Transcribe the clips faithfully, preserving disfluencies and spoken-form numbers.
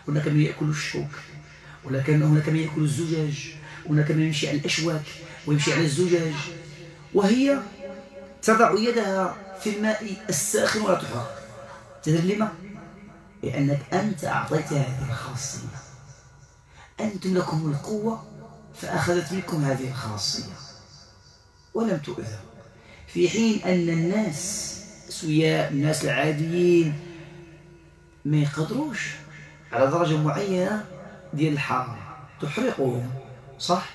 هناك من يأكل الشوك، هناك هناك من يأكل الزجاج، هناك من يمشي على الأشواك ويمشي على الزجاج، وهي تضع يدها في الماء الساخن ولا تحرق. تدري لما؟ لأنك أنت أعطيتها هذه الخاصية. أنتم لكم القوة فأخذت منكم هذه الخاصية ولم تؤذوا، في حين أن الناس سوياء، الناس العاديين ما يقدروش على درجة معينة ديال الحرارة تحرقهم، صح؟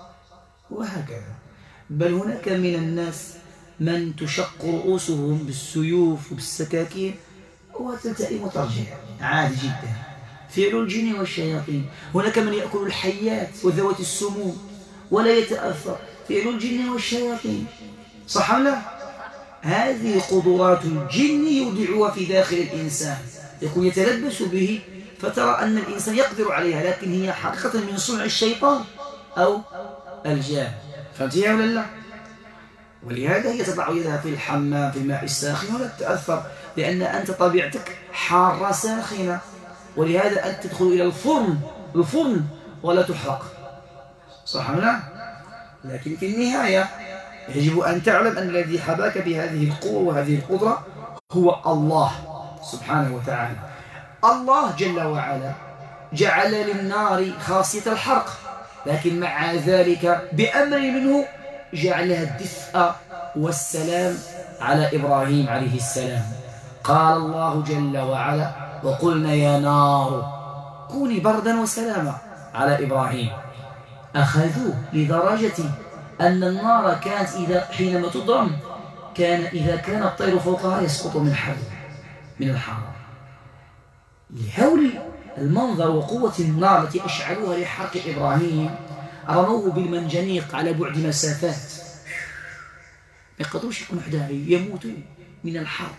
وهكذا. بل هناك من الناس من تشق رؤوسهم بالسيوف وبالسكاكين وتلتئم وترجع عادي جدا. فعل الجن والشياطين. هناك من يأكل الحيات وذوات السموم ولا يتأثر، فعل الجن والشياطين، صح ولا لا؟ هذه قدرات الجن يودعها في داخل الإنسان، يكون يتلبس به فترى أن الإنسان يقدر عليها، لكن هي حقيقة من صنع الشيطان أو الجان. فهمتيها ولا لا؟ ولهذا هي تضع يدها في الحمام في الماء الساخن ولا تتأثر، لأن أنت طبيعتك حارة ساخنة، ولهذا أنت تدخل إلى الفرن الفرن ولا تحرق، صح ولا لا؟ لكن في النهاية يجب أن تعلم أن الذي حباك بهذه القوة وهذه القدرة هو الله سبحانه وتعالى. الله جل وعلا جعل للنار خاصية الحرق، لكن مع ذلك بأمر منه جعلها الدفء والسلام على إبراهيم عليه السلام. قال الله جل وعلا: وقلنا يا نار كوني بردا وسلاما على إبراهيم. أخذوه لدرجة أن النار كانت إذا حينما تضرم كان إذا كان الطير فوقها يسقط من حر من الحرارة. لهول المنظر وقوة النار التي أشعلوها لحرق إبراهيم رموه بالمنجنيق على بعد مسافات، ما يقدروش يكونوا حداه، يموتوا من الحر.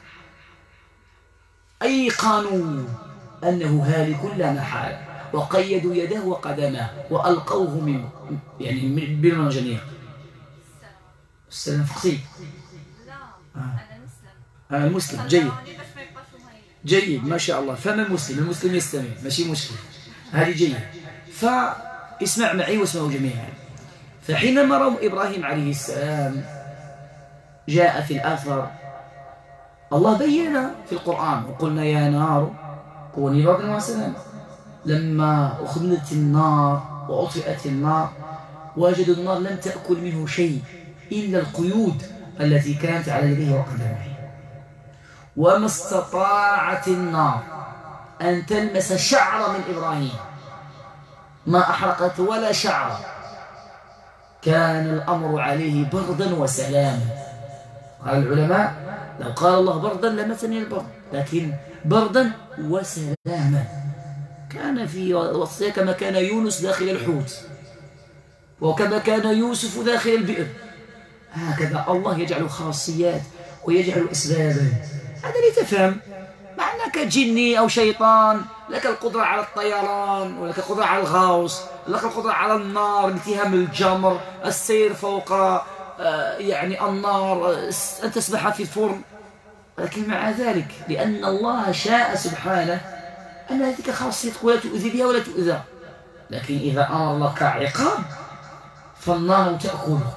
أيقنوا أنه هالك لا محالة، وقيدوا يده وقدمه وألقوه من يعني بالمنجنيق. السلام فقسي. لا آه. أنا مسلم. آه المسلم جيد جيد ما شاء الله. فما المسلم المسلم يستمع ماشي مشكلة، هذه جيد. فاسمع معي واسمعوا جميعا. فحينما رأوا إبراهيم عليه السلام جاء في الآثار الله بين في القرآن: وقلنا يا نار كوني بردا وسلاما. لما أخمدت النار وأطفئت النار وجدوا النار لم تأكل منه شيء إلا القيود التي كانت على يديه وقدمه، وما استطاعت النار أن تلمس شعر من إبراهيم، ما أحرقت ولا شعر. كان الأمر عليه بردا وسلاما. قال العلماء: لو قال الله بردا لمسني البرد، لكن بردا وسلاما. كان في وصيه كما كان يونس داخل الحوت، وكما كان يوسف داخل البئر. هكذا الله يجعل خاصيات ويجعل أسبابا. هذا لتفهم معناك جني أو شيطان، لك القدرة على الطيران، ولك القدرة على الغوص، لك القدرة على النار، التهام الجمر، السير فوق يعني النار، أن تسبح في الفرن. لكن مع ذلك لأن الله شاء سبحانه أن هذه خاصيتك ولا تؤذي بها ولا تؤذى، لكن إذا أمر لك عقاب فالنار تأكلك.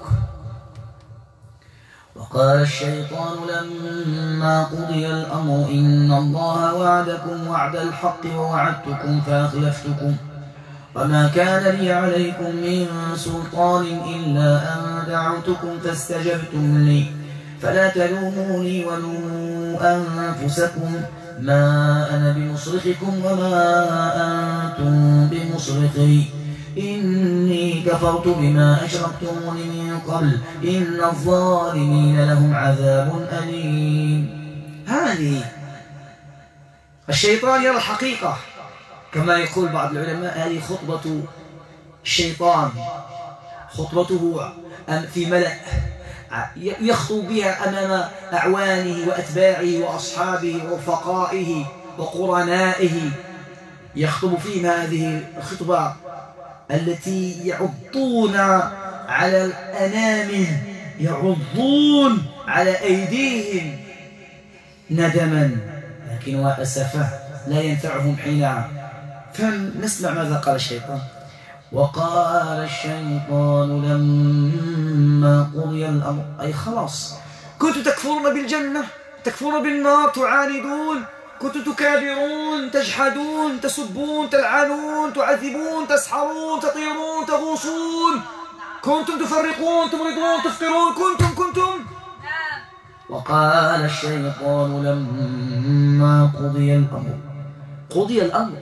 وقال الشيطان لما قضي الأمر إن الله وعدكم وعد الحق ووعدتكم فأخلفتكم وما كان لي عليكم من سلطان إلا أن دعوتكم فاستجبتم لي فلا تلوموني ولوموا أنفسكم ما أنا بمصرخكم وما أنتم بمصرخي إني كفرت بما أشركتمون من قبل إن الظالمين لهم عذاب أليم. هذه الشيطان يرى الحقيقة كما يقول بعض العلماء. هذه خطبة الشيطان، خطبته في ملأ يخطب بها أمام أعوانه وأتباعه وأصحابه ورفقائه وقرنائه. يخطب فيهم هذه الخطبة التي يعضون على الأنامل، يعضون على أيديهم ندما، لكن وأسفا لا ينفعهم حينها. فنسمع ماذا قال الشيطان. وقال الشيطان لما قضي الأمر، أي خلاص كنتم تكفرون بالجنة، تكفرون بالنار، تعاندون، كنتم تكابرون، تجحدون، تسبون، تلعنون، تعذبون، تسحرون، تطيرون، تغوصون، كنتم تفرقون، تمرضون، تفقرون، كنتم كنتم وقال الشيطان لما قضي الأمر، قضي الأمر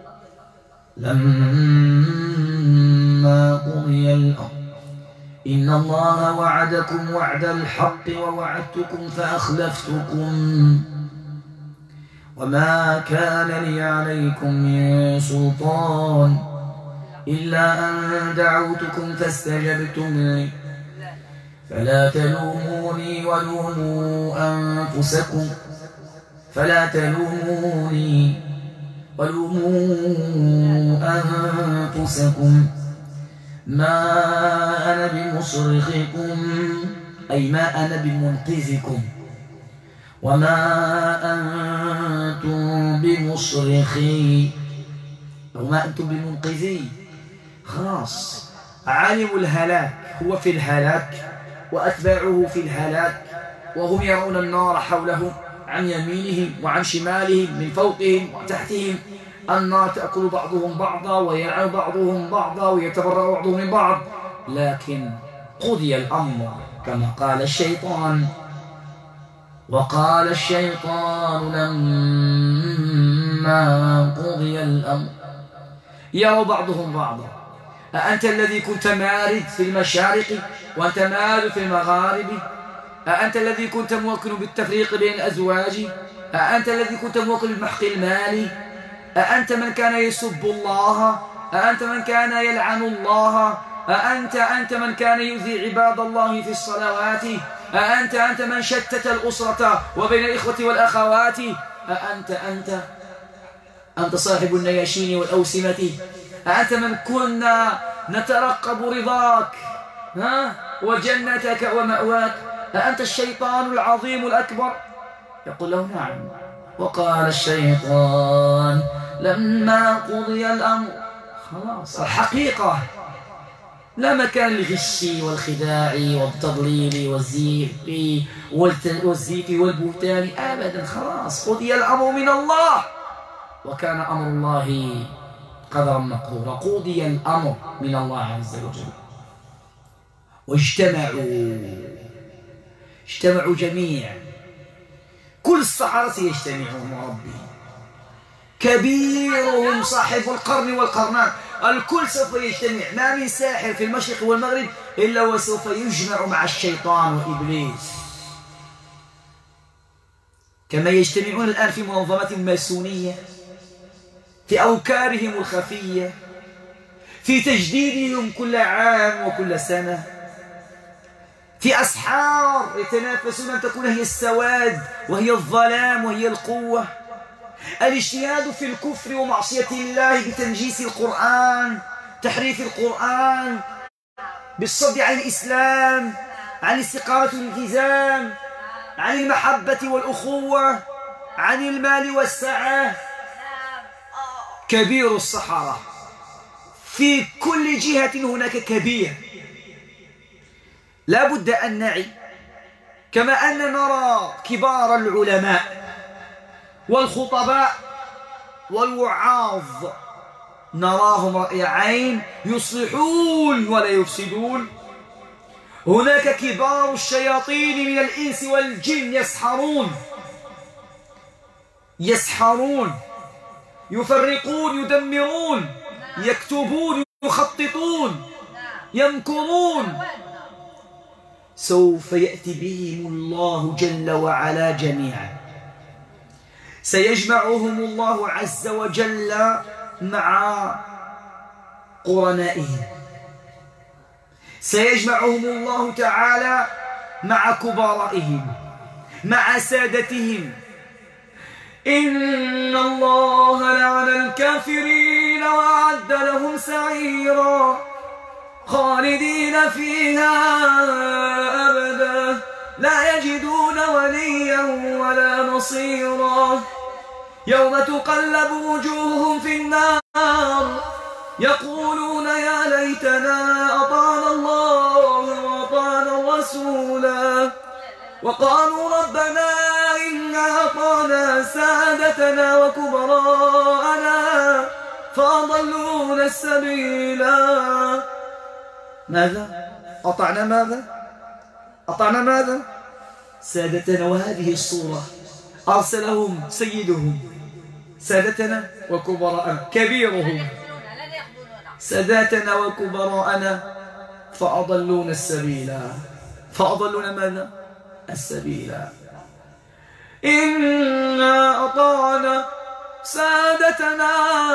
لما قضي الأمر إن الله وعدكم وعد الحق ووعدتكم فأخلفتكم وما كان لي عليكم من سلطان إلا أن دعوتكم فاستجبتم لي فلا تلوموني ولوموا أنفسكم فلا تلوموني ولوموا أنفسكم ما أنا بمصرخكم، أي ما أنا بمنقذكم، وما أنتم بمصرخي، وما أنتم بمنقذي. خلاص علموا الهلاك، هو في الهلاك وأتباعه في الهلاك، وهم يرون النار حولهم عن يمينهم وعن شمالهم، من فوقهم وتحتهم، النار تأكل بعضهم بعضا ويلعن بعضهم بعضا ويتبرأ بعضهم من بعض. لكن قضي الأمر كما قال الشيطان. وقال الشيطان لما قضي الأمر يرى بعضهم بعضا أأنت الذي كنت مارد في المشارق وأنت مارد في المغارب؟ أأنت الذي كنت موكل بالتفريق بين الأزواج؟ أأنت الذي كنت موكل بمحق المال؟ أأنت من كان يسب الله؟ أأنت من كان يلعن الله؟ أأنت أنت من كان يؤذي عباد الله في الصلوات؟ أأنت أنت من شتت الأسرة وبين الإخوة والأخوات؟ أأنت أنت أنت صاحب النياشين والأوسمة؟ أأنت من كنا نترقب رضاك ها وجنتك ومأواك؟ أأنت الشيطان العظيم الأكبر؟ يقول له نعم. وقال الشيطان لما قضي الأمر، خلاص الحقيقة لا مكان للغش والخداع والتضليل والزيف والزيف والبهتان أبدا. خلاص قضي الأمر من الله، وكان أمر الله قدرا مقدورا. قضي الأمر من الله عز وجل. واجتمعوا اجتمعوا جميعا، كل السحرة يجتمعون ربهم، كبيرهم صاحب القرن والقرنان، الكل سوف يجتمع. ما من ساحر في المشرق والمغرب إلا وسوف يجمع مع الشيطان وإبليس، كما يجتمعون الآن في منظمات ماسونية، في أوكارهم الخفية، في تجديدهم كل عام وكل سنة، في أسحار يتنافسون أن تكون هي السواد وهي الظلام وهي القوة، الاجتهاد في الكفر ومعصية الله بتنجيس القرآن، تحريف القرآن، بالصد عن الإسلام، عن استقامة الالتزام، عن المحبة والأخوة، عن المال والسعة. كبير السحرة، في كل جهة هناك كبير. لا بد أن نعي، كما أن نرى كبار العلماء والخطباء والوعاظ نراهم رأي عين يصلحون ولا يفسدون، هناك كبار الشياطين من الإنس والجن يسحرون يسحرون يفرقون، يدمرون، يكتبون، يخططون، يمكرون. سوف يأتي بهم الله جل وعلا جميعا، سيجمعهم الله عز وجل مع قرنائهم، سيجمعهم الله تعالى مع كبارائهم، مع سادتهم. إن الله لعن الكافرين وأعد لهم سعيرا خالدين فيها أبدا لا يجدون وليا ولا نصيرا. يوم تقلب وجوههم في النار يقولون يا ليتنا أطعنا الله وأطعنا الرسولا وقالوا ربنا إنا أطعنا سادتنا وكبراءنا فأضلونا السبيلا. ماذا؟ أطعنا ماذا؟ أطعنا ماذا؟ سادتنا. وهذه الصورة أرسلهم سيدهم سادتنا وكبراءنا كبيرهم ساداتنا وكبراءنا فأضلونا السبيلا. فأضلونا ماذا؟ السبيلا. إنا أطعنا سادتنا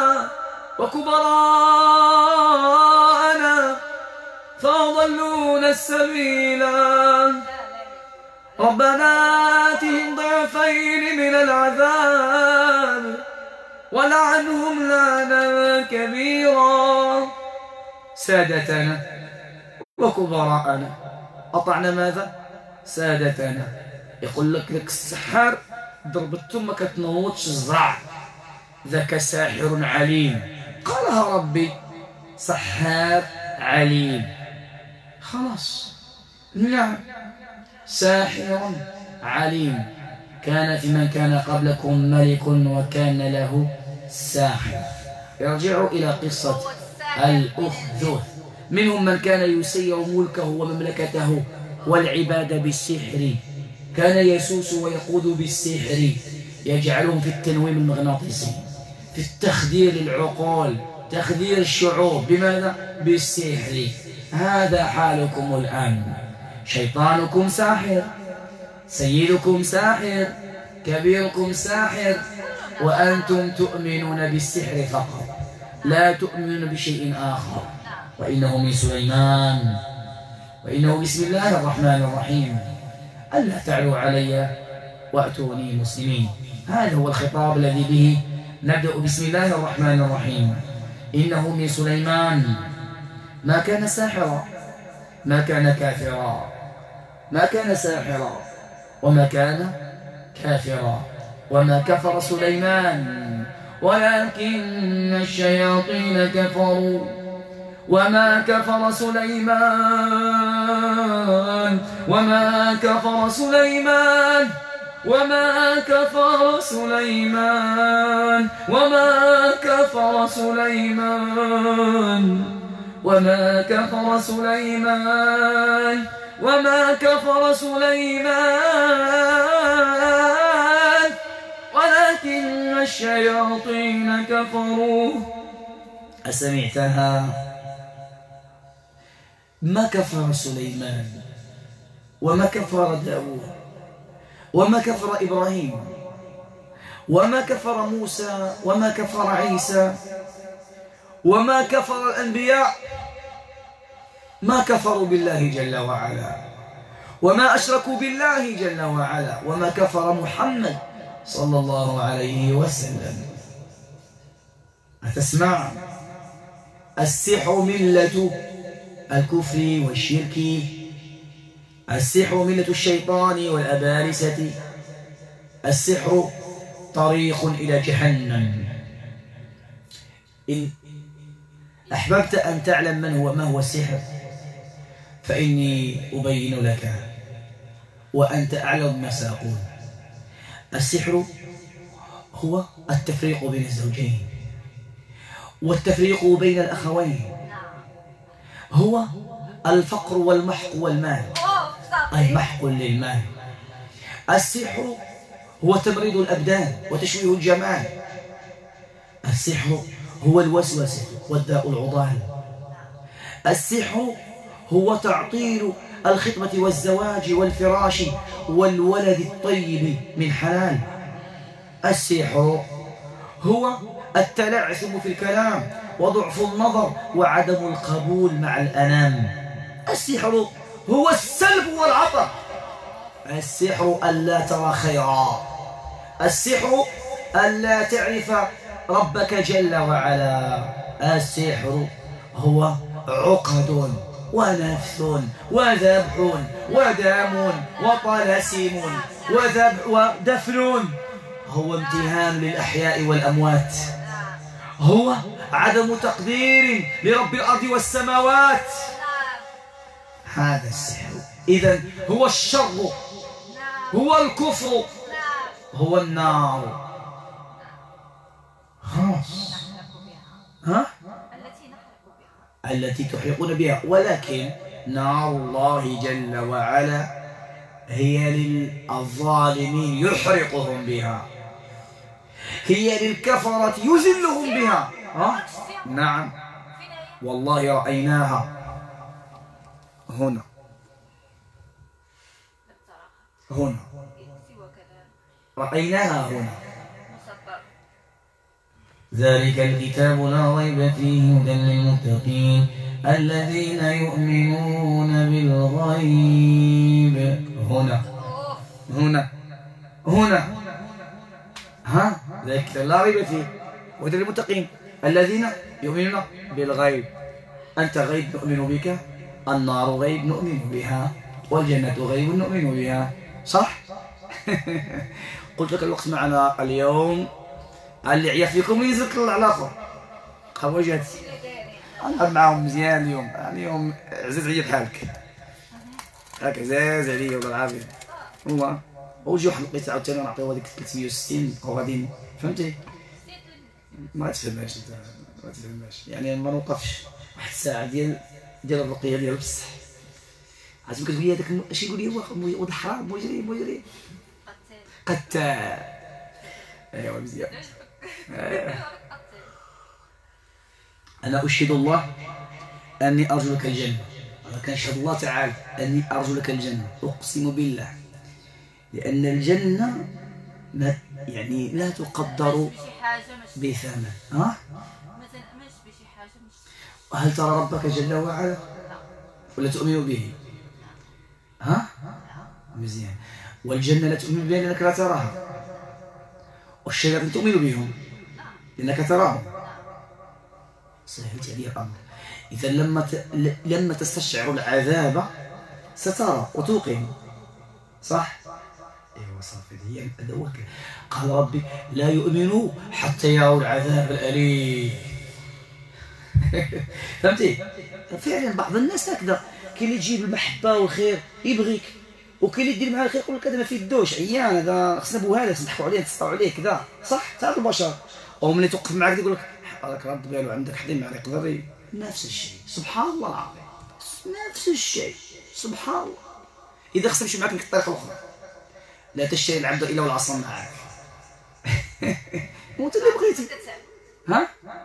وكبراءنا فأضلونا السبيلا. ربنا آتهم ضعفين من العذاب ولعنهم لعنا كبيرا. سادتنا وكبراءنا أطعنا ماذا؟ سادتنا. يقول لك لك السحار ضربته ما كتنوضش الزرع ذاك ساحر عليم. قالها ربي سحار عليم. خلاص نعم ساحر عليم. كان في من كان قبلكم ملك وكان له ساحر. يرجع إلى قصة الأخدود. منهم من كان يسير ملكه ومملكته والعباد بالسحر. كان يسوس ويقود بالسحر يجعلهم في التنويم المغناطيسي في التخدير العقول تخدير الشعوب. بماذا؟ بالسحر. هذا حالكم الآن. شيطانكم ساحر سيدكم ساحر كبيركم ساحر وأنتم تؤمنون بالسحر فقط لا تؤمنون بشيء آخر. وإنه من سليمان وإنه بسم الله الرحمن الرحيم ألا تعلوا علي وأتوني مسلمين. هذا هو الخطاب الذي به نبدأ. بسم الله الرحمن الرحيم. إنه من سليمان ما كان ساحرا ما كان كافرا ما كان ساحرا وما كان كافرا وما كفر سليمان ولكن الشياطين كفروا وما كفر سليمان وما كفر سليمان وما كفر سليمان وما كفر سليمان وما كفر سليمان وما كفر سليمان ولكن الشياطين كفروا. أسمعتها؟ ما كفر سليمان وما كفر داود وما كفر إبراهيم وما كفر موسى وما كفر عيسى وما كفر الأنبياء. ما كفروا بالله جل وعلا وما أشركوا بالله جل وعلا وما كفر محمد صلى الله عليه وسلم. أتسمع؟ السحر ملة الكفر والشرك. السحر ملة الشيطان والأبالسة. السحر طريق إلى جهنم. إن أحببت أن تعلم من هو ما هو السحر فإني أبين لك وأنت أعلم ما سأقول. السحر هو التفريق بين الزوجين والتفريق بين الأخوين. هو الفقر والمحق والمال أي محق للمال. السحر هو تمريض الأبدان وتشويه الجمال. السحر هو الوسوسة والداء العضال. السحر هو تعطيل الخطبة والزواج والفراش والولد الطيب من حلال. السحر هو التلعثم في الكلام وضعف النظر وعدم القبول مع الأنام. السحر هو السلب والعطاء. السحر ألا ترى خيرا. السحر ألا تعرف ربك جل وعلا. السحر هو عقد ونفث وذبح ودم وطلسم وذبح ودفن. هو امتهان للأحياء والأموات. هو عدم تقدير لرب الأرض والسماوات. نعم. هذا السحر. إذن هو الشر، نعم. هو الكفر، نعم. هو النار. خلاص. نحرق بها. ها؟ التي نحرق بها. التي تحرقون بها، ولكن نار الله جل وعلا هي للظالمين يحرقهم بها، هي للكفرة يذلهم بها. ها؟ نعم والله رأيناها هنا هنا رأيناها هنا. ذلك الكتاب لا ريب فيه هدى للمتقين الذين يؤمنون بالغيب. هنا هنا هنا ها ذلك الكتاب لا ريب فيه هدى للمتقين الذين يؤمنون بالغيب. أنت غيب نؤمن بك، النار غيب نؤمن بها، والجنة غيب نؤمن بها. صح؟ قلت لك الوقت معنا اليوم اللي عيا فيكم ينزل طلع على الاخر. خواجات نلعب معاهم مزيان اليوم. اليوم عزيز عليا بحالك هاك، عزاز عليا والله العافيه. هو وجي واحد القيت عاوتاني نعطيو هذيك ثلاثمية وستين وغادي فهمتي. ما تفهمهاش انت، ما تفهمهاش يعني. ما نوقفش واحد الساعه ديال ديال الرقيه ديال بصح. عاد كتقول لي هذاك اش يقول لي هو ولد الحرام مجري مجري قتال. ايوا مزيان. أنا أشهد الله أني أرجو لك الجنة. أنا كنشهد الله تعالى أني أرجو لك الجنة، أقسم بالله، لأن الجنة ما يعني لا تقدر بثمن. ها؟ هل ترى ربك جل وعلا ولا تؤمن به؟ ها؟ مزيان. والجنة لا تؤمن بها لأنك لا تراها، والشياطين تؤمن بهم لأنك تراهم. سهلت عليه الأمر. إذا لما ت... لما تستشعر العذاب سترى وتوقن. صح؟ ايوه صافي هي الأدوات. قال ربي لا يؤمنوا حتى يروا العذاب الأليم. فهمتي؟ فعلا بعض الناس هكذا، كاين اللي تجيب المحبة والخير يبغيك، وكاين اللي دير معاه الخير يقول لك هذا ما فيه الدوش عيان، هذا خصنا بوها لك نضحكوا عليه نتسطروا عليه كذا. صح؟ تعرف البشر. او ملي توقف معاك يقول لك هذاك رد بالو عندك حدين ما يقدر. نفس الشيء سبحان الله العظيم، نفس الشيء سبحان الله. اذا خصنا نمشي معاك الطريقه الاخرى، لا تشتري العبد الا والعصا معاك. وانت اللي بغيتي. ها؟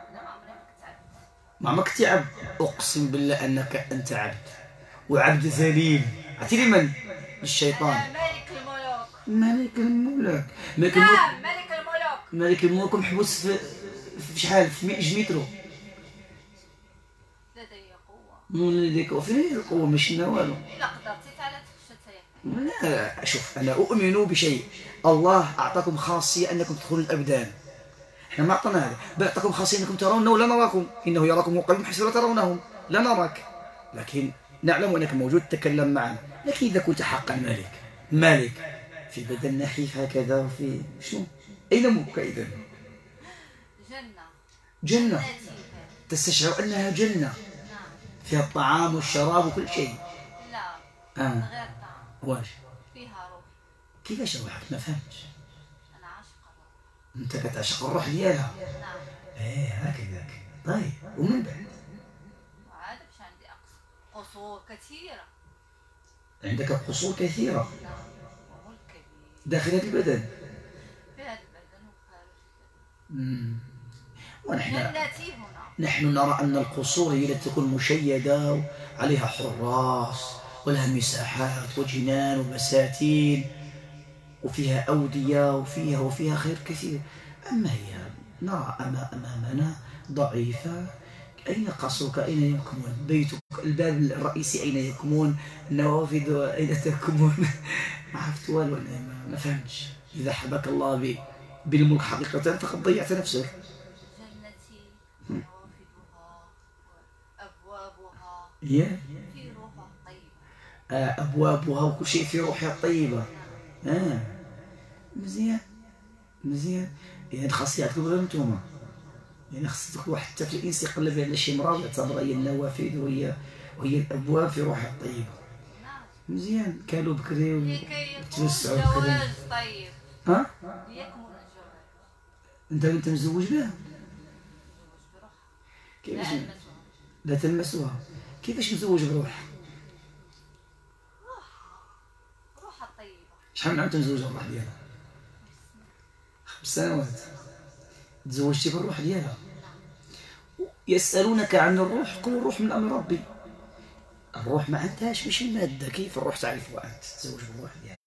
ما عمرك كنتي عبد. اقسم بالله انك انت عبد، وعبد ذليل. عرفتي لمن؟ للشيطان. ملك الملوك. ملك الملوك. ملك الملوك. نعم ملك الملوك. ملك الملوك محبوس في في شحال؟ في مئة مترو. لدي قوة. مو لديك قوة. فين هي القوة؟ ما شفنا والو. إلا قدرتي تعالى تخشى. لا شوف، أنا أؤمن بشيء. الله أعطاكم خاصية أنكم تدخلون الأبدان. احنا ما أعطانا هذا، بل أعطاكم خاصية أنكم ترونه ولا نراكم. إنه يراكم وقلبكم حيث لا ترونهم. لا نراك لكن نعلم أنك موجود تتكلم معنا. لكن إذا كنت حقا مالك مالك في بدن نحيف هكذا وفي شنو؟ أين أمك إذا؟ جنة. جنة تستشعر أنها جنة فيها الطعام والشراب وكل شيء. لا آه. غير الطعام. واش؟ فيها روح. كيفاش روحك؟ ما فهمتش. أنا عاشقة الروح. أنت كتعشق الروح ديالها؟ نعم. إيه هكذا. طيب ومن بعد؟ وعاد باش عندي أقصى قصور كثيرة. عندك قصور كثيرة. نعم. وملك كبير. داخل هذا البدن؟ في هذا البدن وخارج البدن. ونحن جنتي هنا. نحن نرى أن القصور هي التي تكون مشيدة وعليها حراس ولها مساحات وجنان وبساتين وفيها أودية وفيها وفيها خير كثير. أما هي نرى أمامنا ضعيفة. أين قصرك؟ أين يكمن بيتك؟ الباب الرئيسي أين يكمن؟ النوافذ أين تكمن؟ ما عرفت والو. ما فهمتش. إذا حبك الله بالملك حقيقة فقد ضيعت نفسك. جنتي نوافذها وأبوابها yeah. في روحها طيبة. آه أبوابها وكل شيء في روحها الطيبة. آه. مزيان مزيان. يعني خاصياتكم غير نتوما. يعني خصك واحد حتى في الانس يقلب على شي مراه ويعتبرها هي النوافذ وهي وهي الابواب في روحها الطيبه. نعم. مزيان كالوا بكري لكي يكون وتوسعوا بكري. زواج طيب. ها ليكمل الزواج. انت انت مزوج بها؟ مزوج بروحها. لا كيفاش ألمسها. لا تلمسوها؟ كيفاش مزوج بروحها؟ روحها الطيبة. شحال من عام متزوجه بالروح ديالها؟ خمس سنوات. تزوجتي بالروح ديالها. يسألونك عن الروح قل الروح من أمر ربي. الروح ما عندهاش مش المادة. كيف الروح تعرفها أنت تزوج بالروح ديالها؟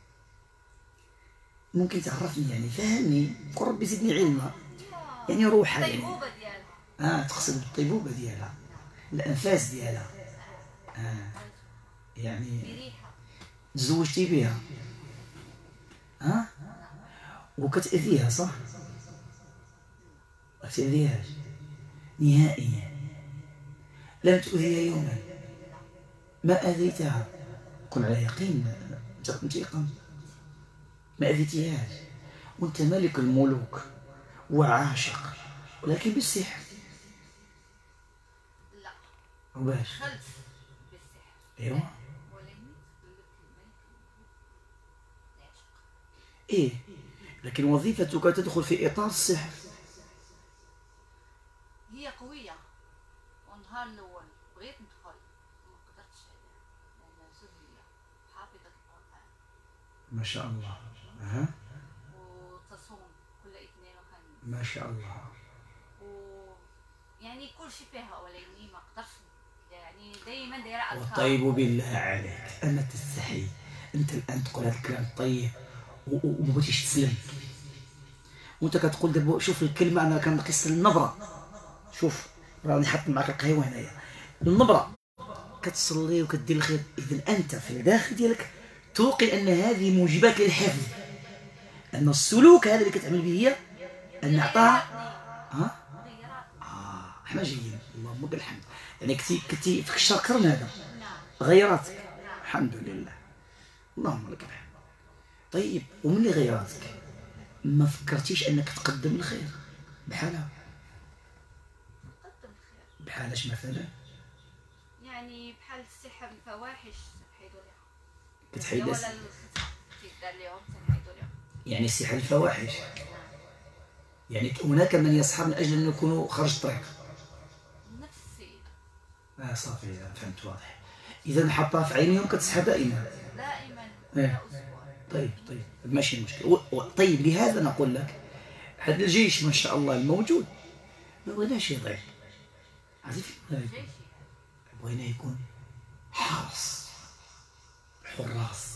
ممكن تعرفني يعني فهمني قل ربي زدني علما. يعني روحها يعني الطيبوبة ديالها. اه تقصد بالطيبوبة ديالها الأنفاس ديالها. آه يعني بريحة. تزوجتي بها ها آه؟ وكتأذيها صح؟ ما تأذيهاش نهائيا. لم تؤذيها يوما. ما أذيتها. كن على يقين متيقن. ما أذيتيهاش وانت ملك الملوك وعاشق ولكن بالسحر. لا. وباش دخلت بالسحر. ايوا ولكن الملك الملك يعشق. ايه لكن وظيفتك تدخل في إطار السحر. هي قوية. والنهار الأول بغيت ندخل ما قدرتش عليها لأنها سرية حافظة القرآن. ما شاء الله. أه. وتصوم كل اثنين وخميس. ما شاء الله. و يعني كل شيء فيها ولكن ما قدرتش يعني دائما دايرة أذكار. طيب بالله عليك أنا تستحي أنت الآن تقول هذا الكلام طيب وما بغيتيش تسلم وأنت كتقول دابا شوف الكلمة أنا كنقيس النبرة. شوف راني حاط معك القهوة هنايا النبرة كتصلي وكدير الخير. إذا أنت في الداخل ديالك توقن أن هذه موجبات للحفظ. أن السلوك هذا اللي كتعمل به هي أن نعطاها ها آه احنا جايين اللهم لك الحمد. يعني كنتي كنتي فيك الشر كرم هذا غيراتك. الحمد لله اللهم لك الحمد. طيب ومن غيراتك ما فكرتيش انك تقدم الخير بحالها؟ نقدم الخير. بحال اش مثلا؟ يعني بحال السحر الفواحش تنحيدوا لها. كتحيد ولا الخطا كيدار لهم تنحيدوا لهم. يعني سحر الفواحش. يعني هناك من يسحر من اجل ان يكونوا خرج الطريق. نفس السيد. اه صافي فهمت واضح. اذا حطها في عينيهم كتسحر دائما. دائما إيه. كل اسبوع. طيب طيب ماشي مشكل. طيب لهذا نقول لك هذا الجيش ما شاء الله الموجود ما بغيناش يضيع. عرفتي بغينا يكون حرس حراس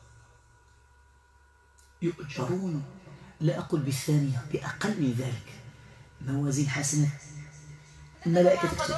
يؤجرون. لا أقول بالثانية بأقل من ذلك. موازين حسنة الملائكة تكتب.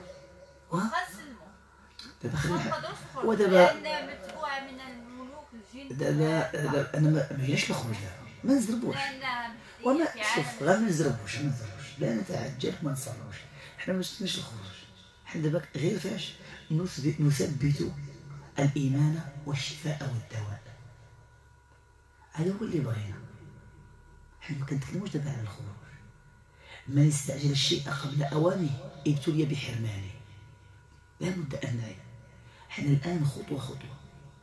دابا خلينا ودابا لأن متبوعة من الملوك الجن. دابا دابا أنا ما جيناش نخرج دابا ما نزربوش. وما شوف غير ما نزربوش ما نزربوش لا نتعجل وما نصروش. حنا ما نستناش الخروج. حنا دابا غير فاش نثبت نثبت الإيمان والشفاء والدواء. هذا هو اللي بغينا. حنا ما كنتكلموش دابا على الخروج. من استعجل الشيء قبل أوانه ابتلي بحرمانه. لا بد أن نعي. حنا الآن خطوة خطوة.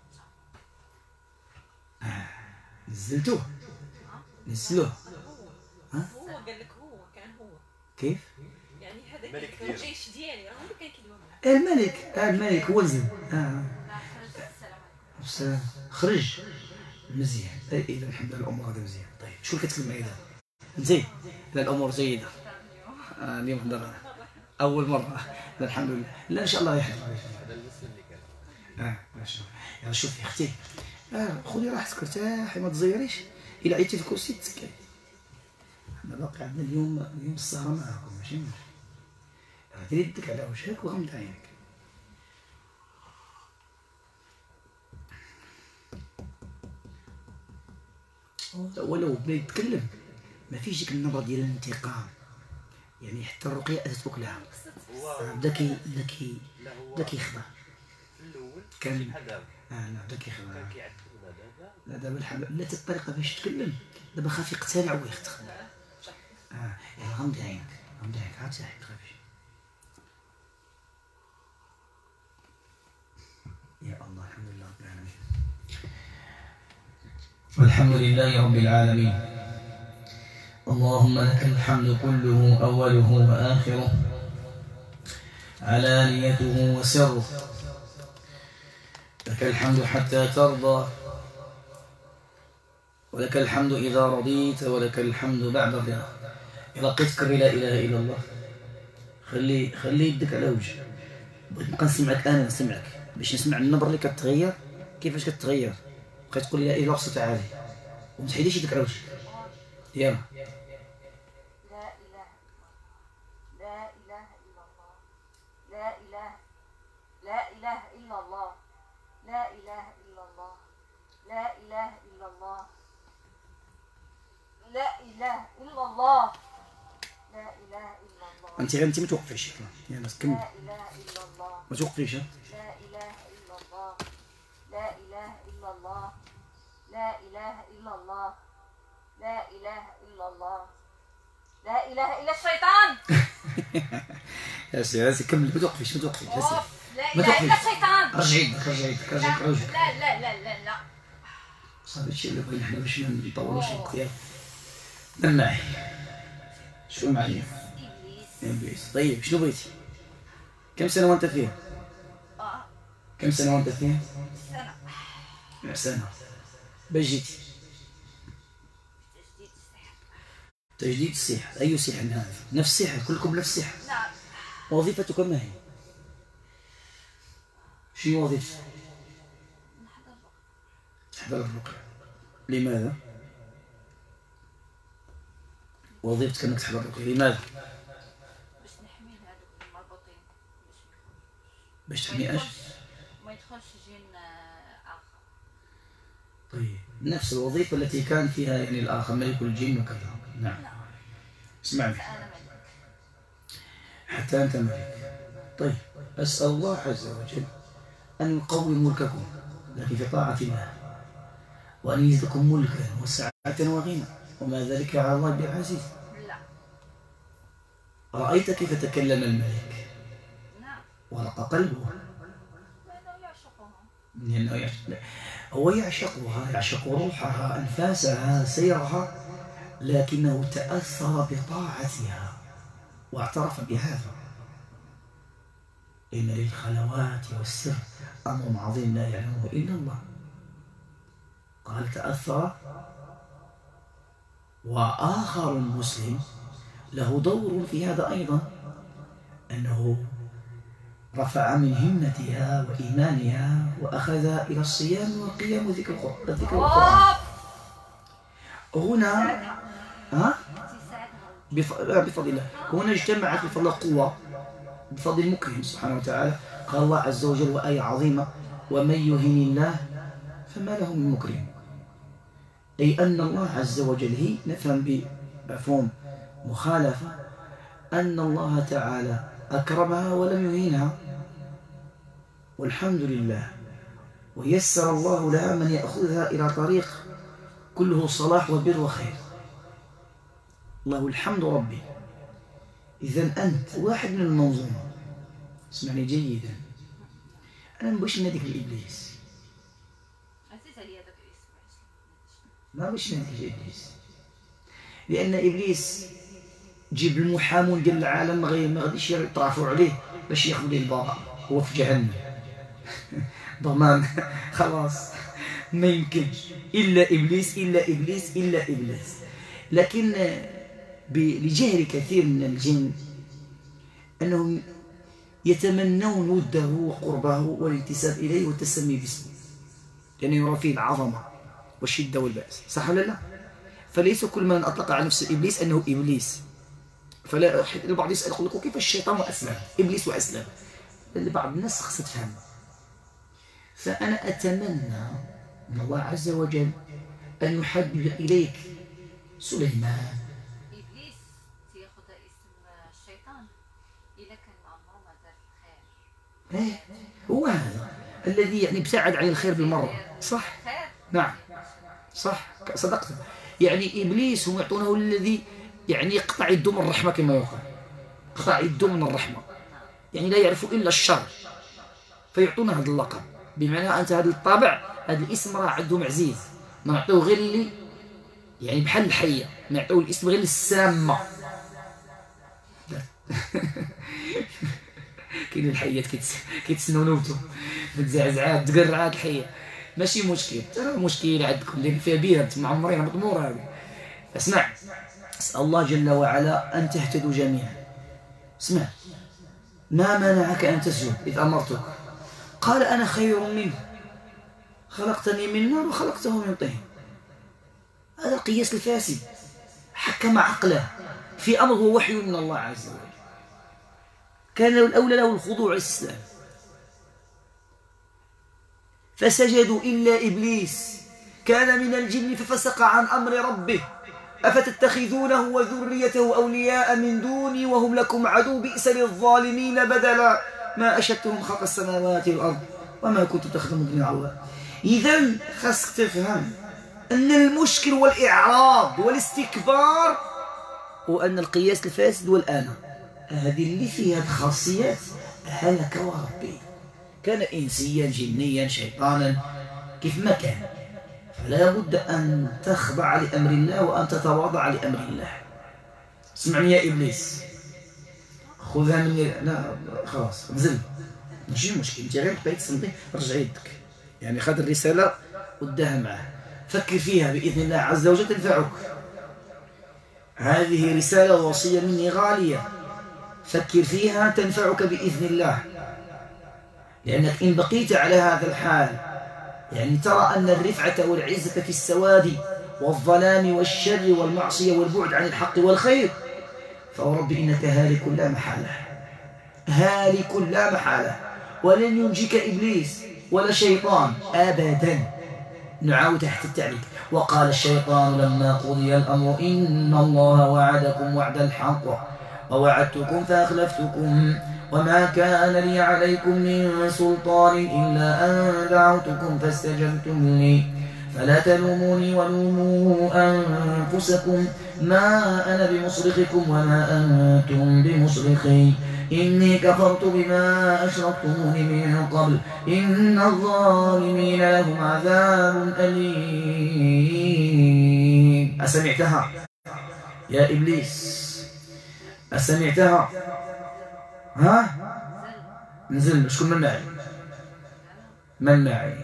آه. نزلتوه نزلوه. ها؟ هو قال لك هو كان هو كيف؟ يعني هذاك الجيش ديالي راه هو اللي كان كيدوي الملك. آه الملك هو نزل. اه السلام عليكم. خرج مزيان. اذا الحمد لله الامور هذا مزيان. طيب شو كتكلم معايا دابا؟ زين لا الامور جيده. آه اليوم حضرنا اول مره. لا الحمد لله. لا ان شاء الله يحضر. اه ما شاء الله. يلا شوفي اختي آه خذي راحتك ارتاحي ما تزيريش. الى عيتي في الكرسي تسكري. احنا باقي عندنا اليوم اليوم السهره معكم ماشي مشكل. ديري يدك على وجهك وغمض عينك. ولو بدا يتكلم ما فيش ديك النبره ديال الانتقام. يعني حتى الرقيه اتت لها. بدا كي بدا كي بدا كيخضع. كان اه لا بدا كيخضع. لا دابا الحمد لله الطريقه باش تتكلم دابا خاف يقتنع ويختخ. اه يعني غمضي عينك. ضحك عاد ساحب تخافش. يا الله الحمد لله رب العالمين. والحمد لله رب العالمين. اللهم لك الحمد كله أوله وآخره، علانيته وسره. لك الحمد حتى ترضى، ولك الحمد إذا رضيت، ولك الحمد بعد الرضا. لقيت تكري لا إله إلا الله. خلي خلي يدك على وجهك. بغيت نبقى نسمعك أنا نسمعك باش نسمع النبرة اللي كتغير كيفاش كتغير. بقيت تقول لي لا إله إلا الله بصوت عالي وما تحيديش يدك على وجهك. يلا. لا إله لا إله إلا الله لا إله لا إله إلا الله لا إله إلا الله لا إله إلا الله لا إله إلا الله لا إله إلا الله. أنت غير أنت ما توقفيش. يلا كمل. لا إله إلا الله ما توقفيش. لا إله إلا الله لا إله إلا الله لا إله إلا الله لا إله إلا الله لا إله إلا الشيطان. يا سيدي كمل. ما توقفيش ما توقفيش. لا إله إلا الشيطان. رجعي يدك رجعي يدك رجعي على وجهك. لا لا لا لا لا صافي هادشي اللي بغينا حنا باش ما نطولوش الوقت. يلا نم معي. شنو معايا؟ إبليس. طيب شنو بغيتي؟ كم سنة وأنت فيها؟ آه كم سنة وأنت فيها؟ سنة. سنة. باش جيتي؟ تجديد السحر. تجديد السحر. أي سحر هذا؟ نفس السحر كلكم نفس السحر. نعم. وظيفتك ما هي؟ شنو وظيفتك؟ نحضر الرقية. تحضر الرقية. لماذا؟ وظيفتك أنك تحضر الرقية. لماذا؟ باش نحمي هذوك المربوطين باش باش تحمي اش؟ ما يدخلش جن آخر. طيب نفس الوظيفة التي كان فيها يعني الآخر ملك الجن وكذا. نعم. اسمعني أنا ملك. حتى أنت ملك. طيب أسأل الله عز وجل أن يقوي ملككم لكن في طاعة الله، وأن يزدكم ملكا وسعة وغنى، وما ذلك على الله بعزيز. لا. رأيت كيف تكلم الملك نعم. ورق قلبه لأنه يعشقها. لأنه يعشق. هو يعشقها، يعشق روحها، أنفاسها، سيرها، لكنه تأثر بطاعتها واعترف بهذا. إن للخلوات والسر أمر عظيم لا يعلمه إلا الله. قال تأثر. وآخر مسلم له دور في هذا أيضا، أنه رفع من همتها وإيمانها وأخذ إلى الصيام والقيام وذكر القرآن. هنا ها بفضل الله هنا اجتمعت بفضل القوة بفضل المكرم سبحانه وتعالى. قال الله عز وجل وآية عظيمة: ومن يهن الله فما له من مكرم. أي أن الله عز وجل، هي نفهم بمفهوم مخالفة، أن الله تعالى أكرمها ولم يهينها، والحمد لله، ويسر الله لها من يأخذها إلى طريق كله صلاح وبر وخير. الله الحمد ربي. إذن أنت واحد من المنظومة. اسمعني جيدا، أنا مبغيش ناديك لإبليس، ما بغيش ناديك لإبليس، لأن إبليس جيب المحامون ديال العالم ما غاديش يطرافوا عليه باش ياخذوا ليه البراءة، هو في جهنم ضمان. خلاص ما يمكنش إلا إبليس إلا إبليس إلا إبليس. لكن لجهل كثير من الجن أنهم يتمنون وده وقربه والانتساب إليه والتسمي باسمه، لأنه يرى فيه العظمة والشدة والبأس، صح ولا لا؟ فليس كل من أطلق على نفسه إبليس أنه إبليس. فلا البعض يسأل يقول لك كيف الشيطان وأسلم إبليس وأسلم؟ بعض الناس خصها تفهم. فأنا أتمنى من الله عز وجل أن يحبب إليك سليمان. إبليس تياخذ اسم الشيطان إلا كان عمره ما دار الخير. إيه هو هذا الذي يعني ابتعد عن الخير بالمرة. صح؟ نعم صح صدقت. يعني إبليس هم يعطونه الذي يعني يقطع يده من الرحمة كما يقال. قطع يده من الرحمة، يعني لا يعرف إلا الشر، فيعطونا هذا اللقب. بمعنى أنت هذا الطابع، هذا الاسم راه عندهم عزيز، ما نعطيوه غير اللي يعني بحال الحية، ما يعطيوه الاسم غير السامة. كاين الحيات كيتسناو نوبتهم، متزعزعات تقرعات الحية، ماشي مشكل، ترى مشكلة عندكم لأن فيها بيرة معمرين مطمورة هذه. اسمع، اسأل الله جل وعلا أن تهتدوا جميعا. اسمع، ما منعك أن تسجد إذ أمرتك؟ قال أنا خير منه، خلقتني من نار وخلقته من طين. هذا القياس الفاسد، حكم عقله في أمر هو وحي من الله عز وجل، كان له الأولى له الخضوع والاستسلام. فسجدوا إلا إبليس كان من الجن ففسق عن أمر ربه أفتتخذونه وذريته أولياء من دوني وهم لكم عدو بئس للظالمين بدلا ما أشدتهم خلق السماوات والأرض وما كنت تخدم من الله. إذن خاصك تفهم أن المشكل والإعراض والاستكبار وأن القياس الفاسد والآن هذه اللي فيها الخاصيات هلك وربي، كان إنسيا جنيا شيطانا كيف ما كان، فلا بد أن تخضع لأمر الله وأن تتواضع لأمر الله. اسمعني يا إبليس، خذها مني، لا خلاص نزل، ماشي مشكل، انت غير بقيت تصنتي رجع يدك، يعني خذ الرسالة وداها معاه، فكر فيها بإذن الله عز وجل تنفعك. هذه رسالة وصية مني غالية، فكر فيها تنفعك بإذن الله، لأنك إن بقيت على هذا الحال يعني ترى أن الرفعة والعزة في السواد والظلام والشر والمعصية والبعد عن الحق والخير، فورب إنك هالك لا محالة، هالك لا محالة، ولن ينجيك إبليس ولا شيطان أبدا. نعاود تحت التعليق، وقال الشيطان لما قضي الأمر إن الله وعدكم وعد الحق ووعدتكم فأخلفتكم وما كان لي عليكم من سلطان إلا أن دعوتكم فاستجبتم لي فلا تلوموني ولوموا أنفسكم ما أنا بمصرخكم وما أنتم بمصرخي إني كفرت بما أشركتموني من قبل إن الظالمين لهم عذاب أليم. أسمعتها يا إبليس؟ أسمعتها؟ ها؟ نزل، شكون من معي؟ من معي؟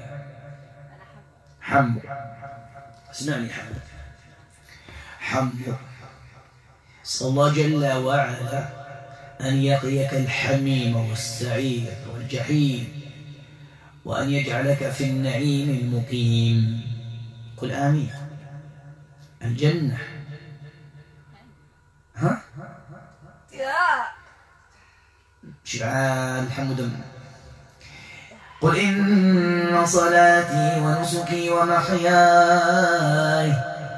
حمو، اسمعني حمو، حمو، صلى الله جل وعلا أن يقيك الحميم والسعير والجحيم وأن يجعلك في النعيم المقيم. قل آمين. الجنة ها؟ شعال حمد. قل إن صلاتي ونسكي ومحياي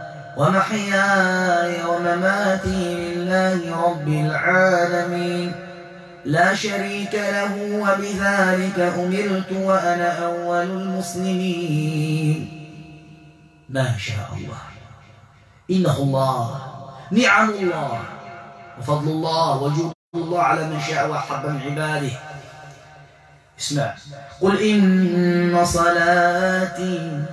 ومحياي ومماتي لله رب العالمين لا شريك له وبذلك أمرت وأنا أول المسلمين. ما شاء الله، إنه الله، نعم الله وفضل الله وجود الله على من شاء وأحب من عباده. اسمع، قل إن صلاتي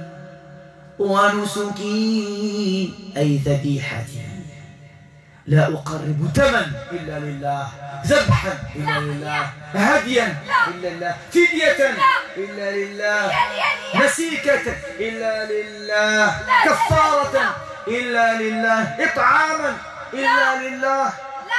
ونسكي أي ذبيحتي لا أقرب دما إلا لله، ذبحا إلا لله، هديا إلا لله، فدية إلا لله، نسيكة إلا لله، كفارة إلا لله، إطعاما إلا لله.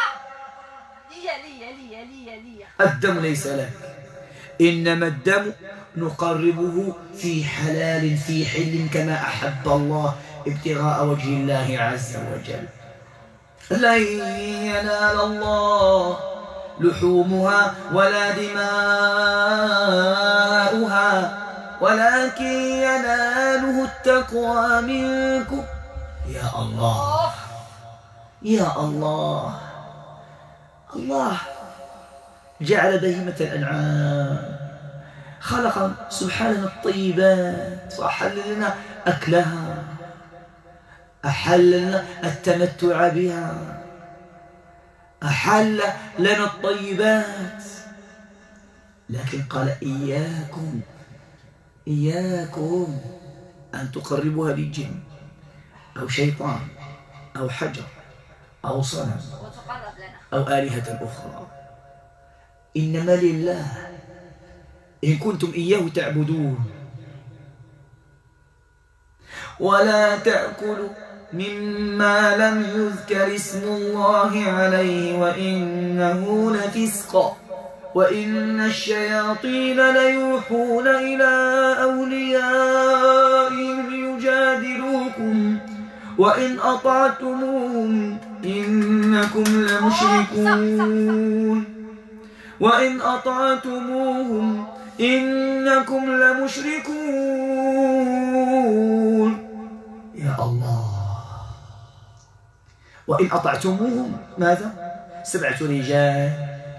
الدم ليس لك، إنما الدم نقربه في حلال في حل كما أحب الله ابتغاء وجه الله عز وجل. لن ينال الله لحومها ولا دماؤها ولكن يناله التقوى منكم. يا الله يا الله، الله جعل بهيمة الأنعام، خلق سبحانه الطيبات وأحل لنا أكلها، أحل لنا التمتع بها، أحل لنا الطيبات، لكن قال إياكم إياكم أن تقربوها للجن أو شيطان أو حجر أو صنم أو آلهة أخرى، إنما لله إن كنتم إياه تعبدون. ولا تأكلوا مما لم يذكر اسم الله عليه وإنه لفسق وإن الشياطين ليوحون إلى أوليائهم ليجادلوكم وإن أطعتموهم إنكم لمشركون وإن أطعتموهم إنكم لمشركون. يا الله. وإن أطعتموهم ماذا؟ سبعة رجال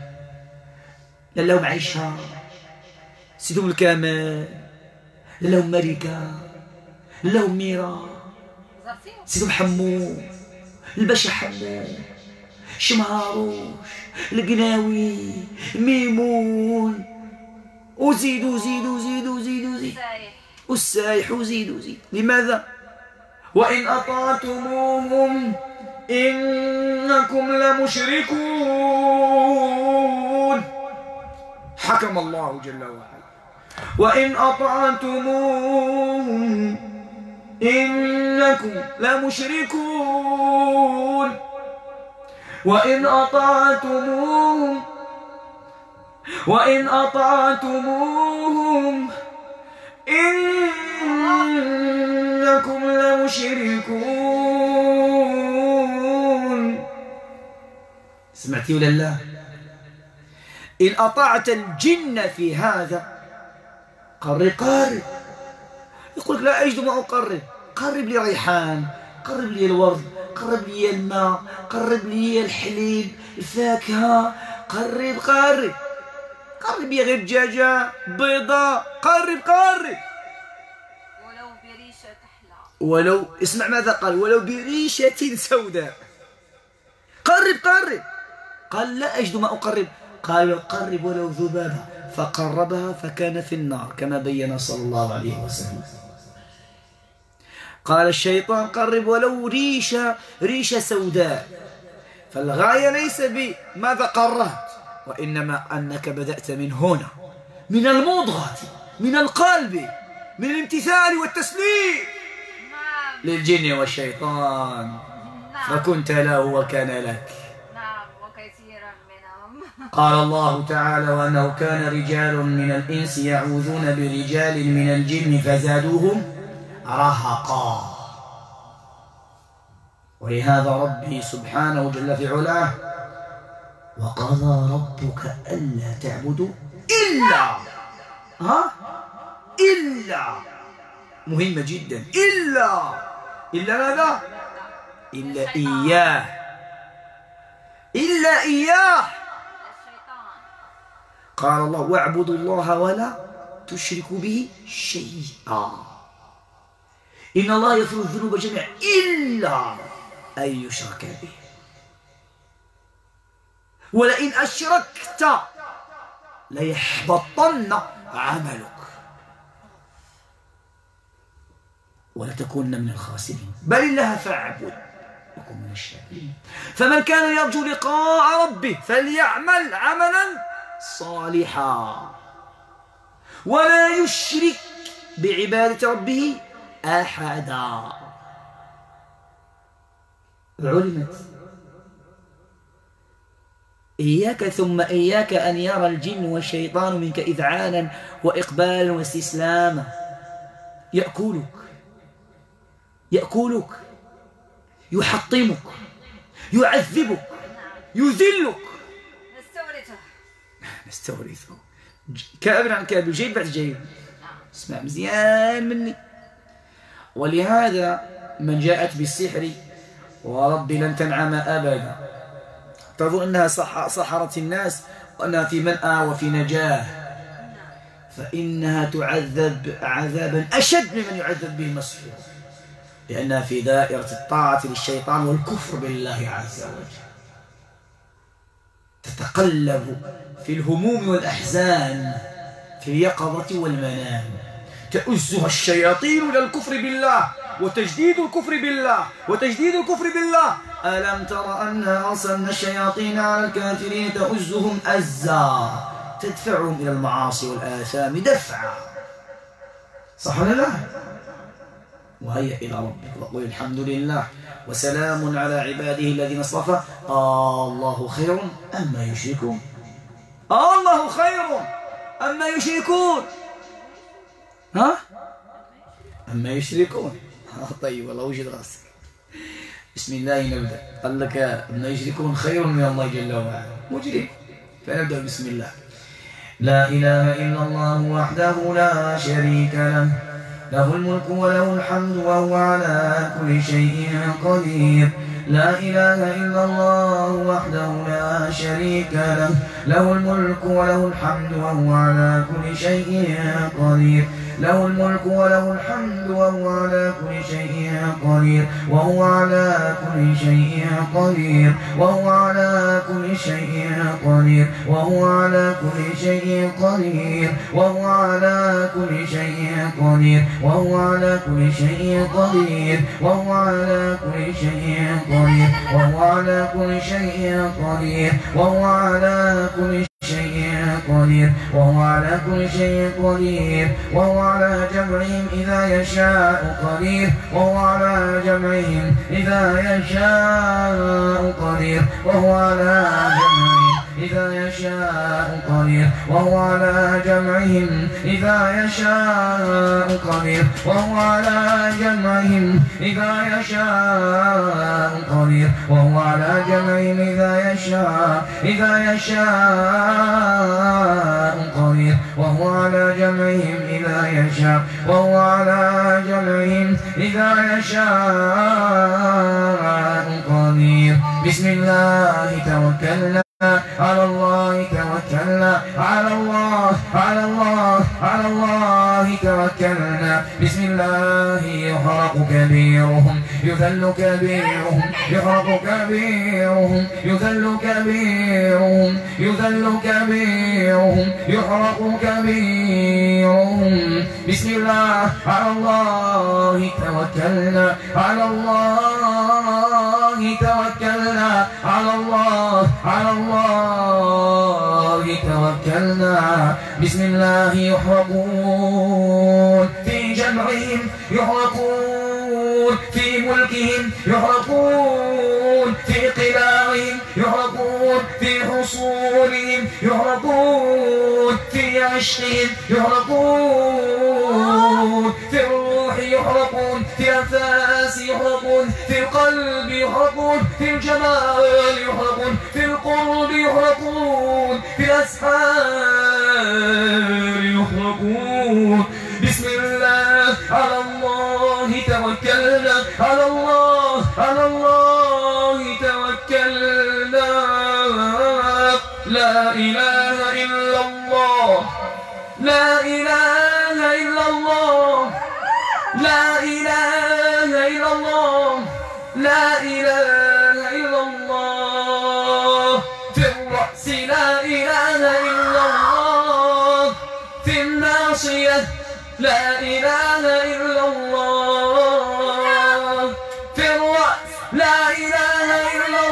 لهم عيشها، سيدهم الكامل، لهم ملكة، لهم ميرا، سيدهم حمو، الباشا حمو، شمهاروش، القناوي، ميمون، وزيد وزيد وزيد وزيد وزيد والسايح وزيد وزيد. لماذا؟ وإن أطعتموهم إنكم لمشركون. حكم الله جل وعلا وإن أطعتموهم إنكم لمشركون وإن أطعتموهم وإن أطعتموهم إنكم لمشركون. سمعتي ولا لا؟ إن أطعت الجن في هذا قرب قارب، يقول لك لا أجد ما أقرب، قرب لي ريحان، قرب لي الورد، قرب لي الماء، قرب لي الحليب، الفاكهة، قرب قرب قرب يا غير دجاجة بيضة، قرب قرب ولو بريشة تحلى، ولو اسمع ماذا قال، ولو بريشة سوداء، قرب قرب. قال لا أجد ما أقرب، قال قرب ولو ذبابة، فقربها فكان في النار كما بين صلى الله عليه وسلم. قال الشيطان قرب ولو ريشة ريشة سوداء، فالغاية ليس بماذا قربت، وإنما أنك بدأت من هنا، من المضغة، من القلب، من الامتثال والتسليم للجن والشيطان، فكنت له وكان لك. قال الله تعالى وأنه كان رجال من الإنس يعوذون برجال من الجن فزادوهم رهقا. ولهذا ربي سبحانه جل في علاه وقضى ربك ألا تعبدوا إلا ها إلا مهمة جدا، إلا إلا ماذا؟ إلا إياه، إلا إياه. قال الله واعبدوا الله ولا تشركوا به شيئا، إن الله يغفر الذنوب جميعا إلا أن يشرك به، ولئن أشركت ليحبطن عملك ولتكونن من الخاسرين، بل الله فاعبد وكن من الشاكرين. فمن كان يرجو لقاء ربه فليعمل عملا صالحا ولا يشرك بعبادة ربه أحدا. علمت إياك ثم إياك أن يرى الجن والشيطان منك إذعانا وإقبالا واستسلاما، يأكلك يأكلك يحطمك يعذبك يذلك. نستورثه كابر عن كابر جيد بعد جيد، اسمع مزيان مني. ولهذا من جاءت بالسحر ورب لن تنعم أبدا تظن أنها سحرت الناس وأنها في منأى وفي نجاة، فإنها تعذب عذابا أشد ممن يعذب به المسحور، لأنها في دائرة الطاعة للشيطان والكفر بالله عز وجل. تتقلب في الهموم والأحزان في اليقظة والمنام، تؤزها الشياطين إلى الكفر بالله وتجديد الكفر بالله وتجديد الكفر بالله. ألم تر أنا أرسلنا الشياطين على الكافرين تؤزهم أزا، تدفعهم إلى المعاصي والآثام دفعا، صح ولا لا؟ وهيا إلى ربك وقل الحمد لله وسلام على عباده الذين اصطفى آه الله خير أما يشركون. آه الله خير أما يشركون. ها؟ أما يشركون. طيب والله وجد راسك. بسم الله نبدأ. قال لك أما يشركون خير من الله جل وعلا، مجرم، فنبدأ بسم الله. لا إله إلا الله وحده لا شريك له، له الملك وله الحمد وهو على كل شيء قدير. لا إله إلا الله وحده لا شريك له، له الملك وله الحمد وهو على كل شيء قدير. له الملك وله الحمد وهو على كل شيء قدير. وهو على كل شيء قدير. وهو على كل شيء قدير. وهو على كل شيء قدير. وهو على كل شيء قدير. وهو على كل شيء قدير. وهو على كل شيء قدير. وهو على كل شيء قدير. وهو على كل شيء قدير. وهو على كل شيء قدير. وهو على جمعهم إذا يشاء قدير. وهو على جمعهم إذا يشاء قدير. وهو على جمعهم إذا يشاء قدير. وهو على جمعهم إذا يشاء قدير. وهو على جمعهم إذا يشاء قدير. وهو على جمعهم إذا يشاء إذا يشاء قدير. وهو على جمعهم إذا يشاء. وهو على جمعهم إذا يشاء قدير. بسم الله توكلنا على الله توكلنا على الله على الله على الله توكلنا. بسم الله يحرق كبيرهم يذل كبيرهم يحرق كبيرهم يذل كبيرهم يذل كبيرهم يحرق كبيرهم. بسم الله على الله توكلنا على الله توكلنا على الله على الله توكلنا. بسم الله يحرقون في جمعهم يحرقون في ملكهم يحرقون في قلاعهم يحرقون في حصولهم يحرقون في عشقهم يحرقون في الروح يحرقون في أنفاس يحرقون في القلب يحرقون في الجمال يحرقون في القرب يحرقون في الأسحار يحرقون. بسم الله على الله توكلنا على الله على الله توكلنا. لا إله إلا الله لا إله إلا الله لا إله إلا الله لا إله إلا الله. في الرأس لا إله إلا الله. في الناصية لا إله إلا الله. في الرأس لا إله إلا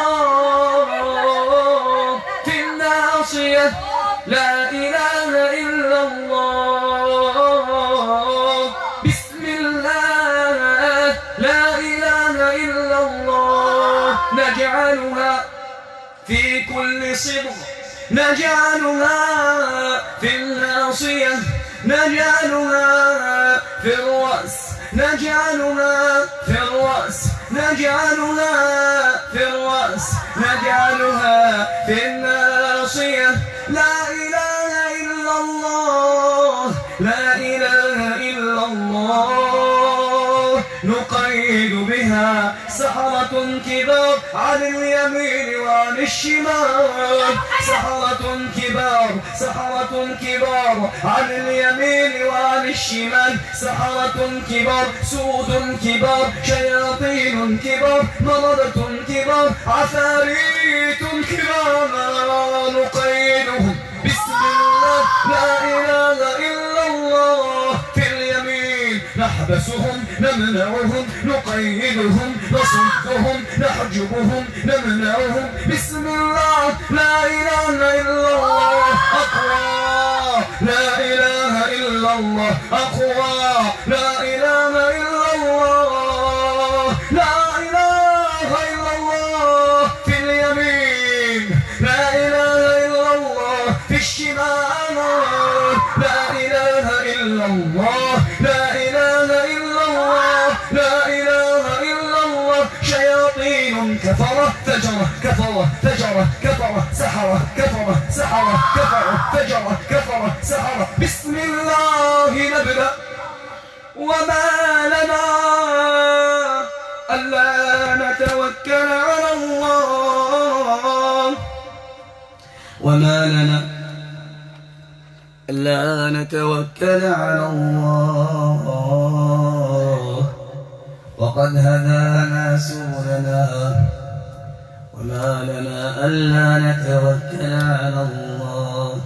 الله. في الناصية لا إله إلا الله. بسم الله لا إله إلا الله. نجعلها في كل صبغ نجعلها في الناصية نجعلها في الرأس نجعلها في الرأس نجعلها في الرأس نجعلها في الناصية. لا إله إلا الله لا إله إلا الله. نقيد بها سحرة كرام كبار عن اليمين وعن الشمال، سحرة كبار سحرة كبار عن اليمين وعن الشمال، سحرة كبار سود كبار شياطين كبار مرضة كبار عفاريت كبار نقيدهم بسم الله لا إله إلا الله، في اليمين نحبسهم نمنعهم نقيدهم نصدهم نحجبهم نمنعهم بسم الله لا إله إلا الله أقوى لا إله إلا الله أقوى لا إله إلا الله لا إله إلا الله، في اليمين لا إله إلا الله، في الشمال لا إله إلا الله لا إله إلا الله لا إله إلا الله، شياطين كفرة فجرة كفرة فجرة كفرة سحرة كفرة سحرة كفرة فجرة كفرة سحرة. بسم الله نبدأ. وما لنا ألا نتوكل على الله، وما لنا ألا نتوكل على الله وقد هدانا سبلنا، وما لنا ألا نتوكل على الله.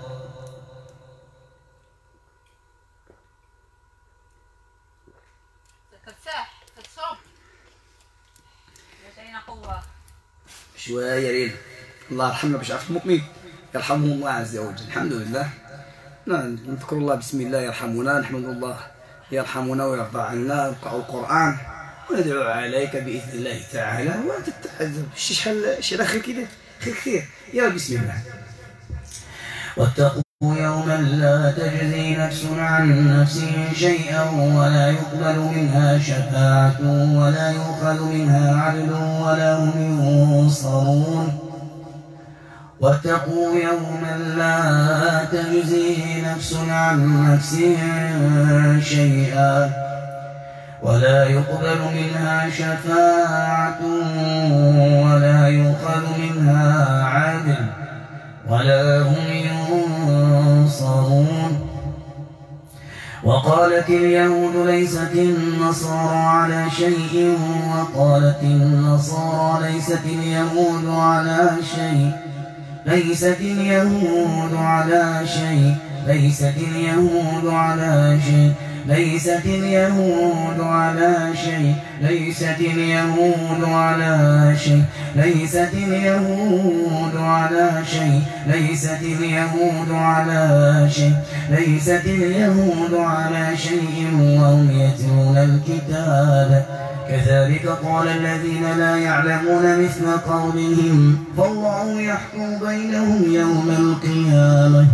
شوية يا ريت الله يرحمنا باش عرفت المؤمن يرحمه الله عز وجل. الحمد لله نذكر الله بسم الله يرحمنا، نحمد الله يرحمنا ويرضى عنا، نقرأ القرآن وندعو عليك بإذن الله تعالى. وأنت شحال شي خير كذا خير كثير. يا بسم الله. واتقوا يوما لا تجزي نفس عن نفس شيئا ولا يقبل منها شفاعة ولا يؤخذ منها عدل ولا هم ينصرون. واتقوا يوما لا تجزي نفس عن نفس شيئا ولا يقبل منها شفاعة ولا يؤخذ منها عدل ولا هم ينصرون. وقالت اليهود ليست النصارى على شيء وقالت النصارى ليست اليهود على شيء ليست اليهود على شيء ليست اليهود على شيء ليست اليهود على شيء ليست اليهود على شيء ليست اليهود على شيء ليست اليهود على شيء ليست اليهود على شيء وهم يتلون الكتاب كذلك قال الذين لا يعلمون مثل قولهم فالله يحكم بينهم يوم القيامة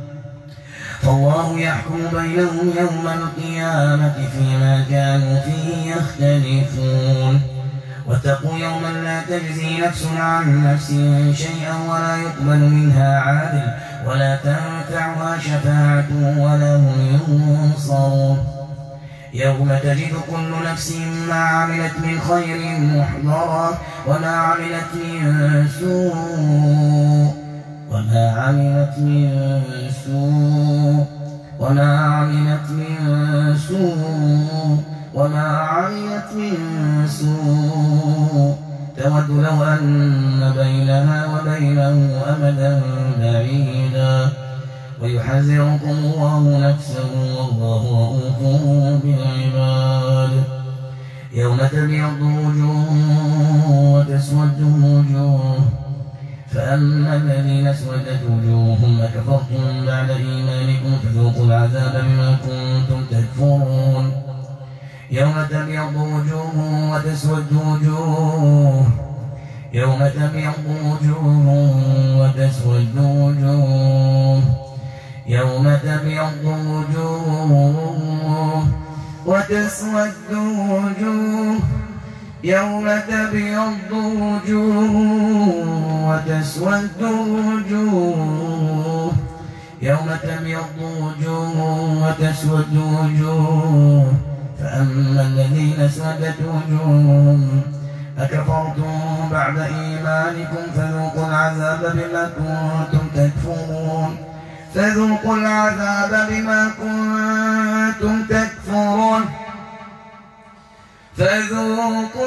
فالله يحكم بينهم يوم القيامة فيما كانوا فيه يختلفون. واتقوا يوما لا تجزي نفس عن نفس شيئا ولا يقبل منها عدل ولا تنفعها شفاعة ولا هم ينصرون. يوم تجد كل نفس ما عملت من خير محضرا وما عملت من سوء وما عملت من سوء وما عملت من سوء وما عملت من سوء تود لو أن بينها وبينه أمدا بعيدا ويحذركم الله نفسه والله رؤوف بالعباد. يوم تبيض وجوه وتسود وجوه فأما الذين اسودت وجوههم أكفرتم بعد إيمانكم فذوقوا العذاب بما كنتم تكفرون. يوم تبيض وجوه وتسود وجوه يوم تبيض وجوه وتسود وجوه يوم تبيض وجوه وتسود وجوه يوم تبيض وجوه وتسود وجوه يوم تبيض وجوه وتسود وجوه فأما الذين اسودت وجوههم أكفرتم بعد إيمانكم فذوقوا العذاب بما كنتم تكفرون فذوقوا العذاب بما كنتم تكفرون فذوقوا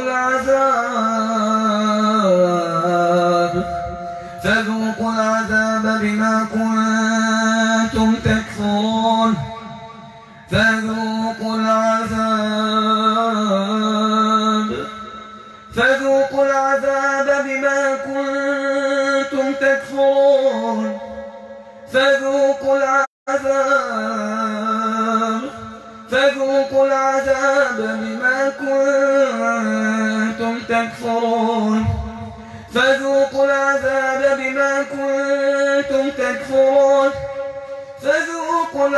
العذاب فذوقوا العذاب بما كنتم تكفرون فذوقوا العذاب فذوقوا العذاب بما كنتم تكفرون فذوقوا العذاب فذوقوا العذاب بما كنتم تكفرون فذوقوا العذاب بما كنتم تكفرون فذوقوا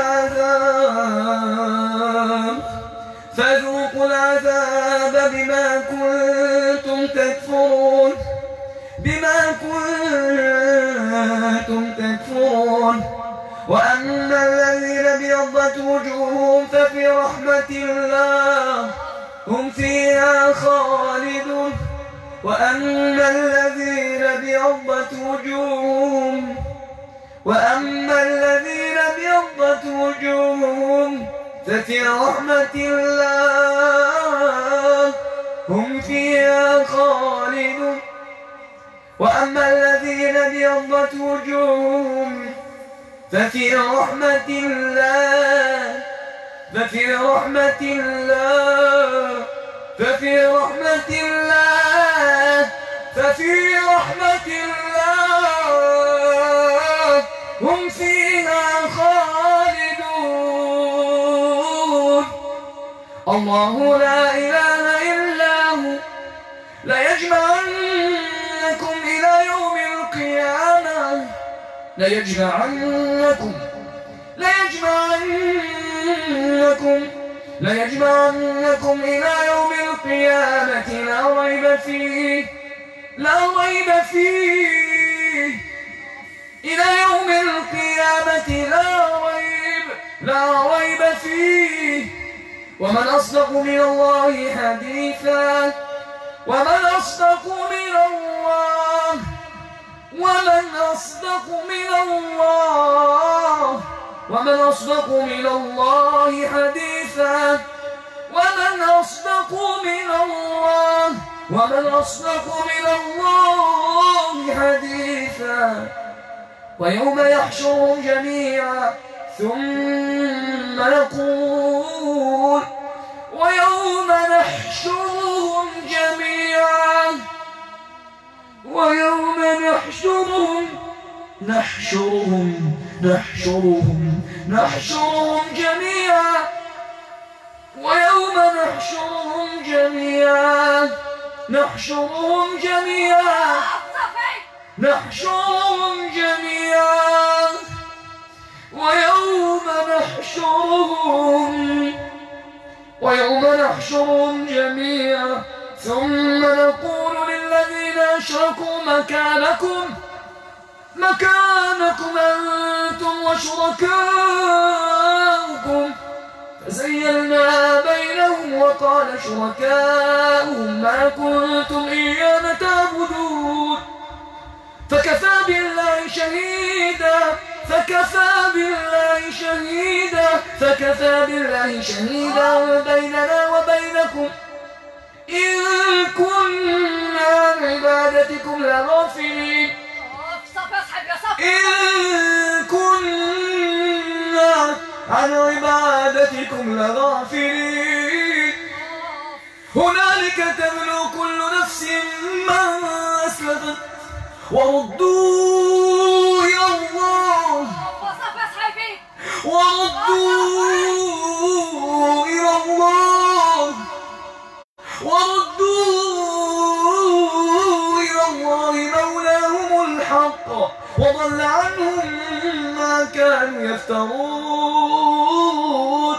العذاب فذوقوا العذاب بما كنتم تكفرون بما كنتم تكفرون وأما الذين ابيضت وجوههم ففي رحمة الله هم فيها خالدون وأما الذين ابيضت وجوههم وأما الذين ابيضت وجوههم ففي رحمة الله هم فيها خالدون وأما الذين ابيضت وجوههم ففي رحمة الله ففي رحمة الله ففي رحمة الله ففي رحمة الله هم فيها خالدون الله لا إله إلا هو ليجمعنكم إلى يوم القيامة ليجمعنكم ليجمعنكم ليجمعنكم إلى يوم القيامة لا ريب فيه لا ريب فيه إلى يوم القيامة لا ريب لا ريب فيه ومن أصدق من الله حديثا ومن أصدق من الله ومن أصدق من الله ومن أصدق من الله حديثا ومن أصدق من الله ومن أصدق من الله حديثا ويوم يحشرهم جميعا ثم يقول ويوم نحشرهم جميعا ويوم نحشرهم نحشرهم نحشرهم نحشرهم جميعا ويوم نحشرهم جميعا نحشرهم جميعا نحشرهم جميعا ويوم نحشرهم ويوم نحشرهم جميعا ثم نقول للذين أشركوا مكانكم مكانكم أنتم وشركاؤكم فزيّلنا بينهم وقال شركاؤهم ما كنتم إيانا تعبدون فكفى بالله شهيدا فكفى بالله شهيدا فكفى بالله شهيدا بيننا وبينكم إن كنا عن عبادتكم لغافلين إن كنا عن عبادتكم لغافلين هنالك تبلو كل نفس ما أسلفت وردوا إلى الله وردوا إلى الله وردوا إلى الله مولاهم الحق وضل عنهم ما كانوا يفترون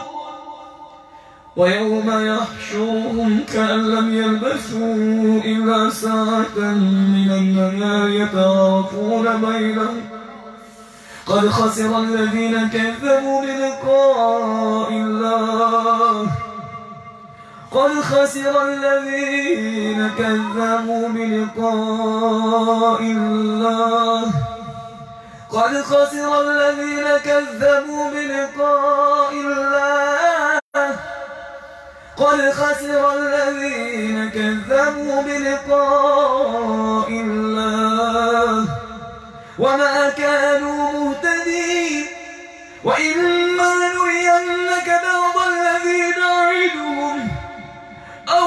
ويوم يحشرهم كأن لم يلبثوا إلا ساعة من النهار يتعارفون بينهم قد خسر الذين كذبوا بلقاء الله قد خسر الذين كذبوا بلقاء الله قد خسر الذين كذبوا بلقاء الله قد خسر الذين كذبوا بلقاء الله وما كانوا مهتدين وإما نرينك بعض الذي نعدهم أو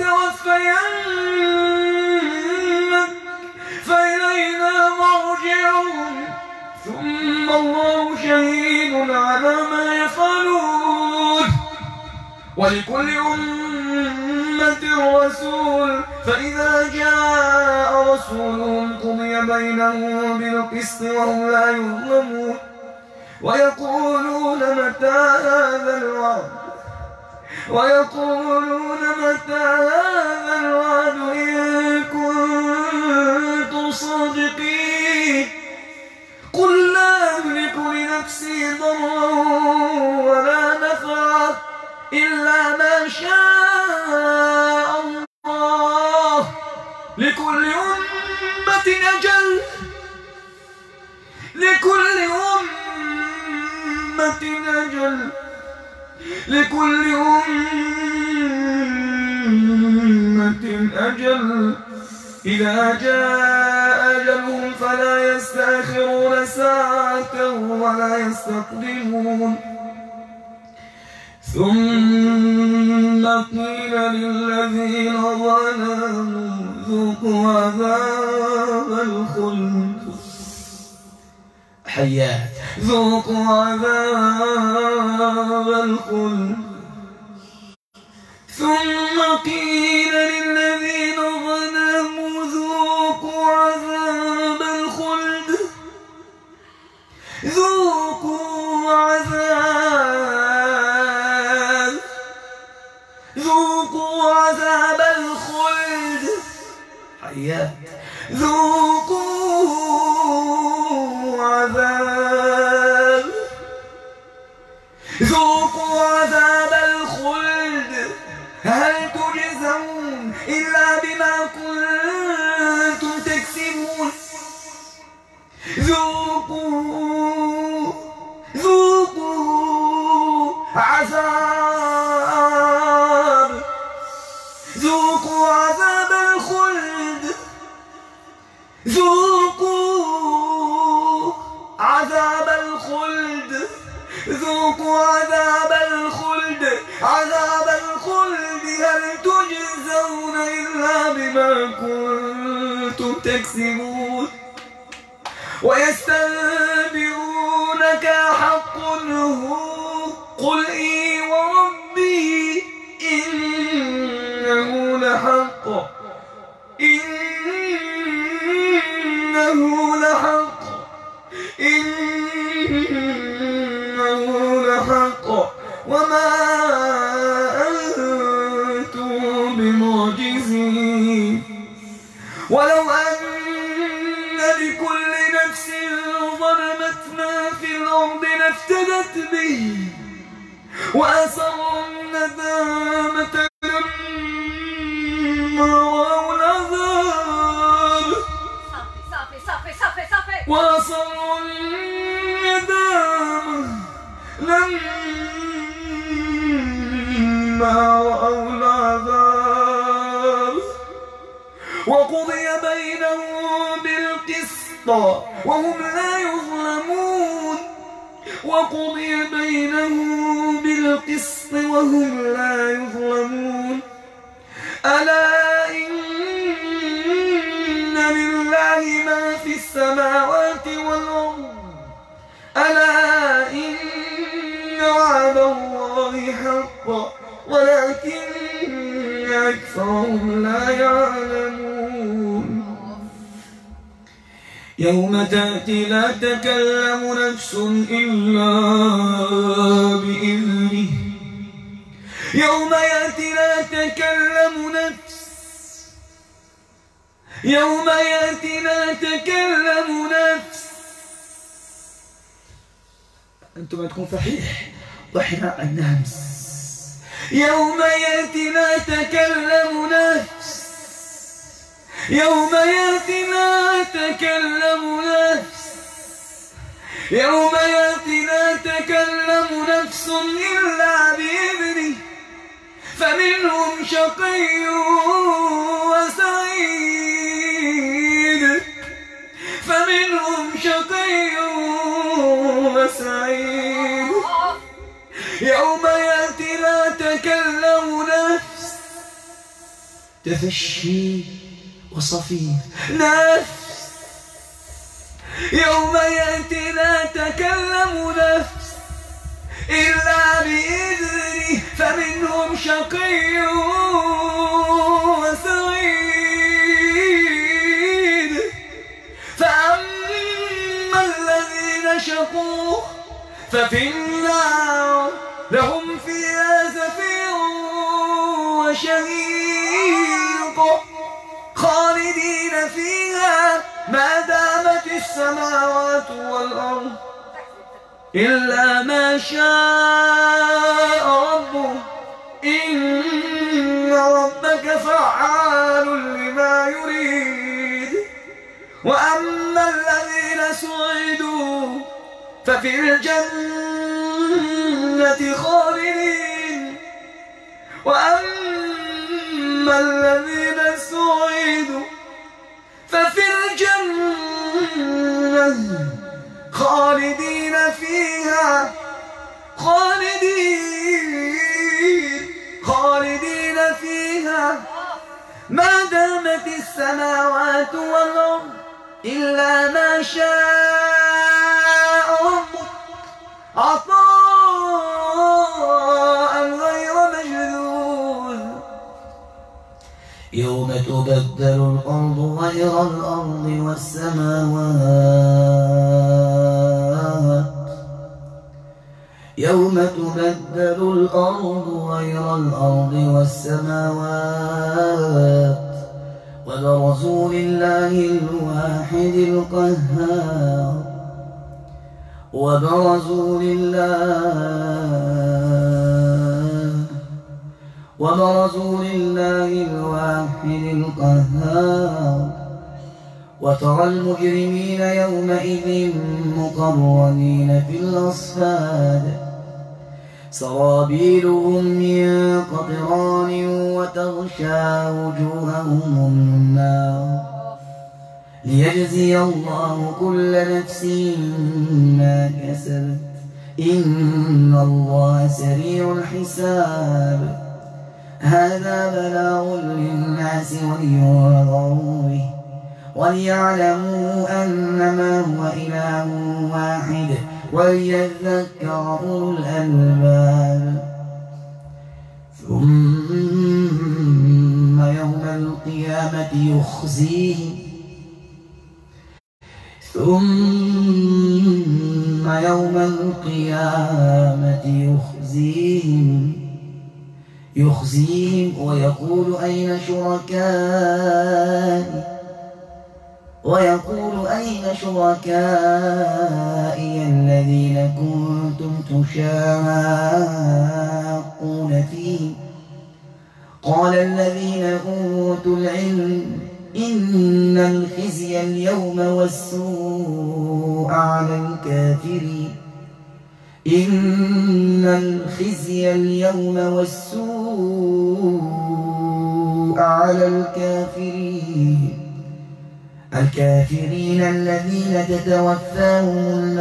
نتوفينك فإلينا مرجعهم ثم الله شهيد على ما يفعلون ولكل أمة رسول فإذا جاء رسولهم قضي بينهم بالقسط وهم لا يظلمون ويقولون متى هذا الوعد ويقولون متى هذا الوعد إن كنتم صادقين قل لا أملك لنفسي ضرا ولا نفعا إلا ما شاء الله لكل أمة أجل لكل أمة أجل لكل أمة أجل إذا جاء أجلهم فلا يستأخرون ساعة ولا يستقدمون ثم قيل للذين ظلموا ذوقوا عذاب الخلد حيات ذوقوا عذاب الخلد ثم قيل للذين ظلموا ذوقوا عذاب الخلد ذوقوا عذاب ذوقوا عذاب الخلد حيات ذوقوا عذاب ذوقوا عذاب الخلد هل تجزون إلا بما كنتم تكسبون ذوقوا ذوقوا عذاب ذوقوا عذاب الخلد ذوقوا عذاب الخلد ذوقوا عذاب الخلد عذاب الخلد هل تجزون إلا بما كنتم تكسبون ويستنبئونك حق هو قل إي وربي إنه لحق إنه لحق إنه لحق وما أنتم بمعجزين ولو أن لكل نفس ظلمت ما في الأرض لافتدت به وأسروا الندامة لما رأوا العذاب صافي صافي صافي صافي وأسروا الندامة لما رأوا العذاب وقضي بينهم بالقسط وهم لا يظلمون وقضي بينهم بالقسط وهم لا يظلمون ألا إن لله ما في السماوات والأرض ألا إن وعد الله حق ولكن أكثرهم لا يعلمون يوم تأتي لا تكلم نفس إلا بإذنه يوم يأتي لا تكلم نفس يوم يأتي لا تكلم نفس. أنتم عندكم فحيح وإحنا عندنا همس. يوم يأتي لا تكلم نفس يوم يأتي لا تكلم نفس يوم يأتي لا تكلم نفس إلا بإذنه فمنهم شقي وسعيد فمنهم شقي وسعيد يوم يأتي لا تكلم نفس تفشي وصفير نفس يوم يأتي لا تكلم نفس إلا بإذنه فمنهم شقي وسعيد فأما الذين شقوا ففي النار لهم فيها زفير وشهيق خالدين فيها ما دامت السماوات والأرض إلا ما شاء ربه إن ربك فعال لما يريد وأما الذين سعدوا ففي الجنة خالدين وأما الذين سعدوا ففي الجنة خالدين فيها خالدين خالدين فيها ما دامت السماوات والأرض إلا ما شاء ربك عطاء غير مجذوذ يوم تبدل الأرض غير الأرض والسماوات يوم تبدل الأرض غير الأرض والسماوات وبرزوا لله الواحد القهار وبرزوا لله وبرزوا لله الواحد القهار وترى المجرمين يومئذ مقرنين في الأصفاد سرابيلهم من قطران وتغشى وجوههم النار ليجزي الله كل نفس ما كسبت إن الله سريع الحساب هذا بلاغ للناس ولينذروا به وليعلموا أنما هو إله واحد وليذكر أولو الألباب ثم يوم القيامة يخزيهم ثم يوم القيامة يخزيهم يخزيهم ويقول أين شركائي ويقول أين شركائي الذين كنتم تشاقون فيهم قال الذين أوتوا العلم إن الخزي اليوم والسوء على الكافرين إن الخزي اليوم والسوء على الكافرين الكافرين الذين تتوفاهم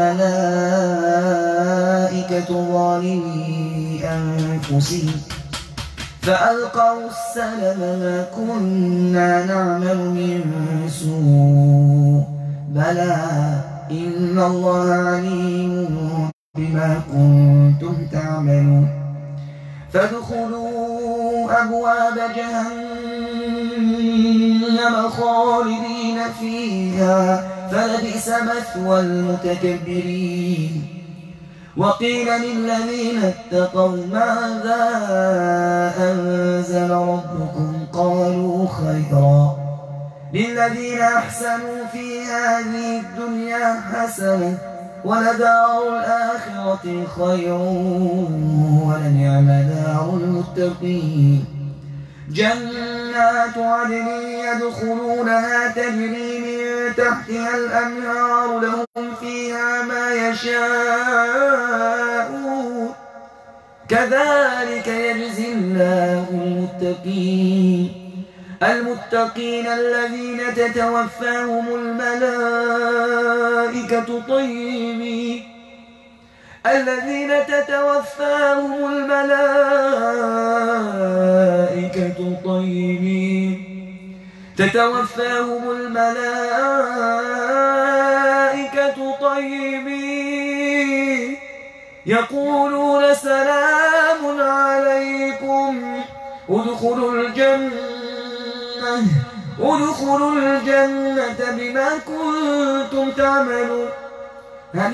الملائكة ظالمي أنفسهم فألقوا السلم ما كنا نعمل من سوء بلى إن الله عليم بما كنتم تعملون فادخلوا أبواب جهنم خالدين فيها فلبئس مثوى المتكبرين وقيل للذين اتقوا ماذا أنزل ربكم قالوا خيرا للذين أحسنوا في هذه الدنيا حسنة ولدار الآخرة خير ولنعم دار المتقين. جنات عدن يدخلونها تجري من تحتها الأنهار لهم فيها ما يشاءون كذلك يجزي الله المتقين. المتقين الذين تتوفاهم الملائكة طيبين الذين تتوفاهم الملائكة طيبين تتوفاهم الملائكة طيبين يقولون سلام عليكم ادخلوا الجنة ادخلوا الجنة بما كنتم تعملون. هل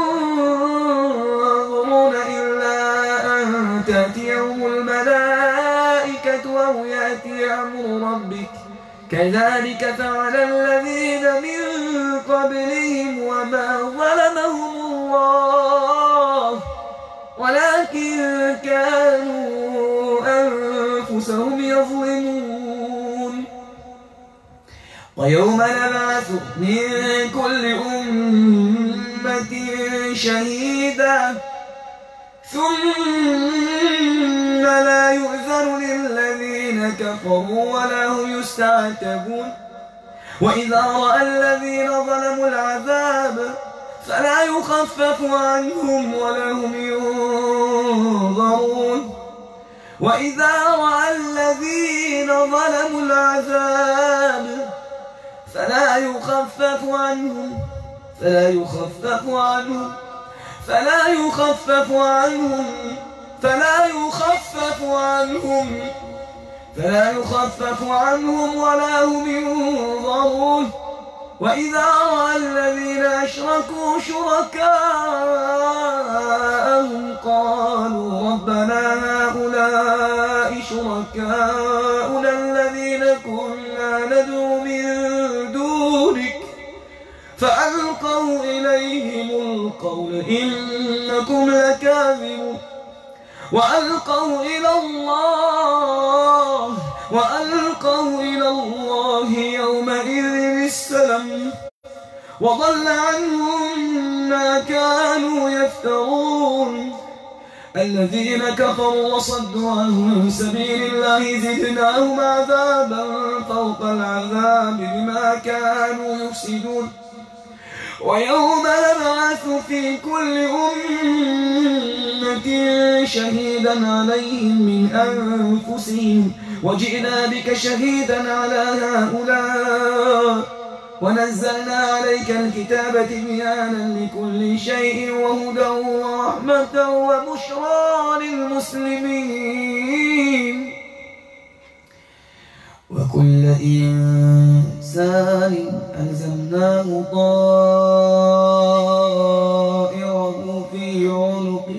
ينظرون إلا أن تأتيهم الملائكة أو يأتي أمر ربك كذلك فعل الذين من قبلهم وما ظلمهم الله ولكن كانوا أنفسهم يظلمون. ويوم نبعث من كل أمة شهيدا ثم لا يؤذن للذين كفروا ولا هم يستعتبون. وإذا رأى الذين ظلموا العذاب فلا يخفف عنهم ولا هم ينظرون. وإذا رأى الذين ظلموا العذاب فلا يخفف عنهم فلا يخفف عنهم فلا يخفف عنهم فلا يخفف عنهم فلا يخفف عنهم ولا هم ينظرون. وإذا رأى الذين أشركوا شركاءهم قالوا ربنا هؤلاء شركاؤنا الذين كنا ندعو من دونك فألقوا إليهم القول إنكم لكاذبون. وألقوا إلى الله وألقوا إلى الله يومئذ السلام وضل عنهم ما كانوا يفترون. الذين كفروا وصدوا عن سبيل الله زدناهم عذابا فوق العذاب بما كانوا يفسدون. ويوم نبعث في كل أمة شهيدا عليهم من أنفسهم وجئنا بك شهيدا على هؤلاء ونزلنا عليك الكتاب تبيانا لكل شيء وهدى ورحمة وبشرى للمسلمين. وكل إنسان ألزمناه طائره في عنقه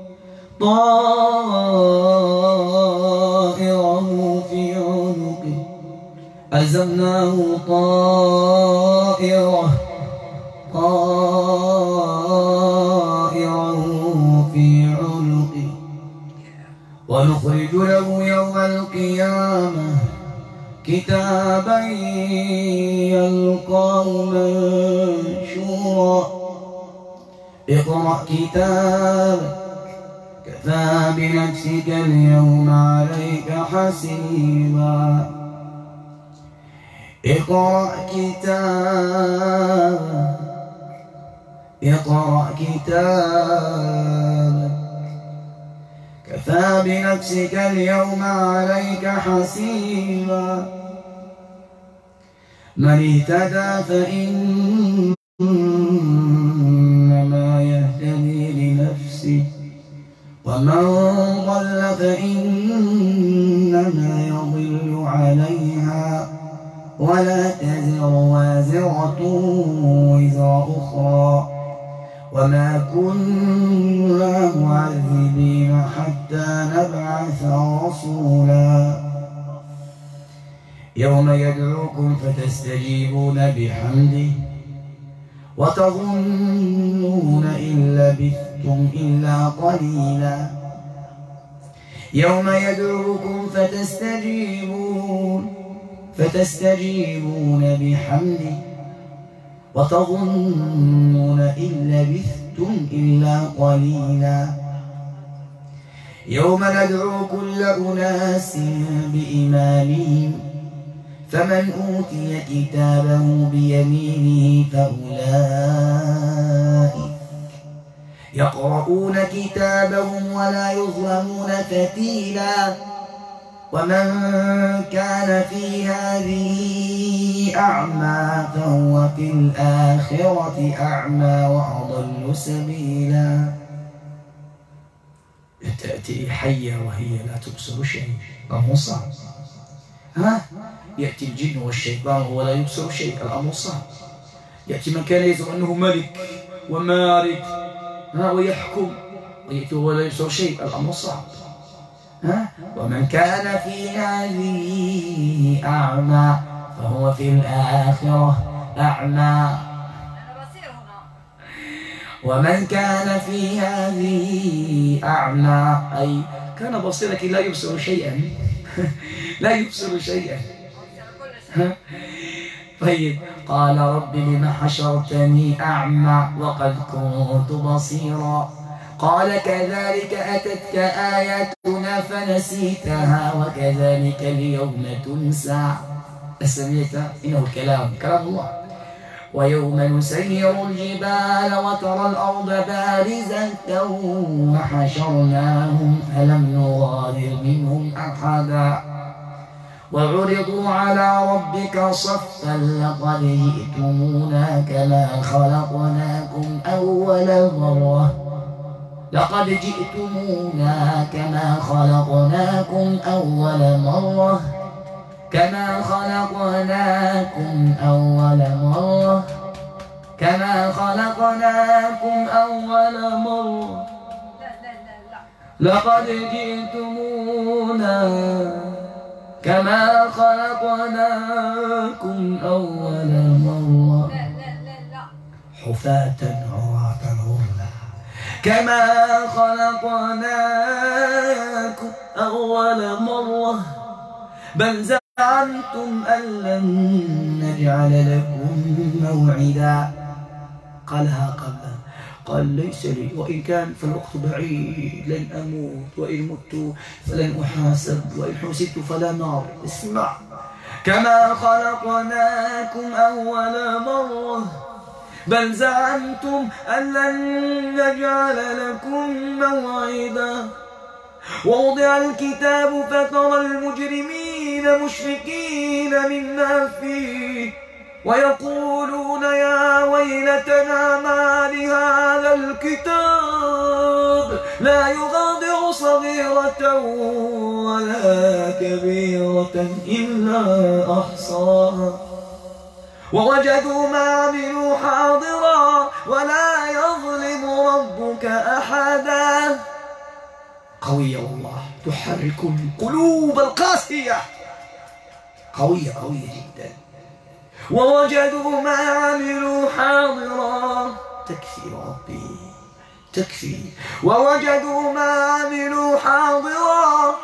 طائره في عنقه ألزمناه طائره طائره في عنقه ونخرج له يوم القيامة كتابا يلقاه منشورا اقرأ كتابك كفى بنفسك اليوم عليك حسيبا. اقرأ كتابك اقرأ كتابك كفى بنفسك اليوم عليك حسيبا. من اهتدى فإنما يهتدي لنفسه ومن ضل فإنما يضل عليها ولا تزر وازرة وزر أخرى وما كنا معذبين حتى نبعث رسولا. يوم يدعوكم فتستجيبون بحمده وتظنون إن لبثتم إلا قليلا يوم يدعوكم فتستجيبون فتستجيبون بحمده وتظنون إن لبثتم إلا قليلا يوم ندعو كل أناس بإمامهم فمن أوتي كتابه بيمينه فأولئك يقرؤون كتابهم ولا يظلمون فتيلا ومن كان في هذه أعمى فهو في الآخرة أعمى وأضل سبيلا. تأتي حية وهي لا تبصر شيء، الأمر صعب. ها؟ يأتي الجن والشيطان وهو لا يبصر شيء، الأمر صعب. يأتي من كان يزعم أنه ملك ومالك ها ويحكم ويأتي وهو لا يبصر شيء، الأمر صعب. ها؟ ومن كان في هذه أعمى فهو في الآخرة أعمى. ومن كان في هذه أعمى أي كان بصيرا لكن لا يبصر شيئا لا يبصر شيئا. طيب قال رب لم حشرتني أعمى وقد كنت بصيرا قال كذلك أتتك آياتنا فنسيتها وكذلك اليوم تنسى. سمعت؟ إنه الكلام كلام الله. ويوم نسير الجبال وترى الأرض بارزة وحشرناهم فلم نغادر منهم أحدا وعرضوا على ربك صفا لقد جئتمونا كما خلقناكم أول مرة لقد جئتمونا كما خلقناكم أول مرة كما خلقناكم أول مرة كما خلقناكم أول مرة لقد جئتمونا كما خلقناكم أول مرة حفاة عراة غرلا كما خلقناكم أول مرة بل زعمتم أن لن نجعل لكم موعدا قالها قبل قال ليس لي وإن كان فالوقت بعيد لن أموت وإن مت فلن أحاسب وإن حسبت فلا نار. اسمع كما خلقناكم أول مرة بل زعمتم أن لن نجعل لكم موعدا ووضع الكتاب فترى المجرمين مشفقين مما فيه ويقولون يا ويلتنا ما لهذا الكتاب لا يغادر صغيرة ولا كبيرة إلا أحصاها ووجدوا ما عملوا حاضرا ولا يظلم ربك أحدا. قوية والله تحرك القلوب القاسية قوية قوية جدا. ووجدوا ما عملوا حاضرا تكفي ربي تكفي ووجدوا ما عملوا حاضرا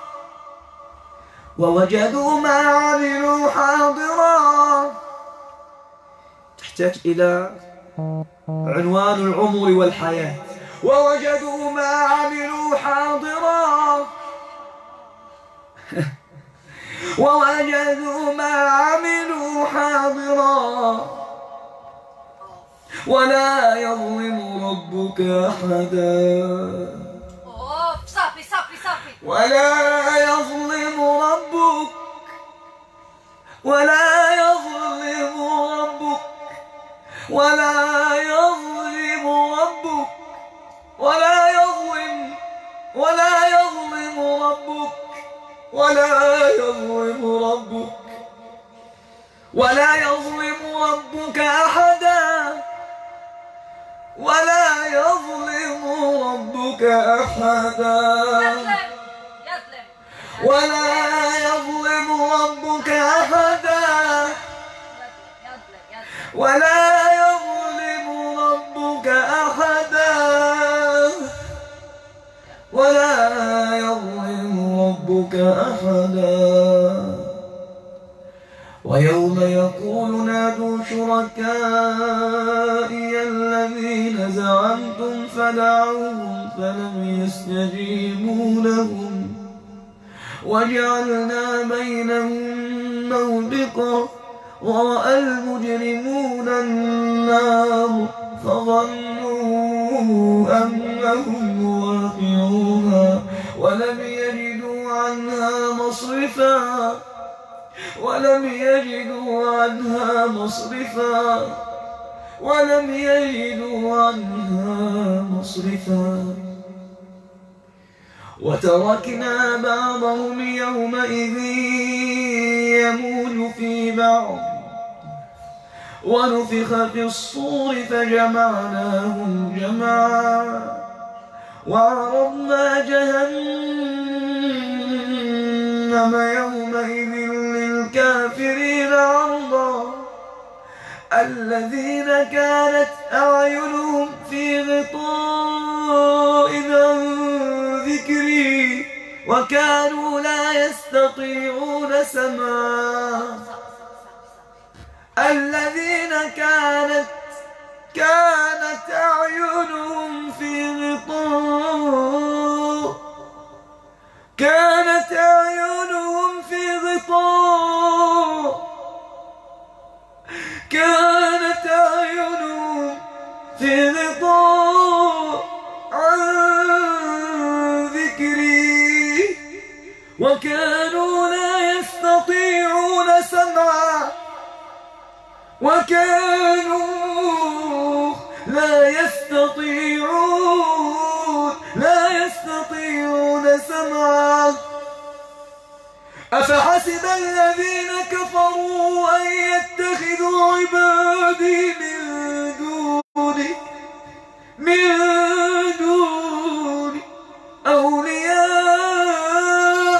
ووجدوا ما عملوا حاضرا تحتاج إلى عنوان العمر والحياة. ووجدوا ما عملوا حاضرا ووجدوا ما عملوا حاضرا ولا يظلم ربك أحدا ولا يظلم ربك ولا يظلم ربك ولا يظلم ربك ولا يظلم ولا يظلم ربك ولا يظلم ربك ولا يظلم ربك أحدا ولا يظلم ربك أحدا ولا يظلم ربك أحدا ولا يظلم ربك أحدا ويوم يقول نادوا شركائي الذين زعمتم فدعوهم فلم يستجيبوا لهم وجعلنا بينهم موبقا ورأى المجرمون النار فظنوا أنهم واقعوها ولم يجدوا عنها مصرفا ولم يجدوا عنها مصرفا ولم يجدوا عنها مصرفا وتركنا بعضهم يومئذ يموج في بعض ونفخ في الصور فجمعناهم جمعا وعرضنا جهنم يومئذ للكافرين عرضا الذين كانت أعينهم في غطاء عن ذكري وكانوا لا يستطيعون سماعا الذين كانت كانت أعينهم في غطاء كانت أعينهم في غطاء كانت أعينهم في غطاء عن ذكري وكانوا لا يستطيعون سمعا وكانوا لا يستطيعون لا يستطيعون سمعا أفحسب الذين كفروا أن يتخذوا عبادي من دوني من دوني أولياء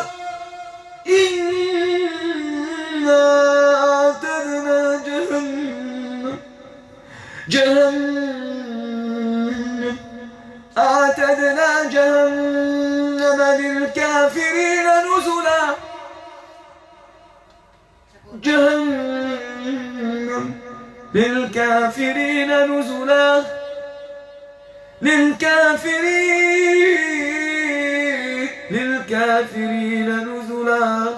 إنا أعتدنا جهنم جهنم أعتدنا جهنم للكافرين نزلا جهنم للكافرين نزلا للكافرين للكافرين نزلا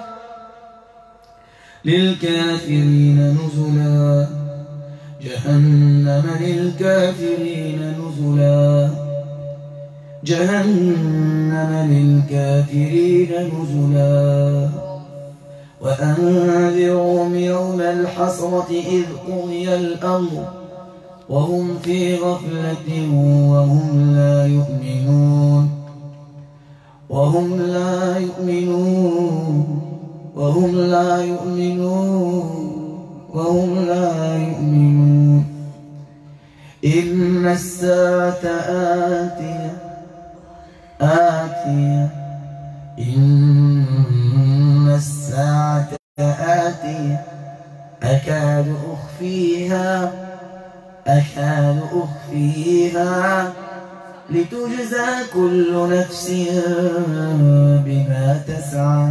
للكافرين نزلا جهنم للكافرين نزلا جهنم للكافرين نزلا وأنذرهم يوم الحسرة إذ قضي الأمر وهم في غفلة وهم لا يؤمنون وهم لا يؤمنون وهم لا يؤمنون وهم لا يؤمنون إن الساعة آتية آتية إن الساعة آتية أكاد أخفيها أكاد أخفيها لتجزى كل نفس بما تسعى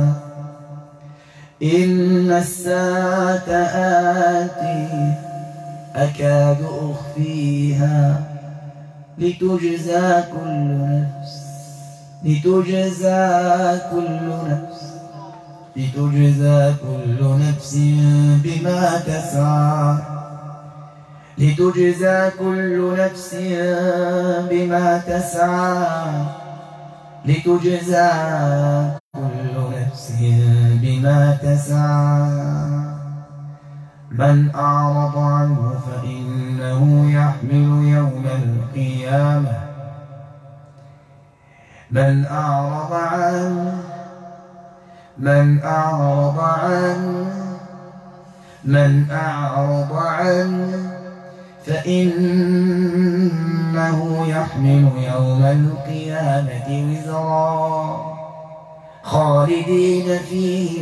إن الساعة آتية أكاد أخفيها لتجزى كل نفس لتجزى كل نفس لتجزى كل نفس بما تسعى لتجزى كل نفس بما تسعى لتجزى كل نفس بما تسعى من أعرض عنه فإنه يحمل يوم القيامة من أعرض عنه من أعرض عنه من أعرض عنه فإنه يحمل يوم القيامة وزرا خالدين فيه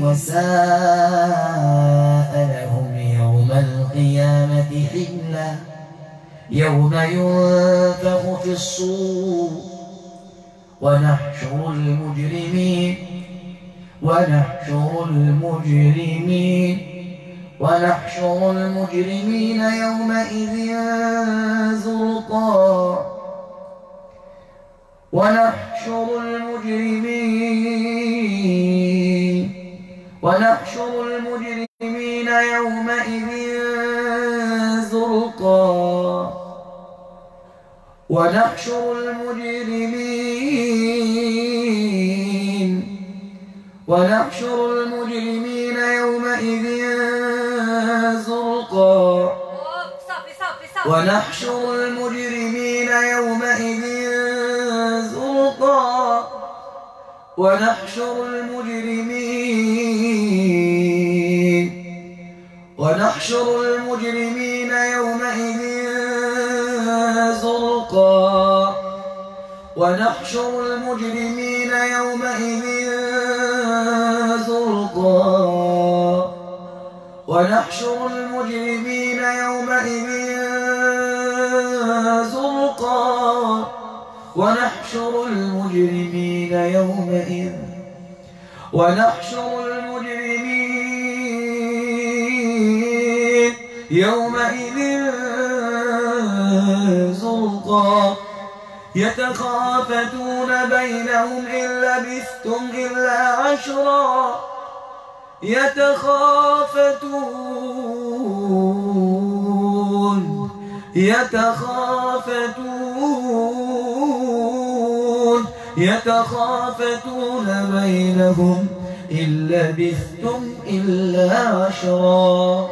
وساء لهم يوم القيامة حملا يوم ينفخ في الصور ونحشر المجرمين ونحشر المجرمين ونحشر المجرمين يومئذ زرقا ونحشر المجرمين ونحشر المجرمين يومئذ زرقا ونحشر المجرمين ونحشر المجرمين يومئذ زرقا ونحشر المجرمين يومئذ زرقا ونحشر المجرمين ونحشر المجرمين يومئذ زرقا ونحشر المجرمين يومئذ زرقا ونحشر المجرمين يومئذ زرقا ونحشر المجرمين يومئذ ونحشر المجرمين يومئذ زرقا يتخافتون بينهم إن لبثتم إلا عشرا يتخافتون يتخافتون يتخافتون بينهم إن لبثتم إلا عشرا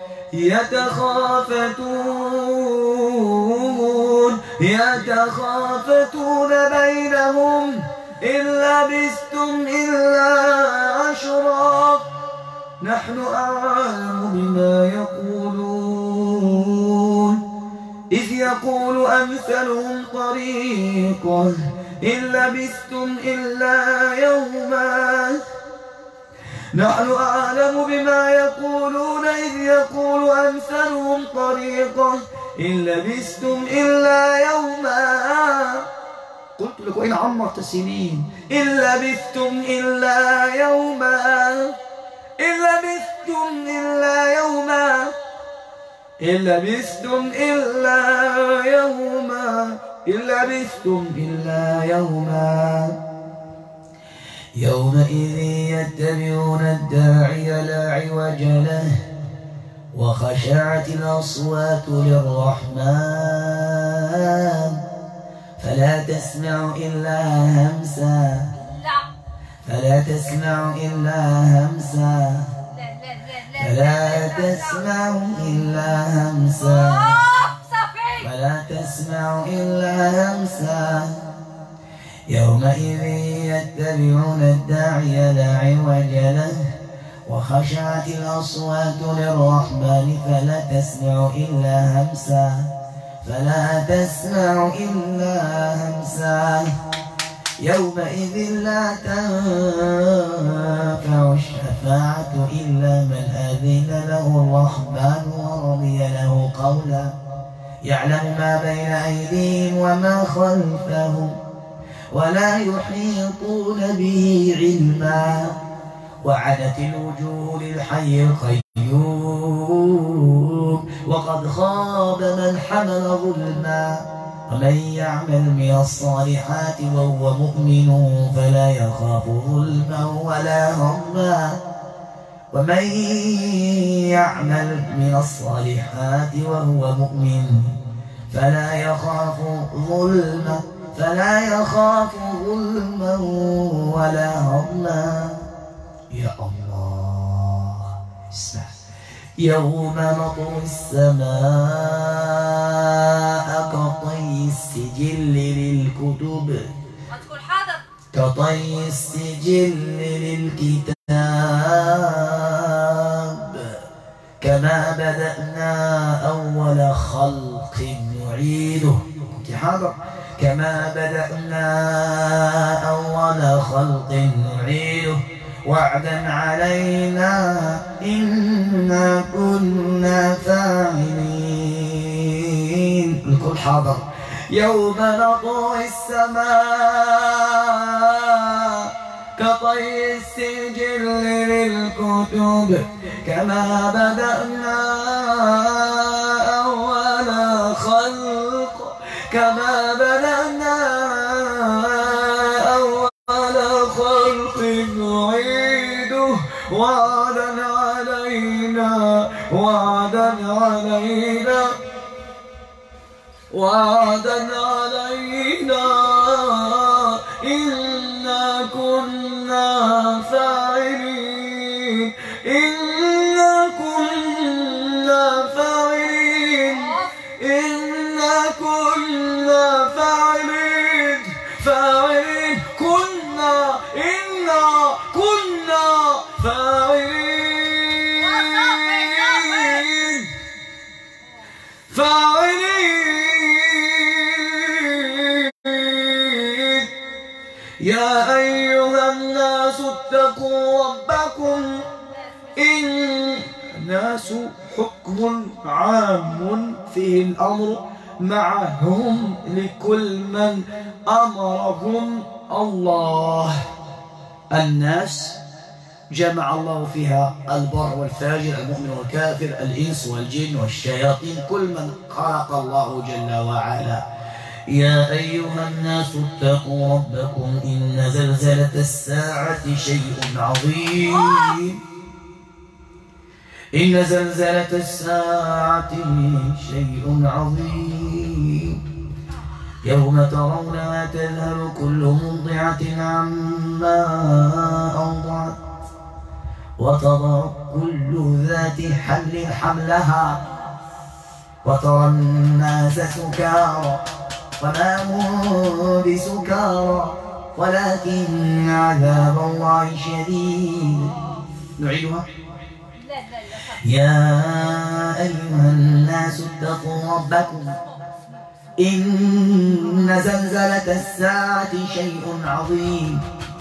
يتخافتون يتخافتون بينهم إن لبثتم إلا عشرا نحن أعلم بما يقولون إذ يقول أمثلهم طريقا إن لبثتم إلا يوما نحن أعلم بما يقولون إذ يقول أمثلهم طريقا إن لبثتم إلا يوما قلت لك وإن عمرت سنين إن لبثتم إلا يوما إن لبثتم إلا يوما إن لبثتم إلا يوما إن لبثتم إلا يوما يومئذ يتبعون الداعي لا عوج له وخشعت الأصوات للرحمن فلا تسمع إلا همسا فلا تسمع إلا همسا فلا تسمع إلا همسا فلا تسمع إلا همسا يومئذ يتبعون الداعي لا عوج له وخشعت الأصوات للرحمن فلا تسمع إلا همسا فلا تسمع إلا همسا يومئذ لا تنفع الشفاعة إلا من أذن له الرحمن ورضي له قولا يعلم ما بين أيديهم وما خلفهم ولا يحيطون به علما وعنت الوجوه للحي القيوم وقد خاب من حمل ظلما ومن يعمل من الصالحات وهو مؤمن فلا يخاف ظلما ولا هما ومن يعمل من الصالحات وهو مؤمن فلا يخاف ظلما فلا يخاف ظلما ولا هضما. يا الله اسمع. يوم نطوي السماء كطي السجل للكتب هتقول حاضر كطي السجل للكتاب كما بدأنا أول خلق نعيده. كنت حاضر؟ كما بدأنا أول خلق نعيده وعدا علينا إنا كنا فاعلين. الكل حاضر. يوم نطوي السماء كطي السجل للكتب كما بدأنا أول خلق كما بدأنا أول خلق نعيده وعدا علينا وعدا علينا وعدا علينا إنا كنا فاعلين إنا كنا فاعلين إنا كنا فاعلين فاعلين كنا إنا كنا فاعلين فاعلين يا أيها الناس اتقوا ربكم إن الناس حكم عام فيه الأمر معهم لكل من أمرهم الله. الناس جمع الله فيها البر والفاجر المؤمن والكافر الإنس والجن والشياطين كل من خلق الله جل وعلا. يا أيها الناس اتقوا ربكم إن زلزلة الساعة شيء عظيم إن زلزلة الساعة شيء عظيم يوم ترونها تذهل كل مرضعة عما أرضعت وتضع كل ذات حمل حملها وترى الناس سكارى وما هم بسكارى ولكن عذاب الله شديد. نعيدها. يا أيها الناس اتقوا ربكم إن زلزلة الساعة شيء عظيم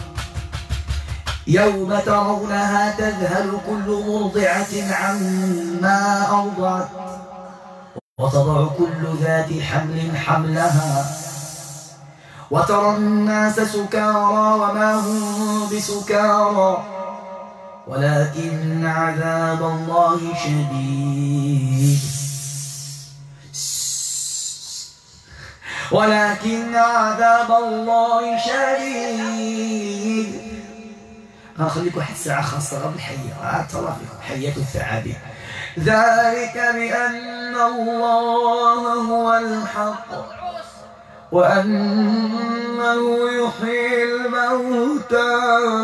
يوم ترونها تذهل كل مرضعة عما أرضعت وتضع كل ذات حمل حملها وترى الناس سكارى وما هم بسكارى ولكن عذاب الله شديد ولكن عذاب الله شديد. هنخليكم واحد ساعة خاصة قبل الحية ترى فيكم حياة الثعابين. ذلك بأن الله هو الحق وأنه يحيي الموتى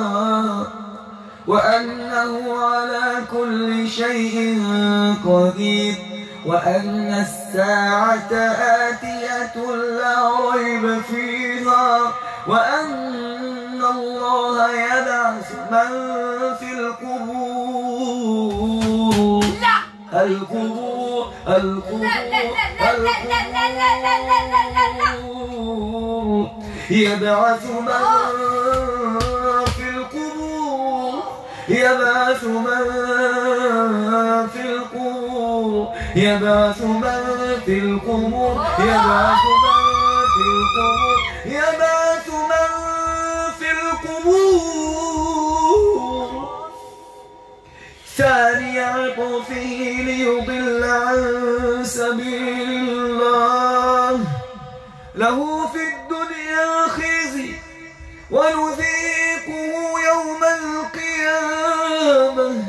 وأنه على كل شيء قدير وأن الساعة آتية لا ريب فيها وأن الله يبعث من في القبور القبور القبور القبور يبعث من في القبور يبعث من في القبور يبعث من في القبور يبعث من في القبور يبعث من في القبور ثاني عطفه ليضل عن سبيل الله له في الدنيا خزي ونذيقه يوم القيامة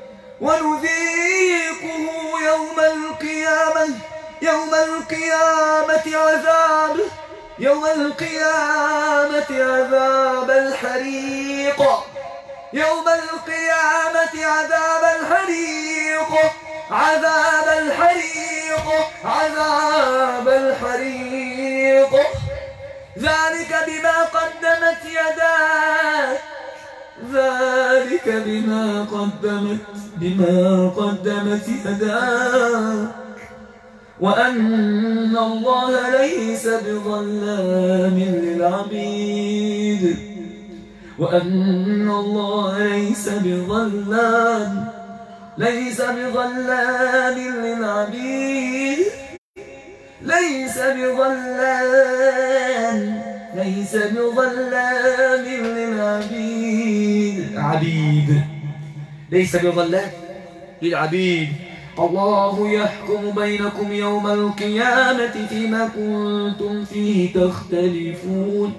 ونذيقه يوم القيامة يوم القيامة عذاب يوم القيامة عذاب الحريق يوم القيامة عذاب الحريق عذاب الحريق عذاب الحريق ذلك بما قدمت يداك ذلك بما قدمت بما قدمت يداك وأن الله ليس بظلام للعبيد وأن الله ليس بظلام ليس بظلام للعبيد ليس بظلام ليس بظلام للعبيد للعبيد، ليس بظلام للعبيد. الله يحكم بينكم يوم القيامة فيما كنتم فيه تختلفون.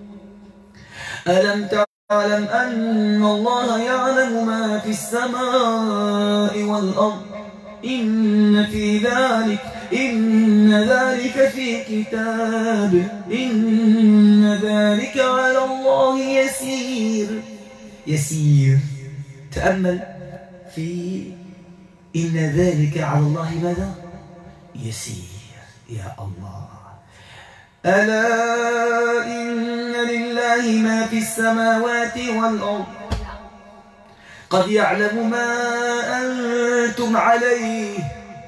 ألم تعلم أن الله يعلم ما في السماء والأرض؟ إن في ذلك إن ذلك في كتاب، إن ذلك على الله يسير. يسير، تأمل في إن ذلك على الله ماذا؟ يسير. يا الله، ألا إن لله ما في السماوات والأرض، قد يعلم ما أنتم عليه،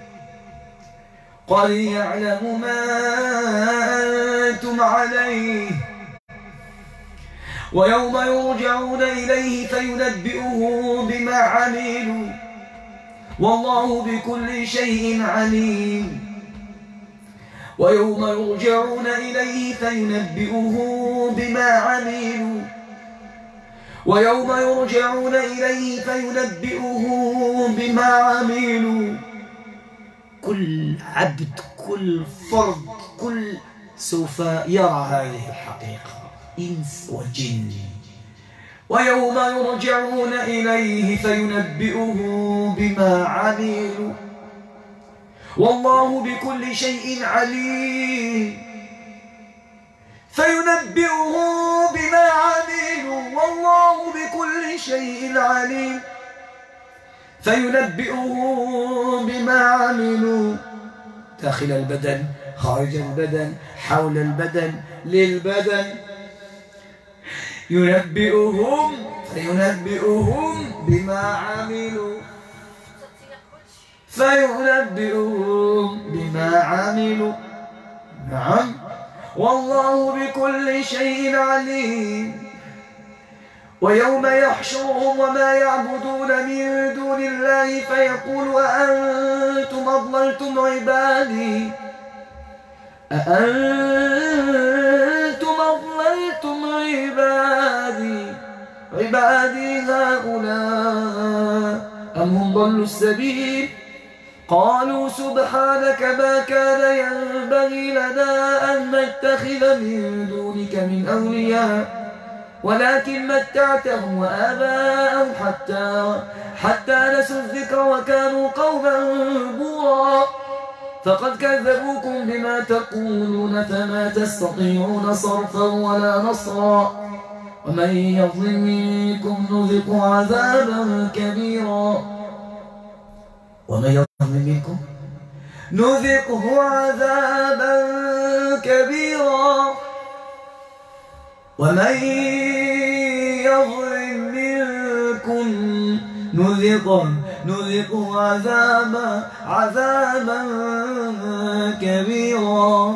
قد يعلم ما أنتم عليه، ويوم يرجعون إليه فينبئهم بما عملوا، والله بكل شيء عليم. ويوم يرجعون إليه فينبئهم بما عملوا، ويوم يرجعون إليه فينبئهم بما عملوا. كل عبد، كل فرد، كل سوف يرى هذه الحقيقة، إنس وجن. ويوم يرجعون إليه فينبئهم بما عملوا، والله بكل شيء عليم. فينبئهم بما عملوا، والله بكل شيء عليم. فينبئهم بما عملوا، داخل البدن، خارج البدن، حول البدن، للبدن. ينبئهم فينبئهم بما عملوا، فينبئهم بما عملوا. نعم، والله بكل شيء عليم. ويوم يحشرهم وما يعبدون من دون الله فيقول أأنتم أضللتم عبادي، أأنتم أضللتم عبادي عبادي هؤلاء أم هم ضلوا السبيل؟ قالوا سبحانك ما كان ينبغي لنا أن نتخذ من دونك من أولياء، ولكن متعتهم وآباءهم حتى حتى نسوا الذكر وكانوا قوما بورا. فقد كذبوكم بما تقولون فما تستطيعون صرفا ولا نصرا، ومن يظلم منكم نذقه عذابا كبيرا. ومن يظلم منكم نذقه عذابا كبيرا. ومن يظلم منكم نذقه نذقه عذابا عذابا كبيرا.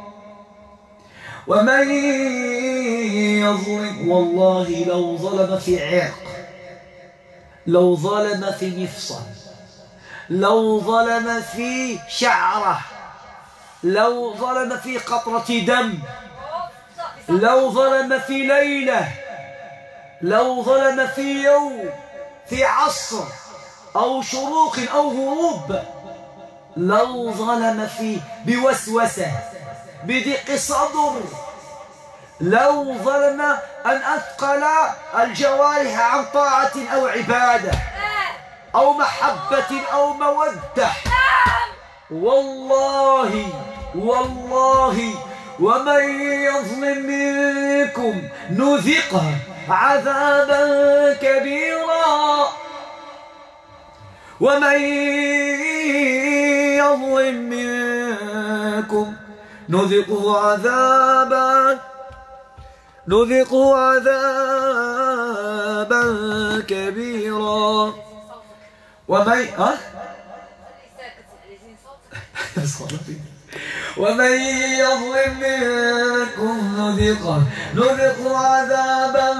ومن يظلم، والله لو ظلم في عرق، لو ظلم في مفصل، لو ظلم في شعره، لو ظلم في قطرة دم، لو ظلم في ليلة، لو ظلم في يوم، في عصر أو شروق أو غروب، لو ظلم في بوسوسة، بضيق صدر، لو ظلم أن أثقل الجوارح عن طاعة أو عبادة أو محبة أو مودة، والله والله ومن يظلم منكم نذقه عذابا كبيرا. ومن يظلم منكم نذقه عذابا نذقه عذابا كبيرا. ومن أه؟ ومن يظلم منكم نذقه نذقه عذابا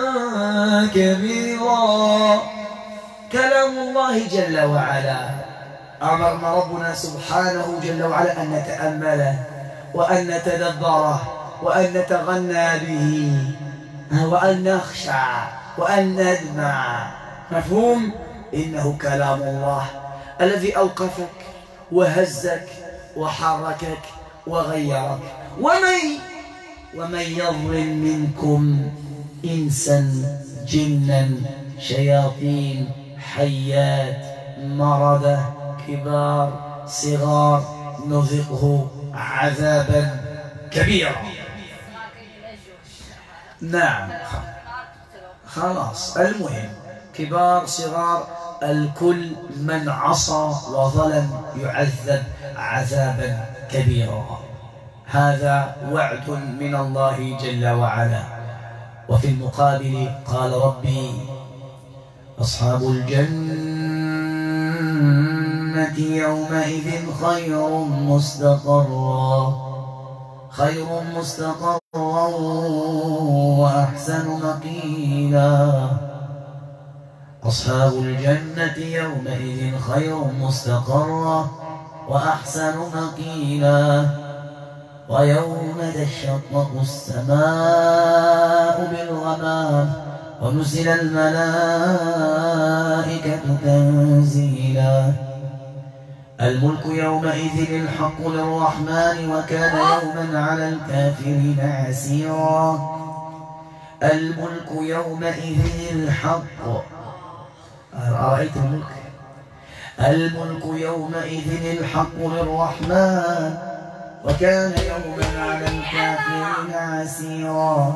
كبيرا. كلام الله جل وعلا أمرنا ربنا سبحانه جل وعلا أن نتأمله وأن نتدبره وأن نتغنى به وأن نخشع وأن ندمع. مفهوم؟ إنه كلام الله الذي أوقفك وهزك وحركك وغيرك. ومن ومن يظلم منكم إنسا جنا شياطين حيات مرضى كبار صغار نذقه عذابا كبيرا. نعم خلاص، المهم كبار صغار الكل من عصى وظلم يعذب عذابا كبيرا. هذا وعد من الله جل وعلا. وفي المقابل قال ربي أصحاب الجنة يومئذ خير مستقرا خير مستقرا وأحسن مقيلا. أصحاب الجنة يومئذ خير مستقرا وأحسن مقيلا. ويوم تشقق السماء بالغمام ونزل الملائكة تنزيلا. الملك يومئذ الحق للرحمن وكان يوما على الكافرين عسيرا. الملك يومئذ الحق. أرأيت الملك؟ الملك يومئذ الحق للرحمن وكان يوما على الكافرين عسيرا.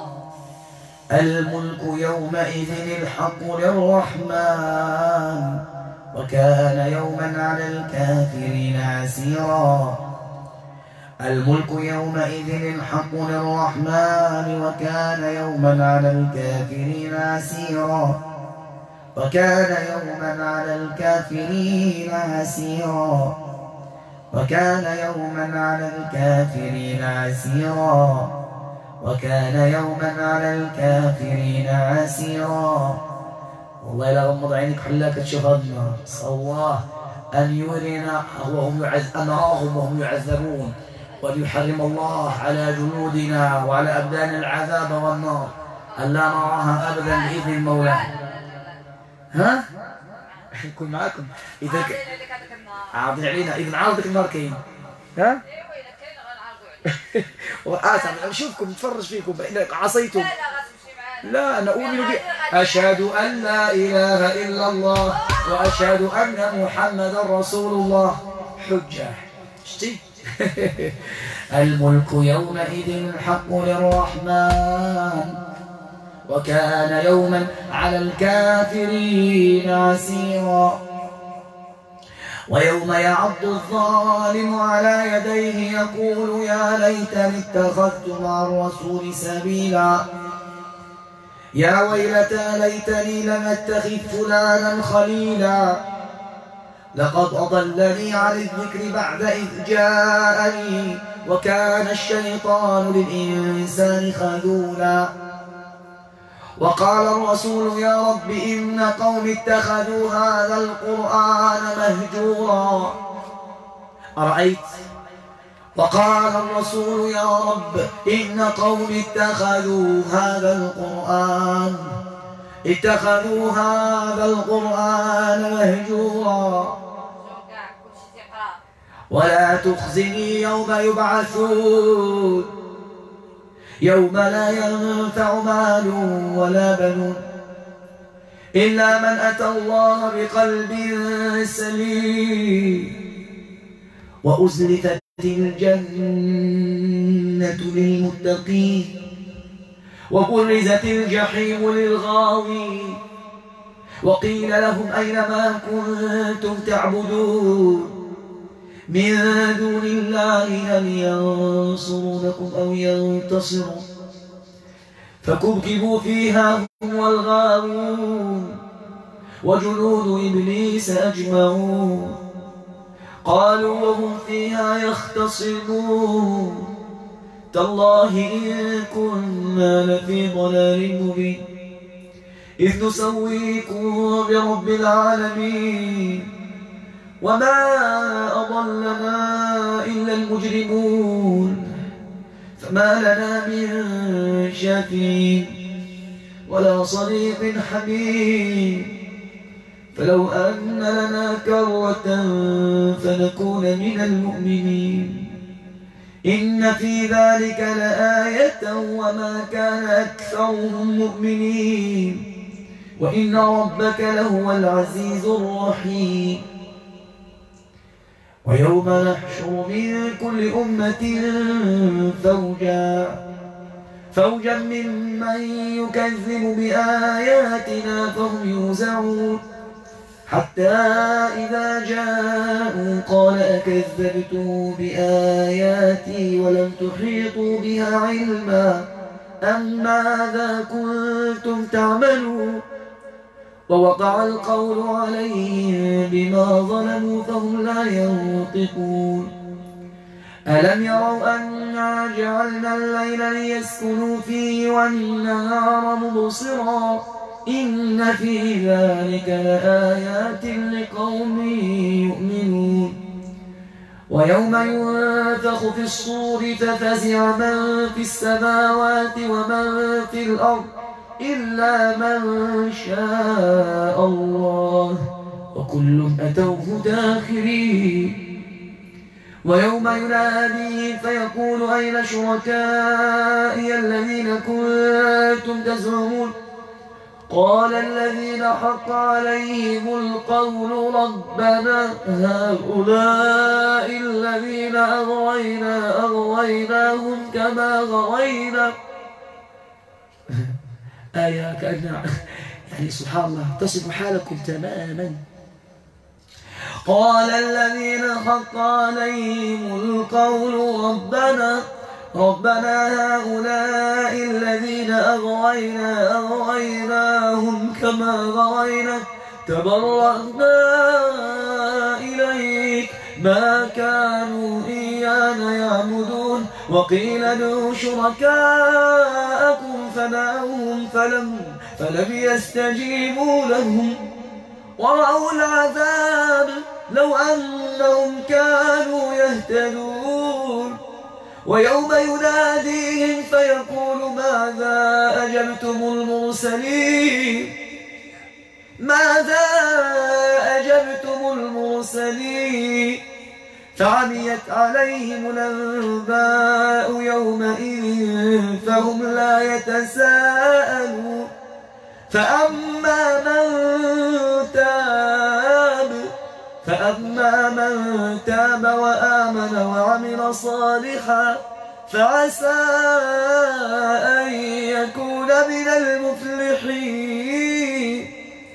الملك يومئذ الحق للرحمن وكان يوما على الكافرين عسيرا. الملك يومئذ الحق للرحمن وكان يوما على الكافرين عسيرا. وكان يوما على الكافرين عسيرا. وكان يوما على الكافرين عسيرا. وكان يوما على الكافرين عسيرا. والله لا غمض عينك حلاك تشوف هذا النار. نسأل الله أن يرينا وهم أنراهم وهم يعذبون، وأن يحرم الله على جنودنا وعلى أبدان العذاب والنار، أن لا نراها أبدا بإذن المولى. ها؟ نكون معاكم إذا ك... عارضين علينا إذا عارضك النار كاين. ها؟ وآسف نشوفكم نتفرج فيكم عصيتم. لا أنا أؤمن ب أشهد أن لا إله إلا الله وأشهد أن محمدا رسول الله. حجة شتي. الملك يومئذ الحق للرحمن وكان يوما على الكافرين عسيرا. ويوم يعض الظالم على يديه يقول يا ليتني اتخذت مع الرسول سبيلا. يا ويلتى ليتني لم اتخذ فلانا خليلا. لقد أضلني عن الذكر بعد إذ جاءني وكان الشيطان للإنسان خذولا. وقال الرسول يا رب إن قوم اتخذوا هذا القرآن مهجورا. أرأيت؟ وقال الرسول يا رب إن قوم اتخذوا هذا القرآن اتخذوا هذا القرآن مهجورا. ولا تخزني يوم يبعثون يوم لا ينفع مال ولا بنون إلا من أتى الله بقلب سليم. وأزلفت الجنة للمتقين وبرزت الجحيم للغاوين وقيل لهم أين ما كنتم تعبدون من دون الله هل ينصرونكم أو ينتصرون فكبكبوا فيها هم والغاوون وجنود إبليس أجمعون قالوا وهم فيها يختصمون تالله إن كنا لفي ضلال مبين إذ نسويكم برب العالمين وما أضلنا إلا المجرمون فما لنا من شافعين ولا صديق حميم، فلو أن لنا كرة فنكون من المؤمنين. إن في ذلك لآية وما كان أكثرهم مؤمنين وإن ربك لهو العزيز الرحيم. ويوم نحشر من كل أمة فوجا فوجا ممن يكذب بآياتنا فهم يوزعون، حتى إذا جاءوا قال أكذبتم بآياتي ولم تحيطوا بها علما أم ماذا كنتم تعملون. ووقع القول عليهم بما ظلموا فهم لا ينطقون. ألم يروا أنا جعلنا الليل ليسكنوا فيه والنهار مبصرا إن في ذلك لآيات لقوم يؤمنون. ويوم ينفخ في الصور ففزع من في السماوات ومن في الأرض إلا من شاء الله وكل أتوه داخرين. ويوم يناديهم فيقول أين شركائي الذين كنتم تزعمون قال الذين حق عليهم القول ربنا هؤلاء الذين أغوينا أغويناهم كما غوينا. آية كأنها يعني سبحان الله تصف حالكم تماما. قال الذين حق عليهم القول ربنا ربنا هؤلاء الذين أغوينا أغويناهم كما غوينا تبرأنا إليك ما كانوا إيانا يعبدون وقيل ادعوا شركاءكم فدعوهم فلم, فلم يستجيبوا لهم ورأوا العذاب لو أنهم كانوا يهتدون. ويوم يناديهم فيقول ماذا أجبتم المرسلين ماذا أجبتم المرسلين فعميت عليهم الأنباء يومئذ فهم لا يتساءلون. فأما من تاب فأما من تاب وآمن وعمل صالحا فعسى أن يكون من المفلحين.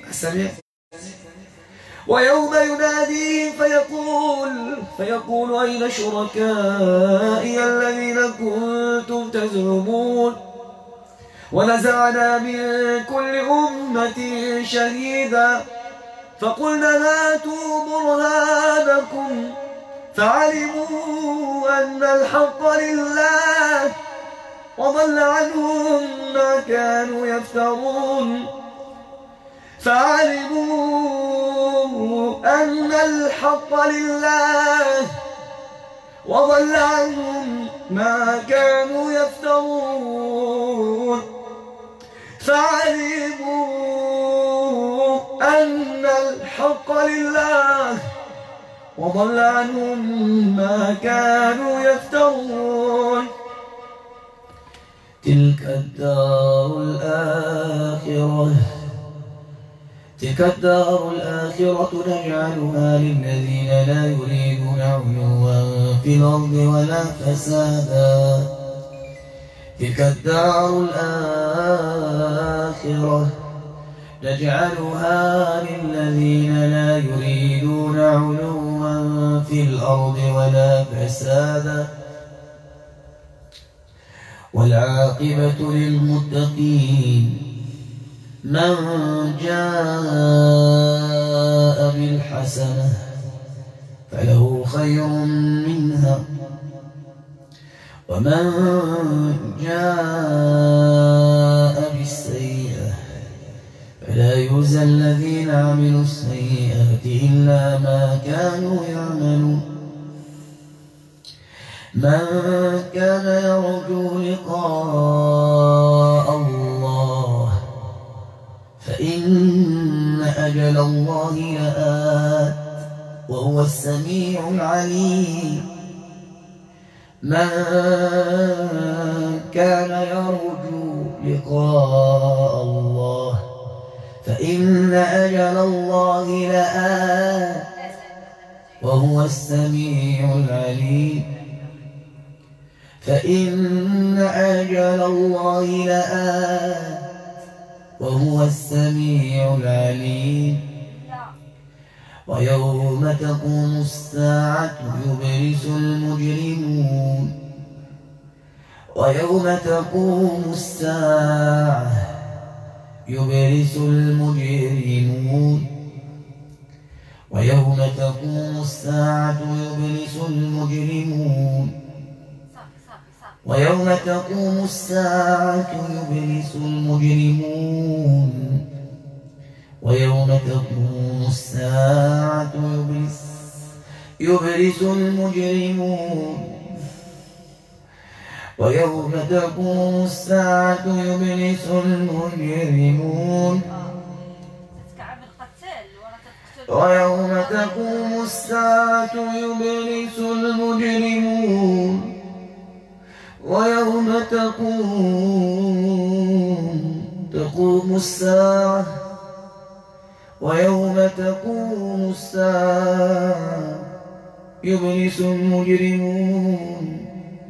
ويوم يناديهم فيقول فيقول أين شركائي الذين كنتم تزعمون ونزعنا من كل أمة شهيدا فقلنا هاتوا برهانكم فعلموا أن الحق لله وضل عنهم ما كانوا يفترون. فعلموا أن الحق لله وضل عنهم ما كانوا يفترون. فعلموا أن الحق لله وضل عنهم ما كانوا يفترون. تلك الدار الآخرة تلك الدار الآخرة نجعلها للذين لا يريدون علوا في الأرض ولا فسادا تلك الدار الآخرة نجعلها للذين لا يريدون علوا في الأرض ولا فسادا والعاقبة للمتقين. من جاء بالحسنة فله خير منها ومن جاء بالسيئة فلا يجزى الذين عملوا السيئات إلا ما كانوا يعملون. من كان يرجو لقاء الله السميع العليم. من كان يرجو لقاء الله فإن أجل الله لآت وهو السميع العليم. فإن أجل الله لآت وهو السميع العليم. ويوم تقوم الساعة يبلس المجرمون ويوم تقوم الساعة يبلس المجرمون ويوم تقوم الساعة يبلس المجرمون ويوم تقوم الساعة يبلس المجرمون ويوم تقوم الساعة يبلس يبلس المجرمون ويوم تقوم الساعة يبلس المجرمون ويوم تقوم الساعة يبلس المجرمون ويوم تقوم تقوم الساعة ويوم تقوم الساعة يبلس المجرمون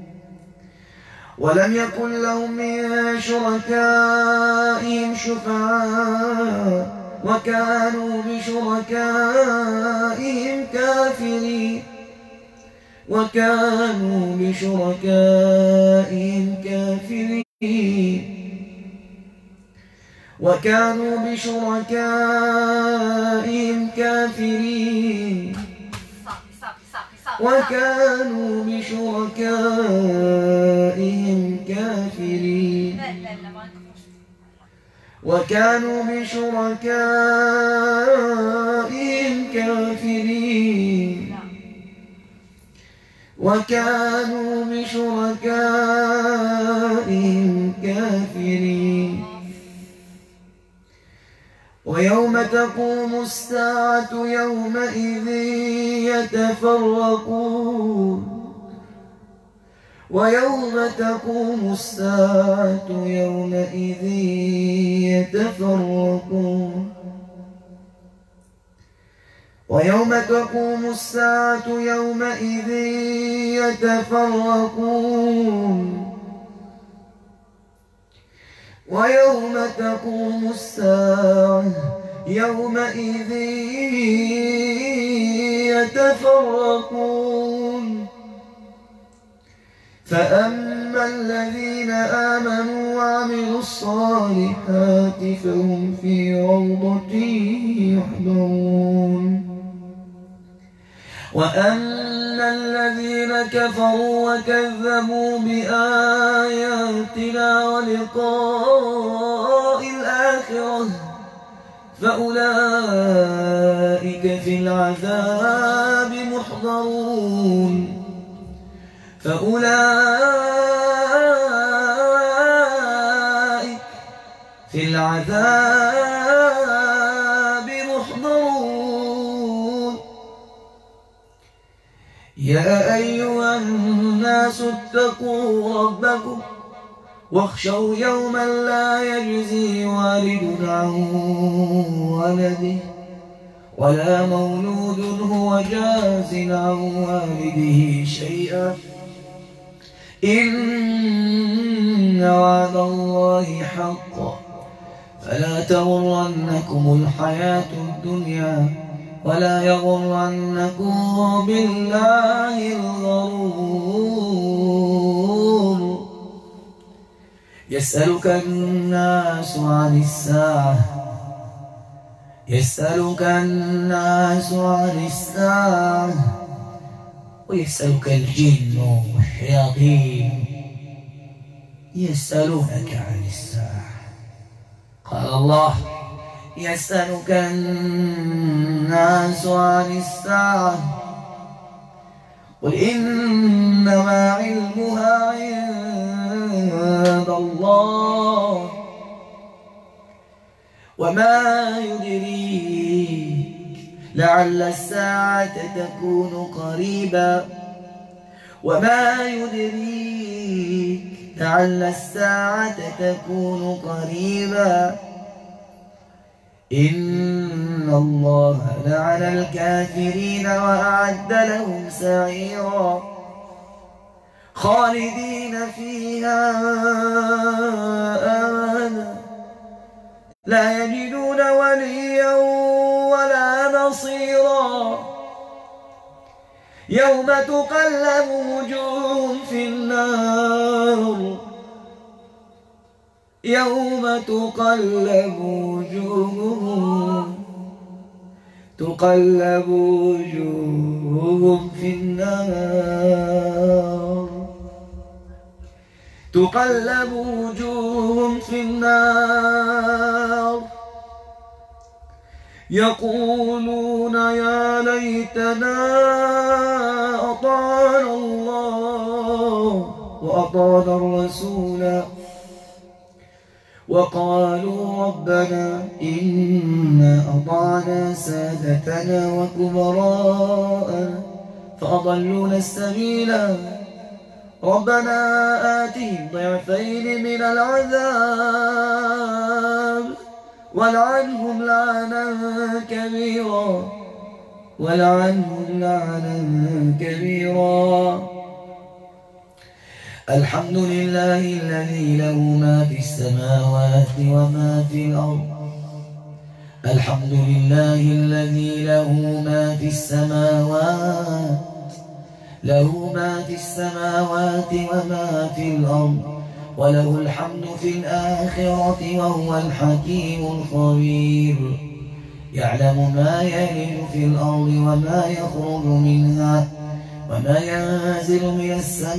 ولم يكن لهم من شركائهم شفعاء وكانوا بشركائهم كافرين وكانوا بشركائهم كافرين وكانوا بشركائهم كافرين وكانوا بشركائهم كافرين وكانوا بشركائهم كافرين وكانوا بشركائهم كافرين ويوم تقوم الساعة يومئذ يتفرقون ويوم تقوم الساعة يومئذ يتفرقون ويوم تقوم الساعة يومئذ يتفرقون ويوم تقوم الساعة يومئذ يتفرقون فأما الذين آمنوا وعملوا الصالحات فهم في روضة يحبرون وأما الذين كفروا وكذبوا بآياتنا ولقاء الآخرة فأولئك في العذاب محضرون فأولئك في العذاب محضرون يا أيها الناس اتقوا ربكم واخشوا يوما لا يجزي والد عن ولده ولا مولود هو جاز عن والده شيئا إن وعد الله حق فلا تغرنكم الحياة الدنيا ولا يغرنكم بالله الغرور يسألك الناس عن الساعة يسألك الناس عن الساعة ويسألك الجن والشياطين يسألونك عن الساعة قال الله يسألك الناس عن الساعة قل إنما علمها عند الله وما يدريك لعل الساعة تكون قريبا وما يدريك لعل الساعة تكون قريبا إن الله لعن الكافرين وأعد لهم سعيرا خالدين فيها أبدا لا يجدون وليا ولا نصيرا يوم تقلب وجوههم في النار يوم تقلب وجوههم تقلب وجوههم في النار تقلب وجوههم في النار يقولون يا ليتنا أطعنا الله وأطعنا الرسول وقالوا ربنا إنا أطعنا سادتنا وكبراءنا فأضلونا السبيلا ربنا آتهم ضعفين من العذاب والعنهم لعنا كبيرا والعنهم لعنا كبيرا الحمد لله الذي له ما في السماوات وما في الأرض الحمد لله الذي له ما في السماوات له ما في السماوات وما في الأرض وله الحمد في الآخرة وهو الحكيم الخبير يعلم ما يلج في الأرض وما يخرج منها وما ينزل من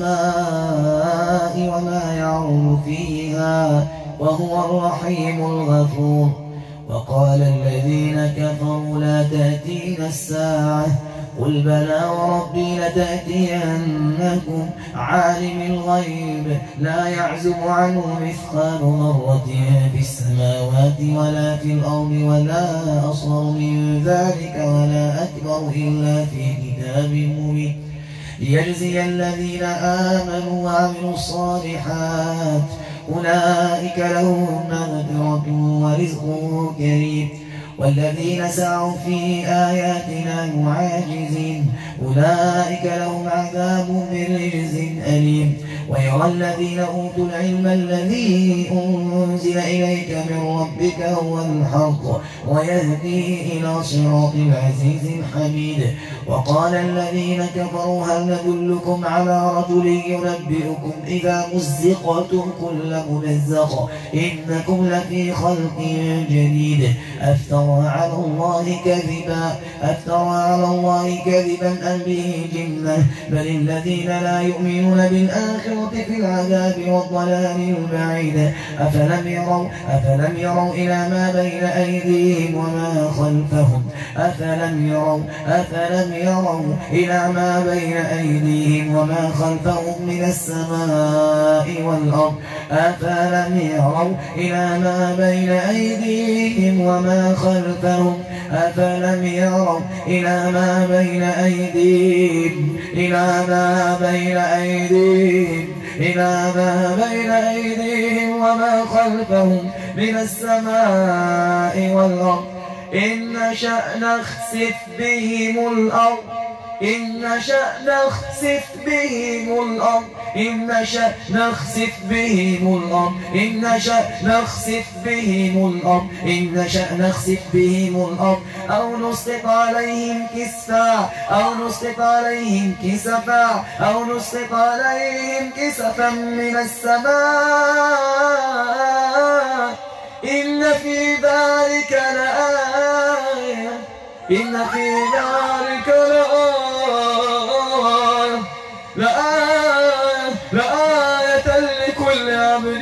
السماء وما يعرج فيها وهو الرحيم الغفور وقال الذين كفروا لا تأتينا الساعة قل بلى وربي لتأتينكم عالم الغيب لا يعزب عنه مثقال ذرة في السماوات ولا في الأرض ولا أصغر من ذلك ولا أكبر إلا في كتاب مبين ليجزي الذين آمنوا وعملوا الصالحات أولئك لهم مغفرة ورزق كريم والذين سعوا في آياتنا معاجزين أولئك لهم عذاب من رجز أليم ويرى الذين أوتوا العلم الذي أنزل إليك من ربك هو الحق ويهدي إلى صراط العزيز الحميد وقال الذين كفروا هل ندلكم على رجل ينبئكم إذا مزقتم كل ممزق إنكم لفي خلق جديد أفترى على الله كذبا أفترى على الله كذبا أم به جنة بل الذين لا يؤمنون بالآخرة في العذاب والضلال البعيد أفلم يروا أفلم يروا إلى ما بين أيديهم وما خلفهم أفلم يروا أفلم يروا إلى ما بين أيديهم وما خلفهم من السماء والأرض أفلم يروا إلى ما بين أيديهم وما خلفهم أفلم يروا إلى ما بين أيديهم إلى ما بين أيديهم إلى ما بين أيديهم وما خلفهم من السماء والأرض إن نشأ نخسف بهم الأرض إن نشأ نخسف بهم الأرض إن نشأ نخسف بهم الأرض إن نشأ نخسف بهم الأرض إن نشأ نخسف بهم الأرض أو نسقط عليهم كسفا أو نسقط عليهم كسفا أو نسقط عليهم كسفا من السماء إن في ذلك لآية إن في ذلك لآية لآية لآية لكل عبد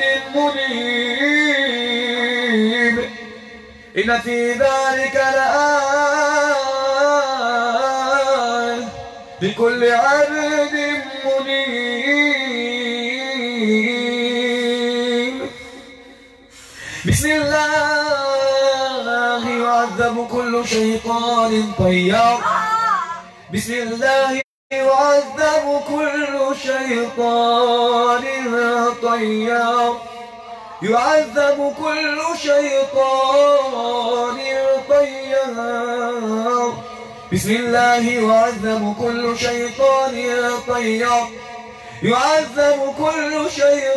منيب إن في ذلك لآية لكل عبد منيب بسم الله يعذب كل شيطان طيار. بسم الله يعذب كل شيطان طيار. يعذب كل شيطان طيار. بسم الله يعذب كل شيطان طيار. يعذب كل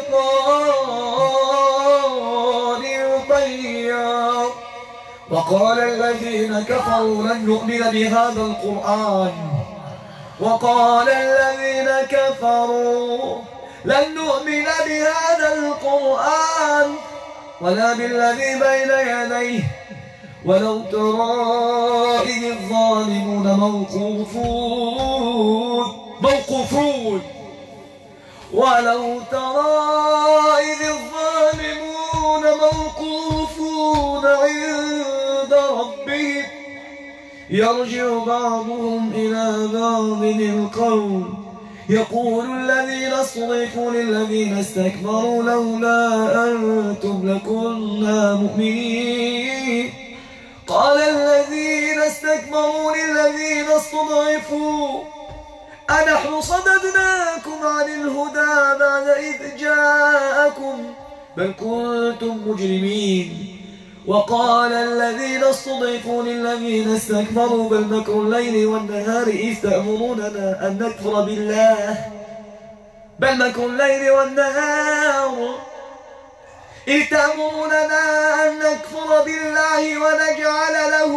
شيطان طيار. وقال الذين كفروا لن نؤمن بهذا القرآن. وقال الذين كفروا لن نؤمن بهذا القرآن ولا بالذي بين يديه ولو ترى إذ الظالمون موقوفون موقوفون ولو ترى إذ الظالمون موقوفون عند ربهم يرجع بعضهم إلى بعض القول يقول الذين استضعفوا للذين استكبروا لولا أنتم لكنا مؤمنين. قال الذين استكبروا للذين استضعفوا أنحن صددناكم عن الهدى بعد إذ جاءكم بل كنتم مجرمين. وقال الذين استضعفوا للذين استكبروا بل مكر الليل والنهار إذ تأمروننا أن نكفر بالله بل مكر الليل والنهار إذ تأمروننا أن نكفر بالله ونجعل له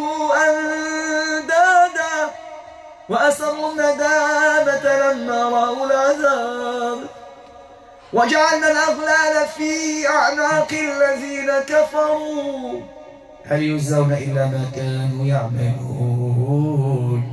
أندادا وأسروا الندامة لما رأوا العذاب وجعلنا الأغلال في أعناق الذين كفروا هل يجزون إلا ما كانوا يعملون.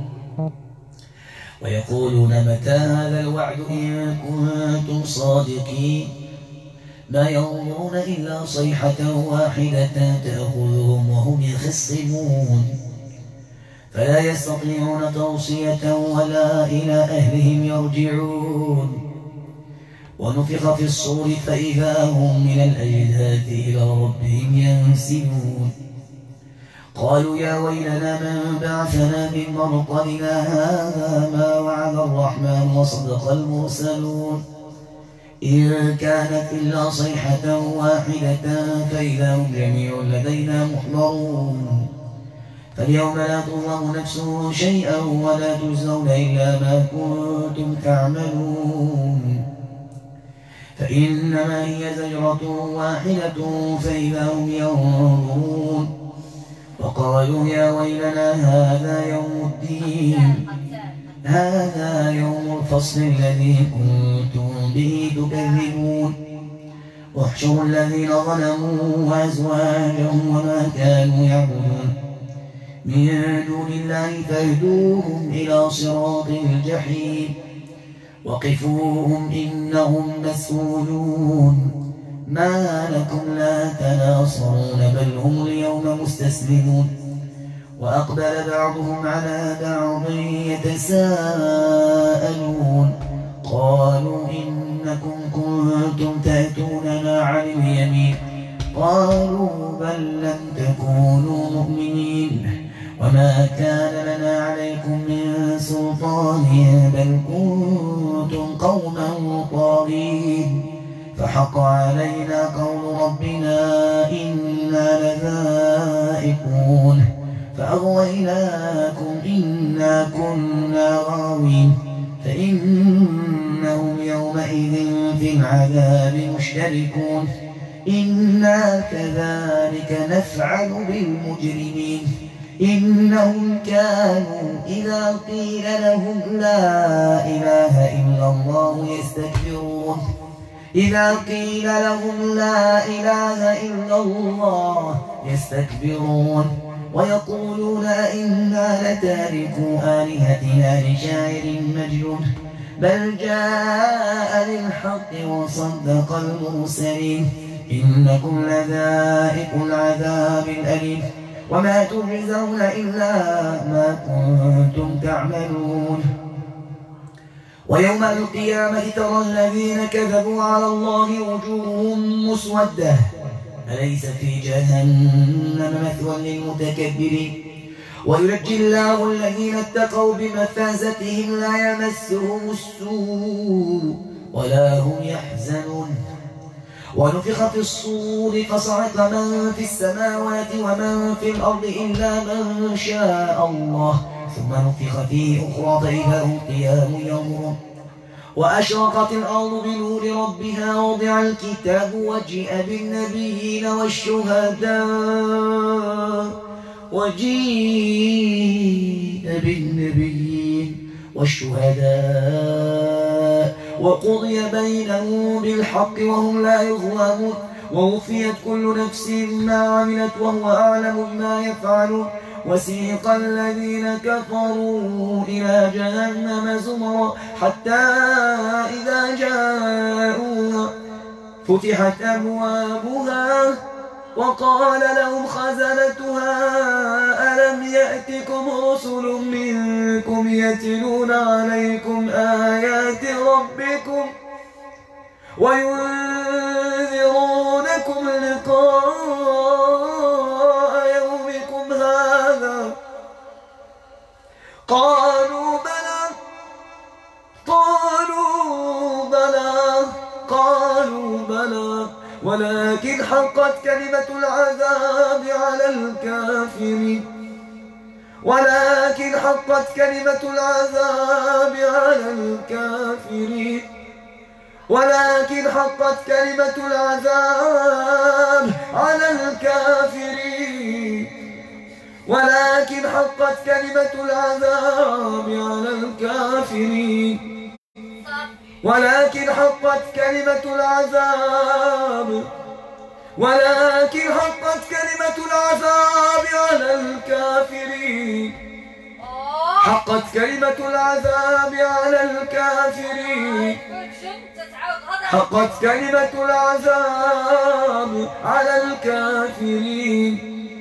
ويقولون متى هذا الوعد إن كنتم صادقين ما ينظرون إلا صيحة واحدة تأخذهم وهم يخصمون فلا يستطيعون توصية ولا إلى أهلهم يرجعون. ونفخ في الصور فإذا هم من الأجداث إلى ربهم ينسلون. قالوا يا ويلنا من بعثنا من مرقدنا هذا ما وعد الرحمن وصدق المرسلون. إن كانت إلا صيحة واحدة فإذا هم جميع لدينا محضرون. فاليوم لا تظلم نفس شيئا ولا تجزون إلا ما كنتم تعملون. فإنما هي زجرة واحدة فإذا هم ينظرون. وقالوا يا ويلنا هذا يوم الدين هذا يوم الفصل الذي كنتم به تكذبون. واحشروا الذين ظلموا وأزواجهم وما كانوا يعبدون من دون الله فاهدوهم إلى صراط الجحيم. وقفوهم إنهم مسؤولون. ما لكم لا تناصرون بل هم اليوم مستسلمون. وأقبل بعضهم على بعض يتساءلون قالوا إنكم كنتم تأتوننا عن اليمين قالوا بل لم تكونوا مؤمنين وما كان لنا عليكم من سلطان بل كنتم قوما طاغين فحق علينا قول ربنا إنا لذائقون فأغويناكم إنا كنا غاوين. فإنهم يومئذ في العذاب مشتركون. إنا كذلك نفعل بالمجرمين إنهم كانوا إذا قيل لهم لا إله إلا الله يستكبرون إذا قيل لهم لا إله إلا الله يستكبرون ويقولون إنا لتاركو آلهتنا لشاعر مجنون بل جاء بالحق وصدق المرسلين إنكم لذائق العذاب الأليم وما تجزون إلا ما كنتم تعملون. ويوم القيامة ترى الذين كذبوا على الله وجوههم مسودة أليس في جهنم مثوى للمتكبرين وينجي الله الذين اتقوا بمفازتهم لا يمسهم السوء ولا هم يحزنون. ونفخ في الصور فصعق من في السماوات ومن في الأرض إلا من شاء الله ثم نفخ فيه أخرى فإذا هم قيام ينظرون. وأشرقت الأرض بنور ربها ووضع الكتاب وجيء بالنبيين والشهداء وجيء بالنبيين والشهداء وقضي بينهم بالحق وهم لا يظلمون ووفيت كل نفس ما عملت وهو أعلم بما يفعلون. وسيق الذين كفروا إلى جهنم زمرا حتى إذا جاءوها فتحت أبوابها وقال لهم خزنتها ألم يأتكم رسل منكم يتلون عليكم آيات ربكم وينذرونكم لقاء يومكم هذا قالوا بلى قالوا بلى قالوا بلى ولكن حقت كلمة العذاب على الكافرين ولكن حقت كلمة العذاب على الكافرين ولكن حقت كلمة العذاب على الكافرين ولكن حقت كلمة العذاب على الكافرين ولكن حقت كلمة العذاب ولكن حقت كلمة العذاب على الكافرين حقت كلمة العذاب على الكافرين حقت كلمة العذاب على الكافرين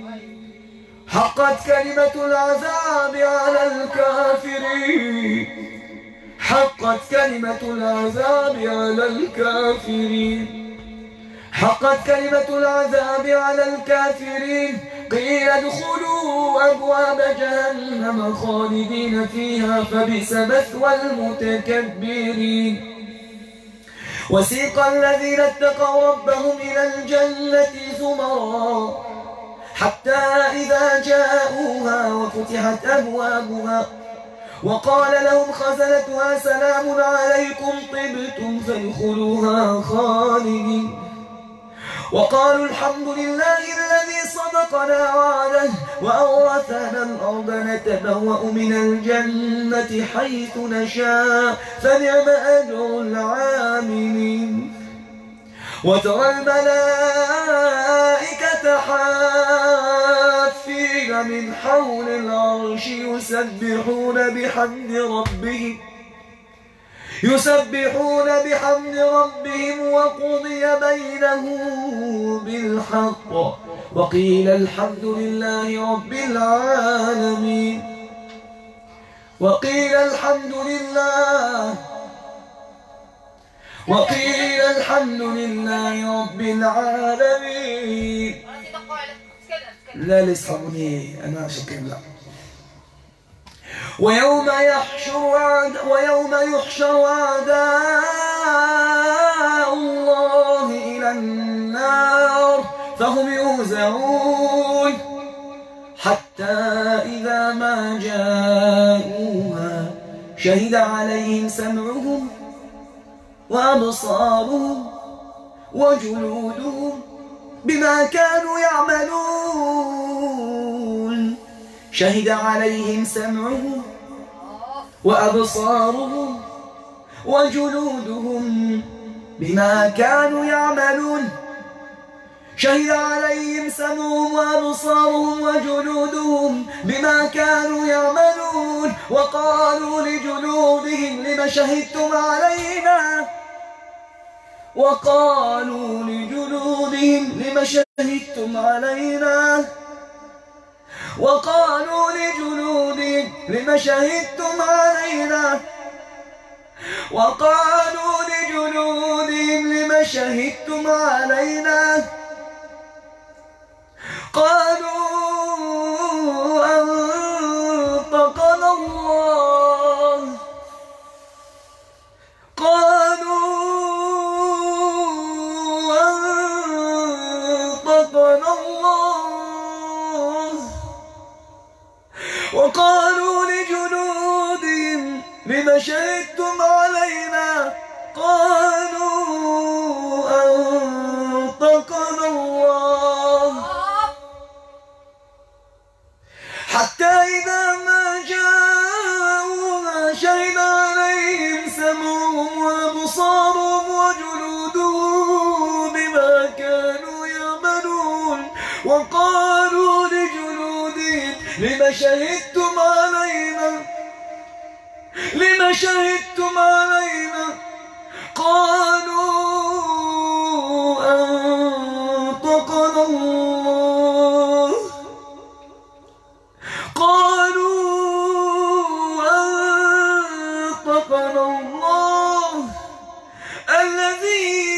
حقت كلمة العذاب على الكافرين حقت كلمة العذاب على الكافرين حقت كلمة العذاب على الكافرين قيل ادخلوا أبواب جهنم خالدين فيها فبئس مثوى المتكبرين. وسيق الذين اتقوا ربهم إلى الجنة زمرا حتى إذا جاءوها وفتحت أبوابها وقال لهم خزنتها سلام عليكم طبتم فادخلوها خالدين وقالوا الحمد لله الذي صدقنا وعده وأورثنا الأرض نتبوأ من الجنة حيث نشاء فنعم أجر العاملين. وترى الملائكة حافين من حول العرش يسبحون بحمد ربهم يسبحون بحمد ربهم وقضي بينهم بالحق وقيل الحمد لله رب العالمين وقيل الحمد لله وقيل الحمد لله رب العالمين. لا يسحبني أنا شكرا لا. ويوم يحشر ويوم يحشر أعداء الله إلى النار فهم يوزعون حتى إذا ما جاءوها شهد عليهم سمعهم وأبصارهم وجلودهم بما كانوا يعملون شهد عليهم سمعهم وأبصارهم وجلودهم بما كانوا يعملون شهد عليهم سمعهم وأبصارهم وجلودهم بما كانوا يعملون وقالوا لجلودهم لم شهدتم علينا وقالوا لجلودهم لم شهدتم علينا وقالوا لجلودهم لم شهدتم علينا وقالوا لجلودهم لم شهدتم علينا الله. وقالوا لجلودهم لم شهدتم علينا قالوا أنطقنا الله. حتى إذا ما جاءوها شهد عليهم سمعهم وأبصارهم وجلودهم بما كانوا يعملون. وقالوا لجلودهم لم شهدتم علينا لم شهدتم علينا قالوا أنطقنا الله. قالوا أنطقنا الله الذي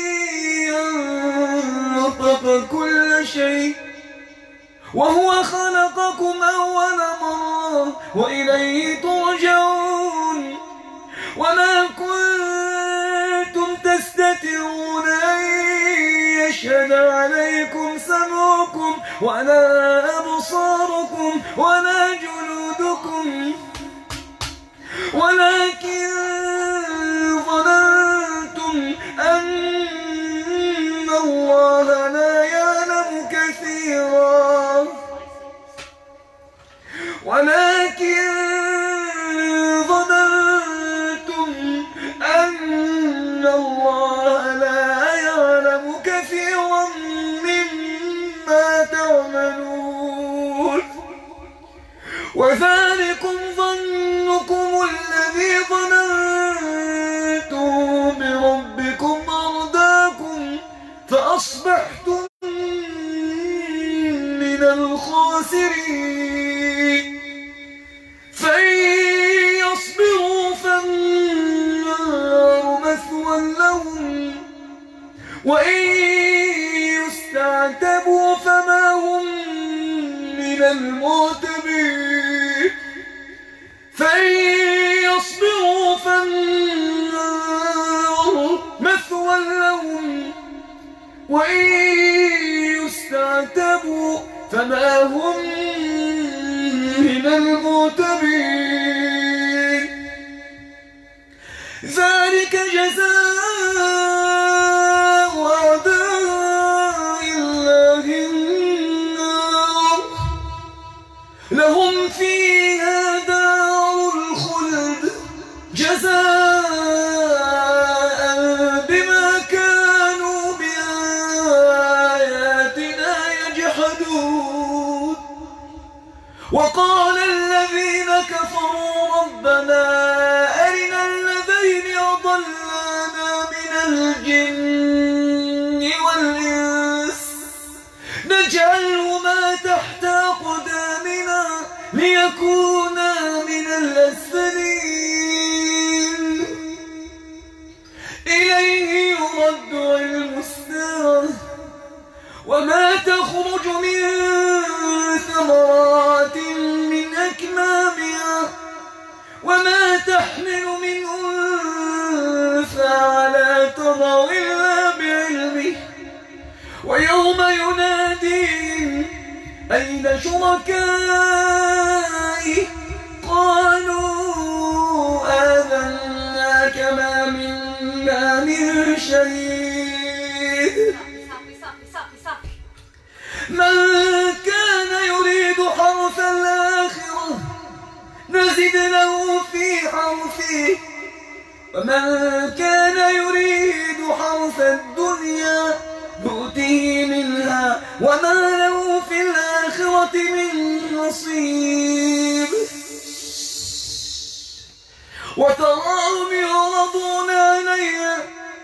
أنطق كل شيء وهو خلقكم أول مرة وإليه ترجعون. وما كنتم تستترون أن يشهد عليكم سمعكم ولا أبصاركم ولا جلودكم ولكن ظننتم أن الله لا يعلم كثيرا ولكن ظننتم أن الله لا يعلم كثيرا مما تعملون. وذلكم ظنكم الذي ظننتم بربكم أرداكم فأصبحتم من الخاسرين. فإن يصبروا فالنار مثوى لهم وإن يستعتبوا فما هم من المعتبين. فإن يصبروا فالنار مثوى لهم وإن يستعتبوا فما هم من المعتبين. ذلك جزاء أعداء الله النار لهم فيها دار الخلد جزاء بما كانوا بآياتنا يجحدون. وقال الذين كفروا ربنا أرنا الذين أضلانا من الجن والإنس نجعلهما تحت أقدامنا ليكونا من الأسفلين. إليه يرد علم الساعة وما تخرج من ثمرات من أكمامها وما تحمل من أنثى ولا تضع إلا بعلمه. ويوم يناديهم أين شركائي قالوا آذناك ما منا من شيء. من كان يريد حرث الآخرة نزد له في حرثه ومن كان يريد حرث الدنيا نؤته منها وما له في الآخرة من نصيب. وتراهم يعرضون عليها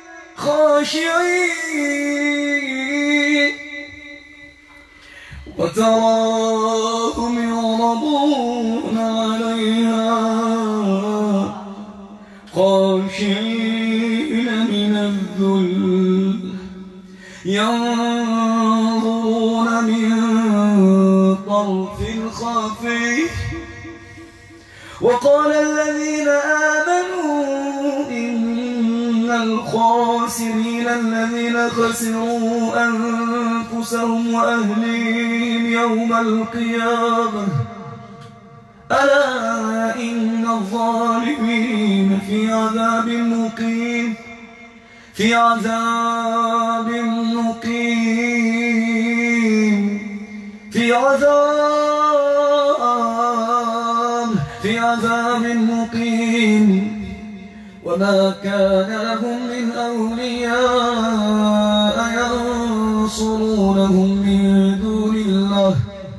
خاشعين وتراهم يعرضون عليها خاشعين من الذل ينظرون من طرف خفي. وقال الذين آمنوا إن الخاسرين الذين خسروا أنفسهم أنفسهم وأهليهم يوم القيامة. ألا إن الظالمين في عذاب مقيم في عذاب مقيم في عذاب في عذاب مقيم. وما كان لهم من أولياء ينصرونهم من دون الله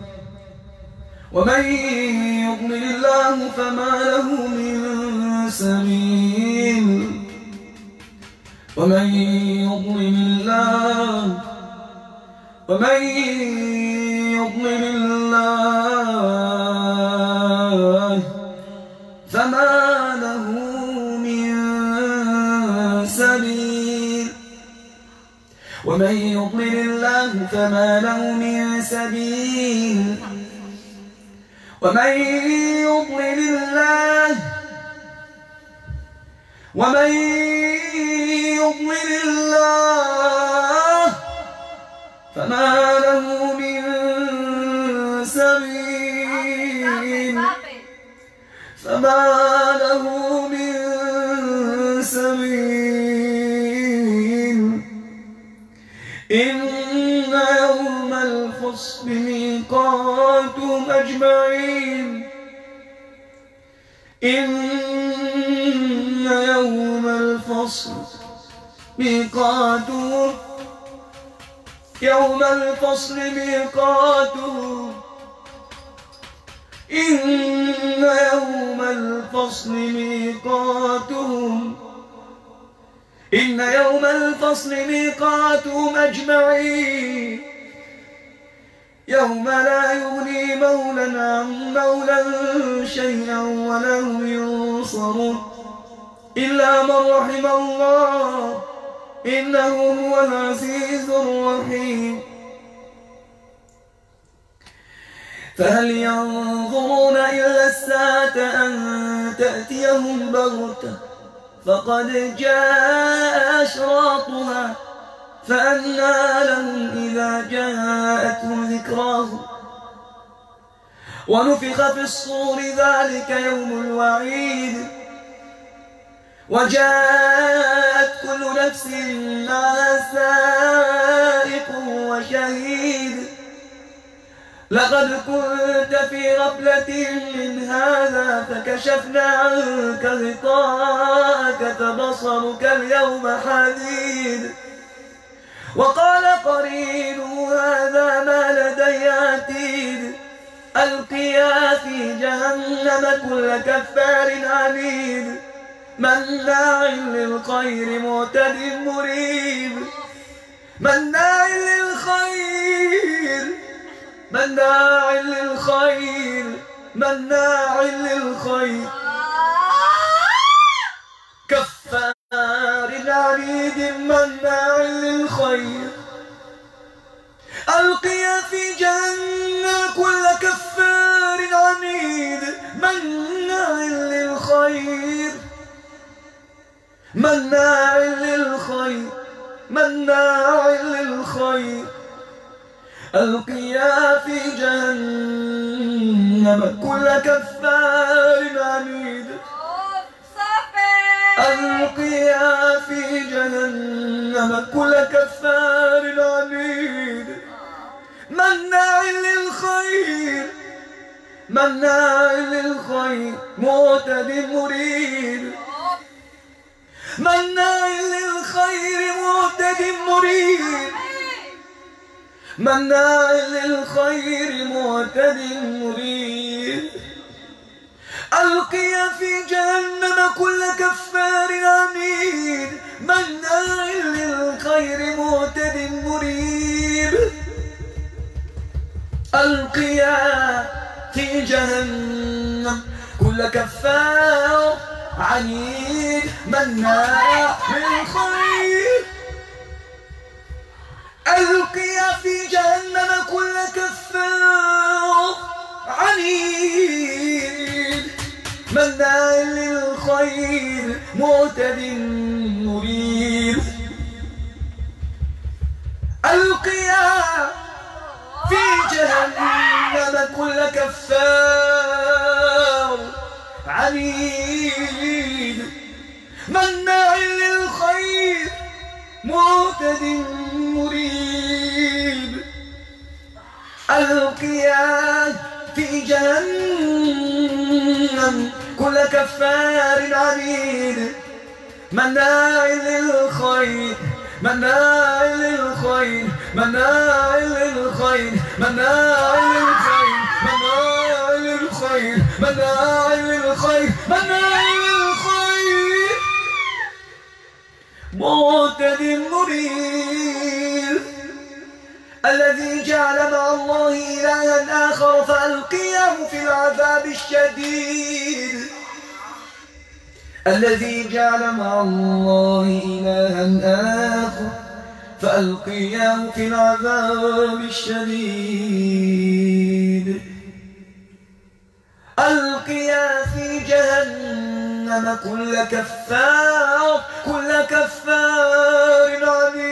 ومن يضلل الله فما له من سبيل ومن يضلل الله ومن يضلل الله فما له من سبيل ومن يضلل الله فما له من سبيل ومن يضلل الله ومن يضلل الله فما له من سبيل فما له من سبيل. إن يوم الفصل ميقاتهم أجمعين إن يوم الفصل ميقاتهم يوم الفصل ميقاتهم إن يوم الفصل ميقاتهم إن يوم الفصل ميقاتهم أجمعين يوم لا يغني مولى عن مولى شيئا ولا هم ينصرون إلا من رحم الله إنه هو العزيز الرحيم. فهل ينظرون إلا الساعة أن تأتيهم بغتة فقد جاء أشراطها فأنى لهم إذا جاءتهم ذكراهم ونفخ في الصور ذلك يوم الوعيد وجاءت كل نفس معها سائق وشهيد لقد كنت في غفلة من هذا فكشفنا عنك غطاءك فبصرك اليوم حديد وقال قرينه هذا ما لدي عتيد ألقيا في جهنم كل كفار عنيد مناع للخير معتد مريب مناع للخير مناع للخير مناع للخير كفار عنيد مناع للخير ألقي في جهنم كل كفار عنيد مناع للخير مناع للخير مناع للخير ألقيا في جهنم كل كفار عنيد ألقيا في جهنم كل كفار عنيد مناع للخير مناع للخير معتد مريد مناع للخير معتد مريد مناع للخير معتد مريد ألقي في جهنم كل كفار عنيد مناع للخير معتد مريب ألقي في جهنم كل كفار عنيد مناع للخير ألقي في جهنم كل كفار عنيد مناع للخير معتد مريب ألقيا جهنم كل كفار عنيد مناع للخير معتد مريب ألقياه في جهنم كل كفار عنيد مناع للخير مناع للخير مناع للخير مناع للخير مناع للخير مناع للخير مناع للخير معتد مريب الذي جعل مع الله إلها آخر فألقياه في العذاب الشديد الذي جعل مع الله إلها آخر فألقياه في العذاب الشديد ألقيا في جهنم كل كفار كل كفار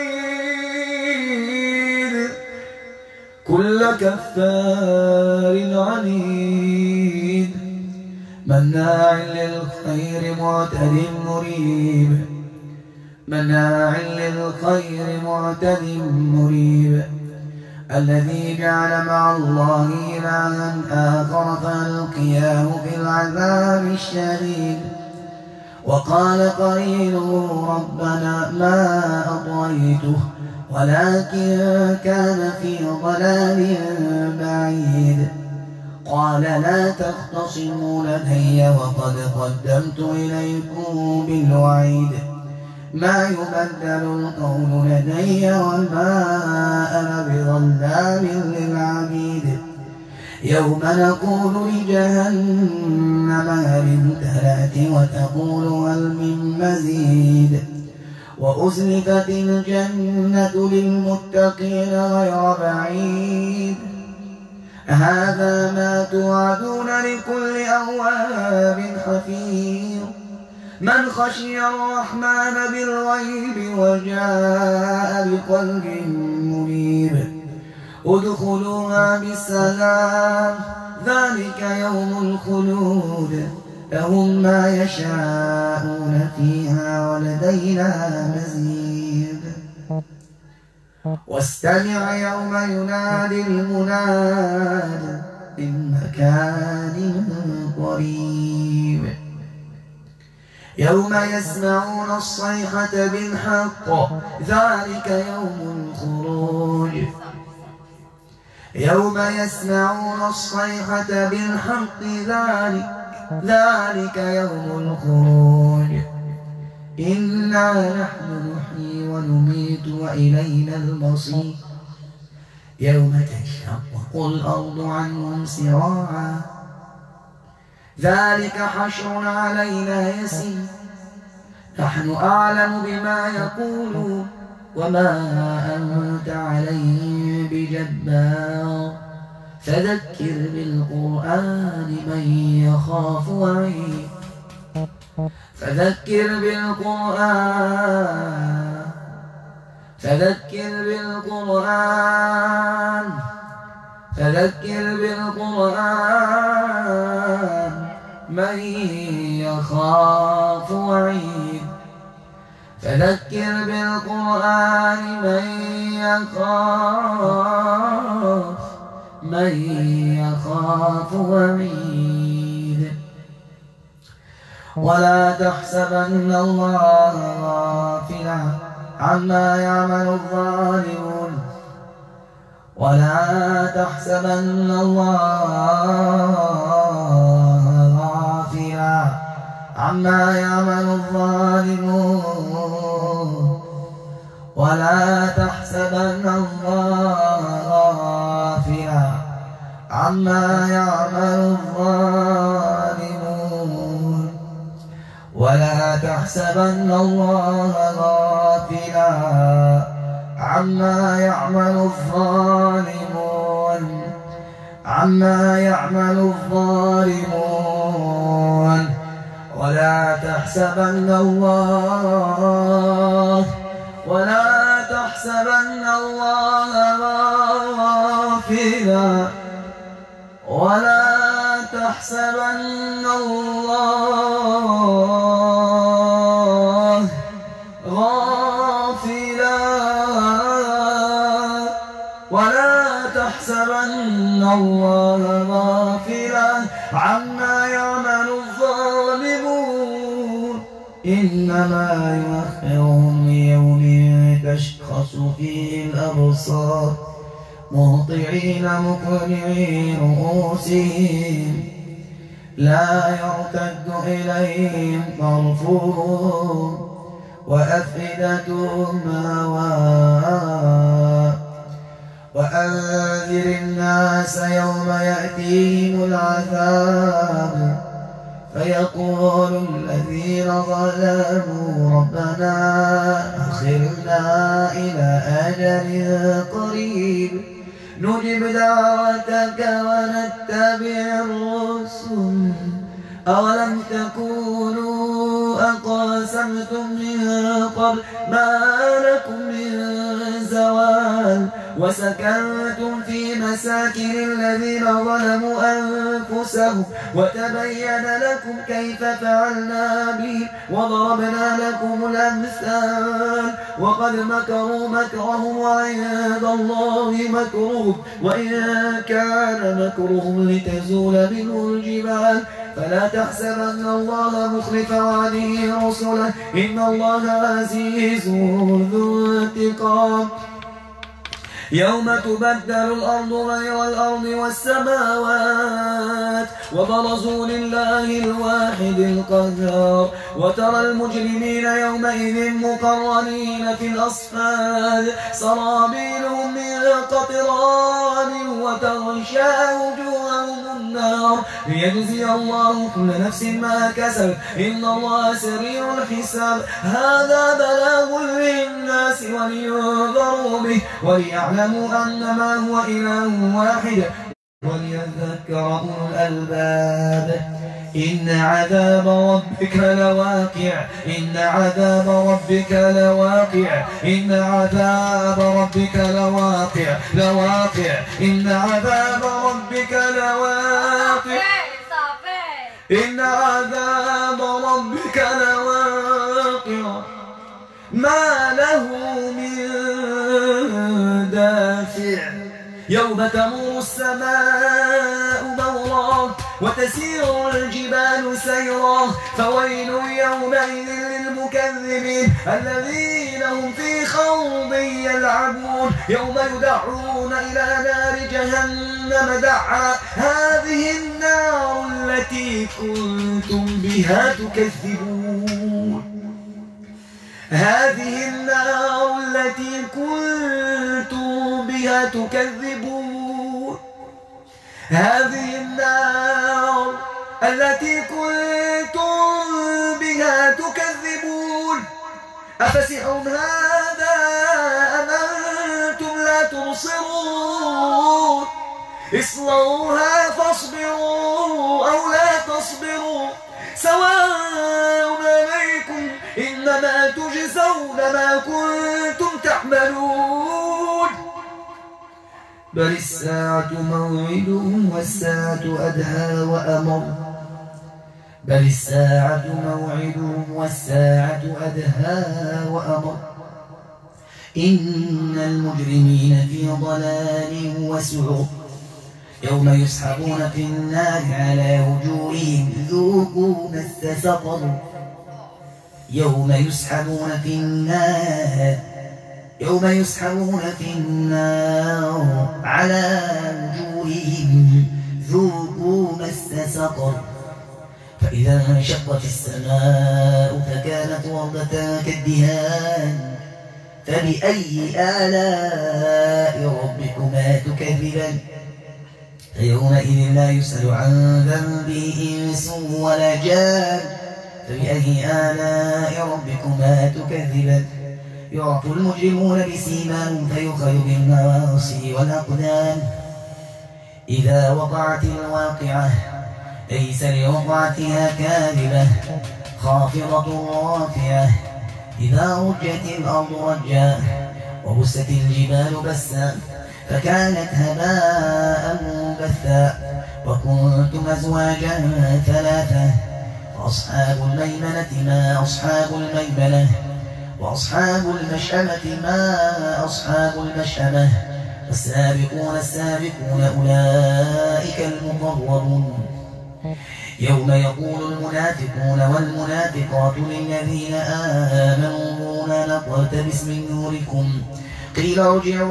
عنيد كل كفار عنيد مناع للخير معتد مريب مناع للخير معتد مريب الذي جعل مع الله إلها آخر فألقياه في العذاب الشديد وقال قرينه ربنا ما أطغيته ولكن كان في ضلال بعيد قال لا تختصموا لدي وقد قدمت إليكم بالوعيد ما يبدل القول لدي وما أنا بظلام للعبيد يوم نقول لجهنم هل امتلأت وتقول هل من مزيد وأزلفت الجنة للمتقين غير بعيد هذا ما توعدون لكل أواب حفيظ من خشي الرحمن بالغيب وجاء بقلب منيب ادخلوها بسلام ذلك يوم الخلود لهم ما يشاءون فيها ولدينا مزيد واستمع يوم ينادي المناد من مكان قريب يوم يسمعون الصيحة بالحق ذلك يوم الخروج يوم يسمعون الصيحة بالحق ذلك ذلك يوم الخروج إنا نحن نحيي ونميت وإلينا المصير يوم تشقق الأرض عنهم سراعا ذلك حشر علينا يسير نحن أعلم بما يقولون وما أنت عليهم بجبار فذكر بالقرآن من يخاف وعيد فذكر بالقرآن فذكر بالقرآن فذكر بالقرآن من يخاف وعيد فذكر بالقرآن من يخاف من يخاف وعيد ولا تحسبن الله غافلا عما يعمل الظالمون ولا تحسبن الله غافلا عما يعمل الظالمون ولا تحسبن الله غافلا عما يعمل الظالمون ولا تحسبن الله غافلا عما يعمل الظالمون عما يعمل الظالمون ولا تحسبن الله ولا تحسبن الله غافلا ولا تحسبن الله غافلا ولا تحسبن الله غافلا عما يعمل الظالمون إنما يؤخرهم ليوم تشخص فيه الأبصار مهطعين مقنعي رؤوسهم لا يرتد إليهم طرفهم وأفئدتهم هواء وأنذر الناس يوم يأتيهم العذاب فيقول الذين ظلموا ربنا أخرنا إلى أجل قريب نجب دعوتك ونتبع الرسل أولم تكونوا أقسمتم من قبل ما لكم من زوال وسكنتم في مساكن الذين ظلموا أنفسهم وتبين لكم كيف فعلنا بهم وضربنا لكم الأمثال وقد مكروا مكرهم وعند الله مكرهم وإن كان مكرهم لتزول منه الجبال فلا تحسبن الله مخلف وعده رسله إن الله عزيز ذو انتقام يوم تبدل الأرض غير الأرض والسماوات وبرزوا لله الواحد القهار وترى المجرمين يومئذ مقرنين في الأصفاد سرابيلهم من قطران وتغشى وجوههم النار ليجزي الله كل نفس ما كسبت إن الله سريع الحساب هذا بلاغ للناس ولينذروا به وليعلموا أنما هو إله واحد وليذكر أولو الألباب إن عذاب ربك لواقع إن عذاب ربك لواقع إن عذاب ربك لواقع لواقع إن عذاب ربك لواقع إن عذاب ربك لواقع ما له من دافع يوم تمور السماء مورا وتسير الجبال سيرا فويل يومئذ للمكذبين الذين هم في خوض يلعبون يوم يدعون إلى نار جهنم دعا هذه النار التي كنتم بها تكذبون هذه النار التي كنتم بها تكذبون هذه النار التي كنتم بها تكذبون أفسحر هذا أم أنتم لا تبصرون اصلوها فاصبروا أو لا تصبروا سواء عليكم إنما تجزون ما كنتم تعملون بل الساعة موعدهم والساعة أدهى وأمر بل الساعة موعدهم والساعة أدهى وأمر إن المجرمين في ضلال وسعر يوم يسحبون في النار على وجوههم ذوقوا مس سقر يوم يسحبون في النار يوم يسحبون في النار على وجوههم ذوقوا مس سقر فإذا انشقت السماء فكانت وردة كالدهان فبأي آلاء ربكما تكذبان فيومئذ لا يسأل عن ذنبه إنس ولا جان فبأي آلاء ربكما تكذبان يعرف المجرمون بسيماهم فيؤخذ بالنواصي والأقدام إذا وقعت الواقعة ليس لوقعتها كاذبة خافضة رافعة إذا رجت الأرض رجا وبست الجبال بسا فكانت هباء منبثا وكنتم أزواجا ثلاثة وأصحاب الميمنة ما أصحاب الميمنة وأصحاب المشأمة ما أصحاب المشأمة والسابقون السابقون أولئك المقربون يوم يقول المنافقون والمنافقات للذين آمنوا انظرونا نقتبس من نوركم قيل ارجعوا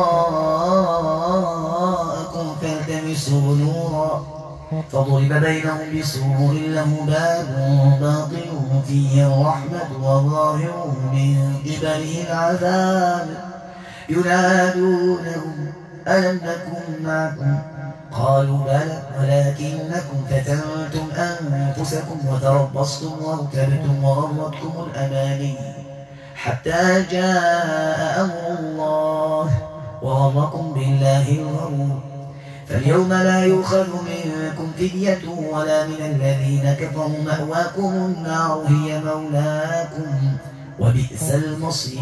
وراءكم فالتمسوا نورا فضرب بينهم بسور له باب باطنه فيه الرحمة وظاهره من قبله العذاب ينادونهم ألم نكن معكم قالوا بلى ولكنكم فتنتم أنفسكم وتربصتم وارتبتم وغرتكم الأماني حتى جاء أمر الله وغركم بالله الغرور فاليوم لا يؤخذ منكم فدية ولا من الذين كفروا مأواكم النار هي مولاكم وبئس المصير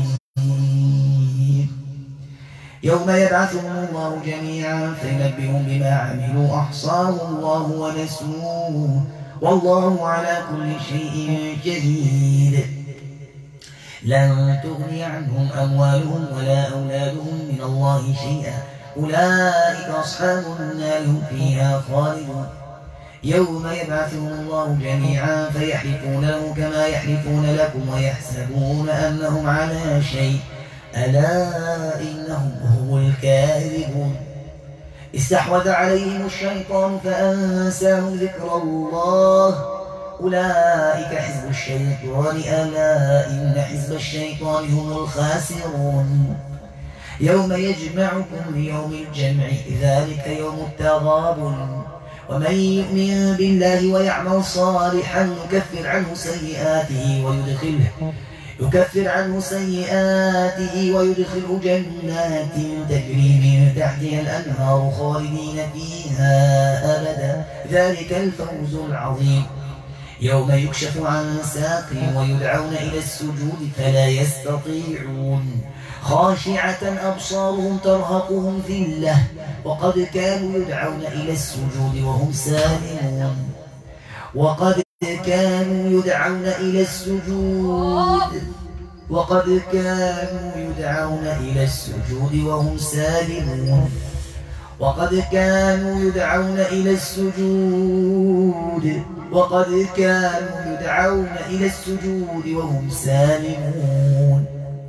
يوم يبعثهم الله جميعا فينبئهم بما عملوا أحصاه الله ونسوه والله على كل شيء شهيد لن تغني عنهم أموالهم ولا أولادهم من الله شيئا أولئك أصحاب النار هم فيها خالدون يوم يبعثهم الله جميعا فيحلفون له كما يحلفون لكم ويحسبون أنهم على شيء ألا إنهم هم الكاذبون استحوذ عليهم الشيطان فأنساهم ذكر الله أولئك حزب الشيطان ألا إن حزب الشيطان هم الخاسرون يوم يجمعكم ليوم الجمع ذلك يوم التغابن ومن يؤمن بالله ويعمل صالحا يكفر عنه سيئاته ويدخله يكفر عنه سيئاته ويدخله جنات تجري من تحتها الأنهار خالدين فيها أبدا ذلك الفوز العظيم يوم يكشف عن ساق ويدعون إلى السجود فلا يستطيعون خاشعة أبصارهم ترهقهم ذلة وقد كانوا يدعون إلى السجود وهم سالمون وقد كانوا يدعون إلى السجود وقد كانوا يدعون إلى السجود وهم سالمون وقد كانوا يدعون إلى السجود وقد كانوا يدعون إلى السجود وهم سالمون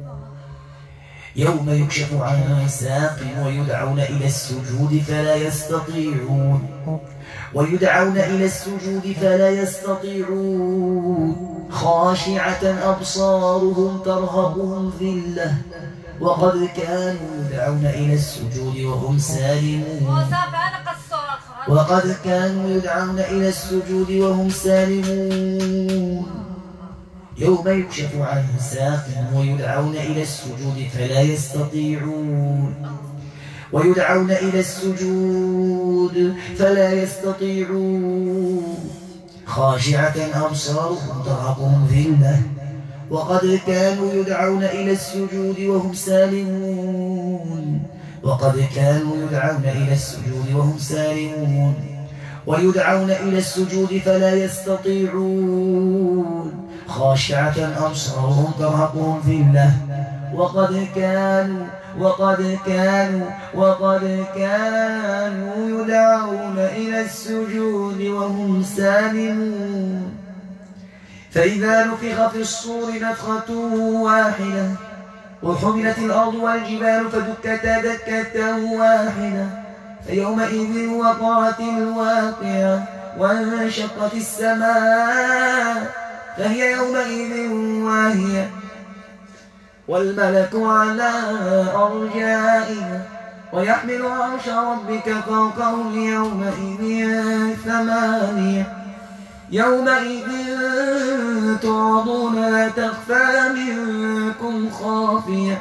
يوم يكشف عن ساق ويدعون إلى السجود فلا يستطيعون ويدعون إلى السجود فلا يستطيعون خاشعة أبصارهم ترهقهم ذلة وقد كانوا يدعون إلى السجود وهم سالمون وقد كانوا يدعون إلى السجود وهم سالمون يوم يكشف عن ساق ويدعون إلى السجود فلا يستطيعون ويدعون إلى السجود فلا يستطيعون خاشعة أبصارهم ترهقهم ذلة وقد كانوا يدعون إلى السجود وهم سالمون وقد كانوا يدعون إلى السجود وهم سالمون ويدعون إلى السجود فلا يستطيعون خاشعة أبصارهم ترهقهم ذلة وقد كانوا وقد كانوا وقد كانوا يدعون إلى السجود وهم سالمون فإذا نفخ في الصور نفخة واحدة وحملت الأرض والجبال فدكتا دكة واحدة فيومئذ وقعت الواقعة وانشقت السماء فهي يومئذ واهية والملك على أرجائها ويحمل عرش ربك فوقهم يومئذ ثمانية يومئذ تعرضون لا تخفى منكم خافية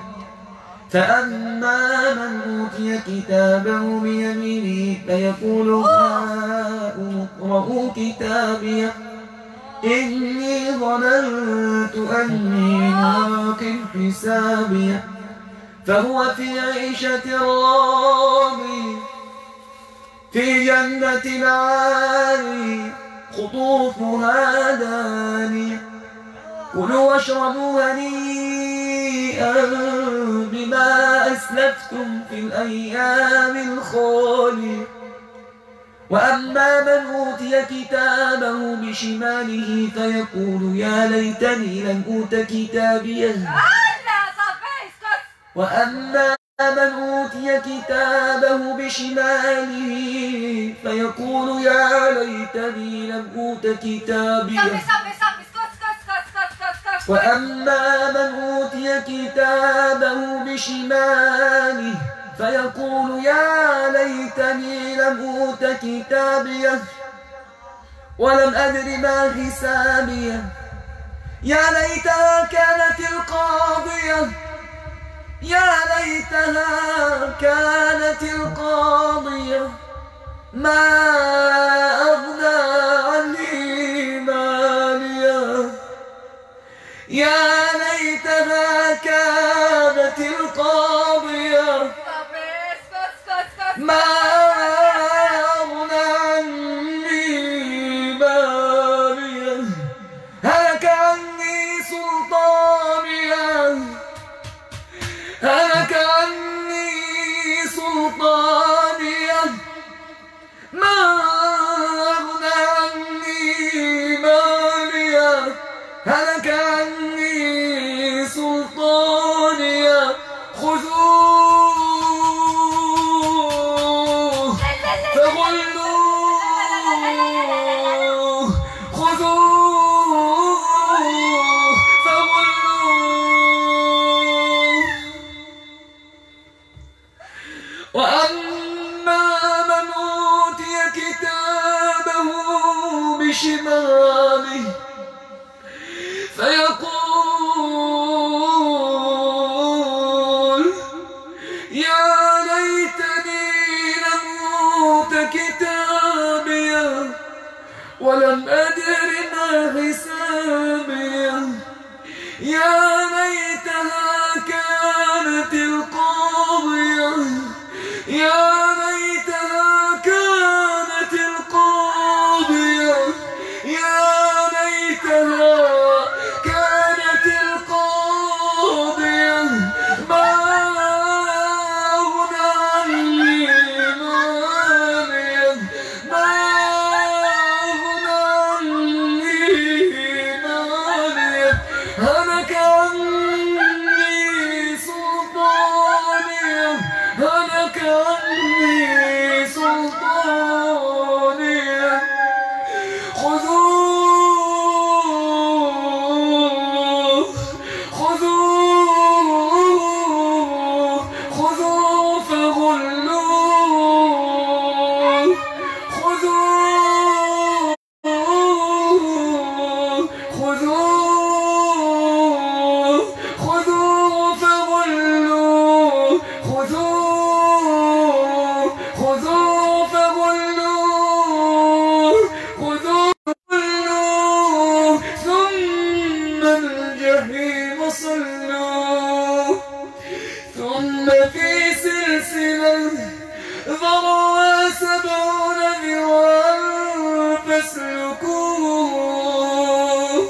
فأما من أوتي كتابه بيمينه فيقول هاؤم اقرءوا كتابيه إني ظننت أني ملاق حسابيه فهو في عيشة راضية في جنة عالية قطوفها دانية كلوا واشربوا هنيئا بما أسلفتم في الأيام الخالية وأما من أوتي كتابه بشماله فيقول يا ليتني لم أوت كتابيه وأما من أوتي كتابه بشماله فيقول يا ليتني لم أوت كتابيه وأما من أوتي كتابه بشماله فيقول يا ليتني لم أوت كتابيه ولم أدر ما حسابيه يا ليتها كانت القاضية يا ليتها كانت القاضية ما أغنى عني ماليه يا ليتها كانت القاضية ما أغنى عني ماليه هلك عني سلطانيه هلك عني سلطانيه ما أغنى عني ماليه هلك عني سلطانيه خذوه فغلوه خذوه فغلوه وأما من أوتي كتابه بشماله فيقول يا ليتني لم أوت كتابيه ولم أدر ما حسابيه يا ليتها كانت القاضية يا ليتها كانت القاضية يا ليتها كانت القاضية ما أغنى عني ماليه ما أغنى عني ماليه هلك عني سلطانيه هلك عني سلطانيه خذوه خذوه خذوه فغلوه خذوه خذوه خذوه فغلوه خذوه خذوه فغلوه خذوه فغلوه ثم الجحيم صلوه ثم في سلسلة ذرعها سبعون ذراعا فاسلكوه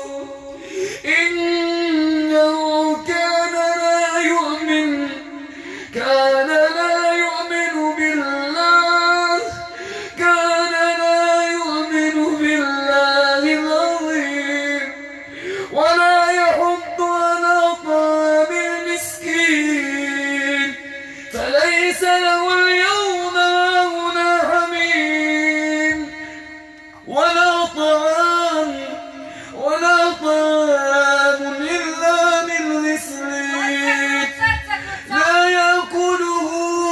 إنه كان لا يؤمن كان لا يؤمن بالله كان لا يؤمن بالله العظيم ولا يحض على طعام المسكين فليس له اليوم هاهنا حميم ولا طعام ولا طعام إلا من غسلين لا يأكله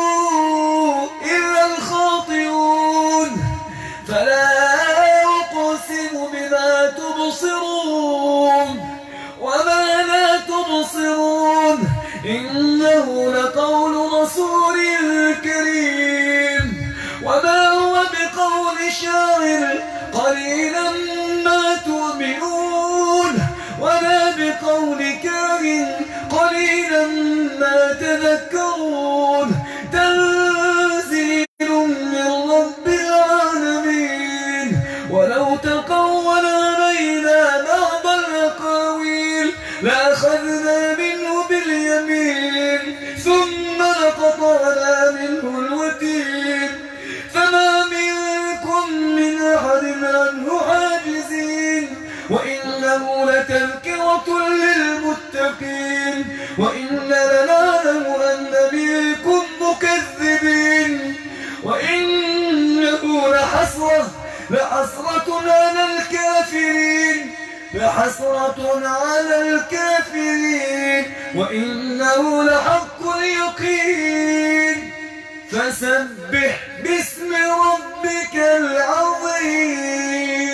إلا الخاطئون فلا أقسم بما تبصرون وما لا تبصرون إنه لقول رسول كريم وما هو بقول شاعر قليلا ما تؤمنون ولا بقول كاهن قليلا قليلا ما تذكرون تنزيل من رب العالمين ولو تقول علينا بعض الأقاويل لأخذنا منه باليمين ثم لقطعنا منه الوتين فما منكم من أحد عنه حاجزين وإنه لتذكرة للمتقين وإنا لنعلم أن منكم مكذبين وإنه لحسرة لحسرة على الكافرين لحسرة على الكافرين وإنه لحق اليقين فسبح باسم ربك العظيم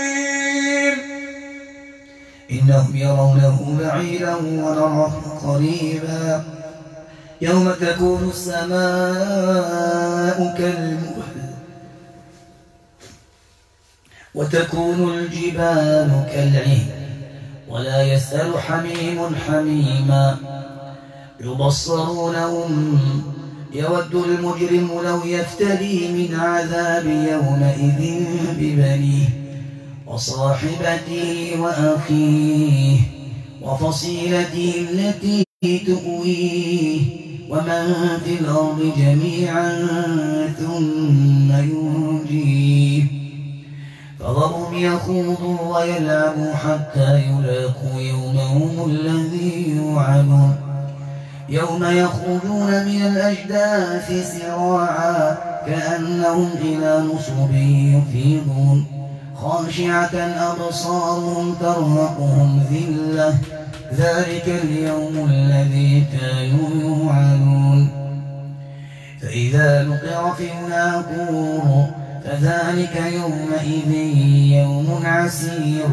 إنهم يرونه بعيدا ونراه قريبا يوم تكون السماء كالمهل وتكون الجبال كالعهن ولا يسأل حميم حميما يبصرونهم يود المجرم لو يفتدي من عذاب يومئذ ببنيه وصاحبته وأخيه وفصيلته التي تؤويه ومن في الأرض جميعا ثم ينجيه فذرهم يخوضوا ويلعبوا حتى يلاقوا يومهم الذي يوعدون يوم يخرجون من الأجداث سراعا كأنهم إلى نصب يفيضون خاشعة أبصارهم ترهقهم ذلة ذلك اليوم الذي كانوا يوعدون فإذا نقر في الناقور فذلك يومئذ يوم عسير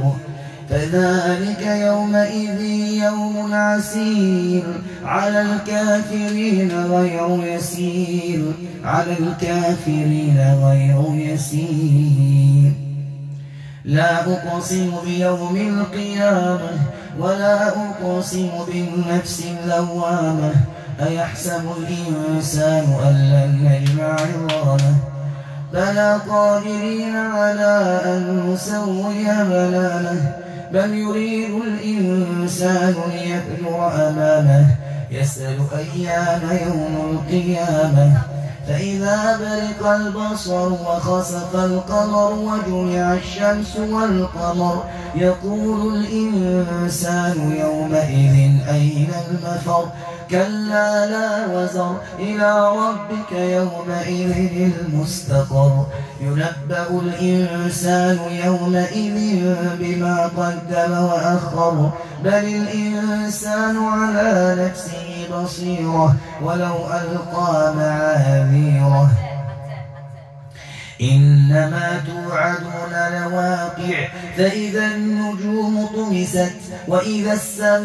فذلك يومئذ يوم عسير على الكافرين غير يسير على الكافرين غير يسير لا أقسم بيوم القيامة ولا أقسم بالنفس اللوامة أيحسب الإنسان أن لن نجمع عظامه بلى قادرين على أن نسوي بنانه بل يريد الإنسان ليفجر أمامه يسأل أيان يوم القيامة فإذا برق البصر وخسف القمر وجمع الشمس والقمر يقول الإنسان يومئذ أين المفر كلا لا وزر إلى ربك يومئذ المستقر ينبأ الإنسان يومئذ بما قدم وأخر بل الإنسان على نفسه بصيرة ولو ألقى معاذيره إنما توعدون لواقع فإذا النجوم طمست وإذا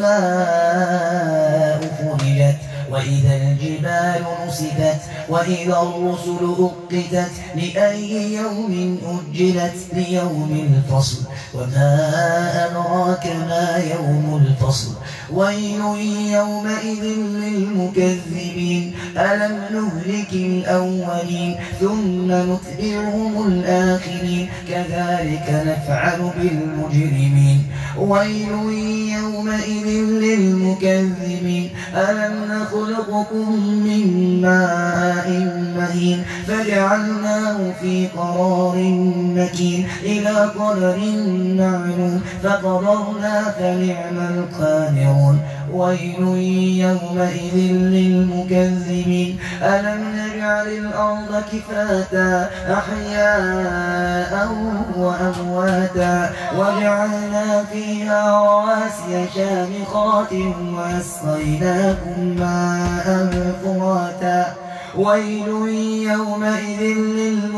السماء فرجت وإذا الجبال نسفت وإذا الرسل أقتت لأي يوم أجلت ليوم الفصل وما أدراك ما يوم الفصل ويل يومئذ للمكذبين ألم نهلك الأولين ثم نتبعهم الآخرين كذلك نفعل بالمجرمين ويل يومئذ للمكذبين ألم نخلقكم من ماء مهين فجعلناه في قرار مكين إلى قدر معلوم فقدرنا فنعم القادرون ويل يومئذ للمكذبين ألم نجعل الأرض كفاتا أحياء وأمواتا وجعلنا فيها رواسي شامخات وأسقيناكم ماء فراتا ويل يومئذ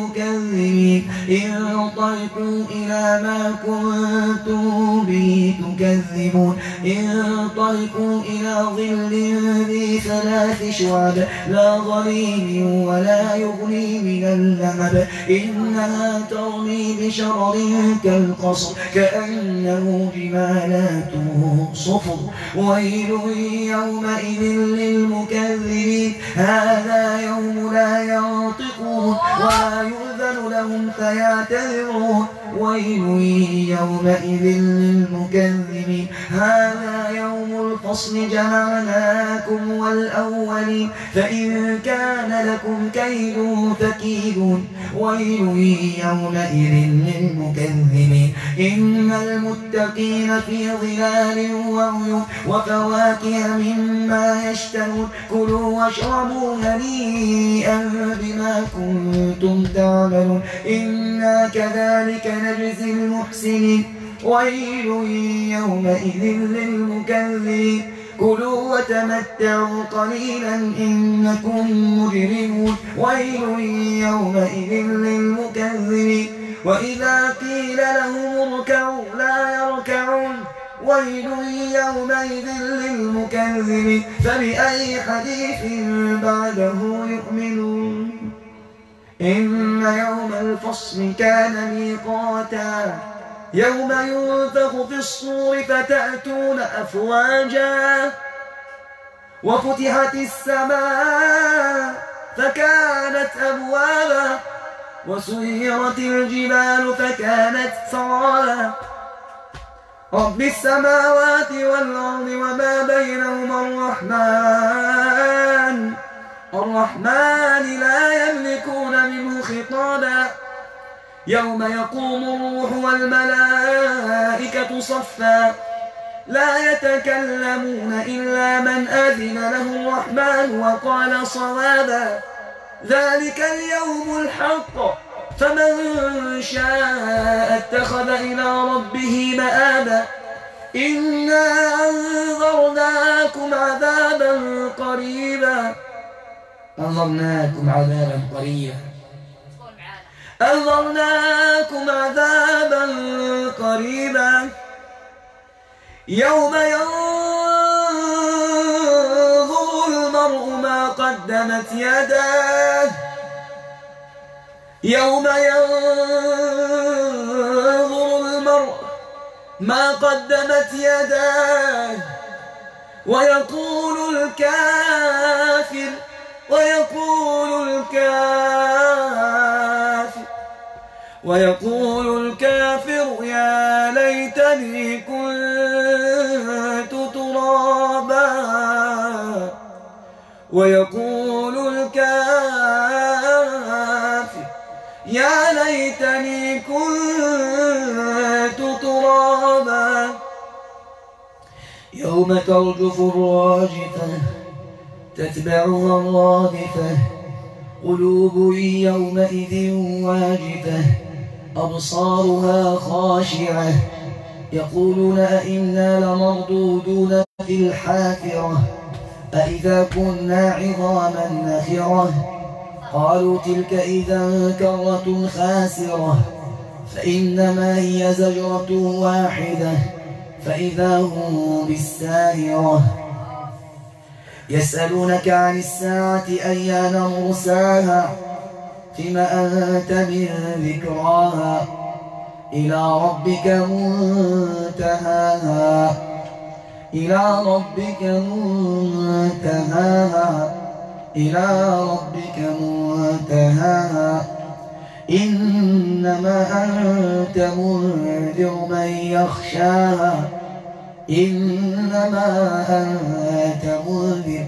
للمكذبين انطلقوا إلى ما كنتم به تكذبون المكذبون انطلقوا إلى ظل ذي ثلاث شعب لا ظليل ولا يغني من اللهب إنها ترمي بشرر كالقصر كأنه جمالات صفر ويل يومئذ للمكذبين هذا يوم لا ينطقون ولا يؤذن لهم فيعتذرون ويل يومئذ للمكذبين هذا يوم الفصل جمعناكم والأولين فإن كان لكم كيد فكيدون ويل يومئذ للمكذبين إن المتقين في ظلال وعيون وفواكه مما يشتهون كلوا واشربوا هنيئا بما كنتم تعملون إنا كذلك نجزي المحسنين ويل يومئذ للمكذبين كلوا وتمتعوا قليلا إنكم مجرمون ويل يومئذ للمكذبين وإذا قيل لهم اركعوا لا يركعون ويل يومئذ للمكذبين فبأي حديث بعده يؤمنون إن يوم الفصل كان ميقاتا يوم ينفخ في الصور فتأتون أفواجا وفتحت السماء فكانت أبوابا وسيرت الجبال فكانت سرابا رب السماوات والأرض وما بينهما الرحمن الرحمن لا يملكون منه خطابا يوم يقوم الروح والملائكة صفا لا يتكلمون إلا من أذن له الرحمن وقال صوابا ذلك اليوم الحق فمن شاء اتخذ إلى ربه مآبا إنا أنذرناكم عذابا قريبا أنذرناكم عذابا قريبا أنذرناكم عذابا قريبا يوم ينظر المرء ما قدمت يداه يوم ينظر المرء ما قدمت يداه ويقول الكافر ويقول الكافر ويقول الكافر يا ليتني كنت ترابا ويقول الكافر يا ليتني كنت ترابا يوم ترجف الراجفة تتبعها الرادفة قلوب يومئذ واجفة أبصارها خاشعة يقولون أئنا لمردودون في الحافرة أئذا كنا عظاما نخرة قالوا تلك إذا كرة خاسرة فإنما هي زجرة واحدة فإذا هم بالساهرة يسألونك عن الساعة أيان مرساها فيما أنت من ذكراها إلى ربك منتهاها إلى ربك منتهاها إلى ربك منتهاها إنما أنت منذر من يخشاها إنما أنت منذر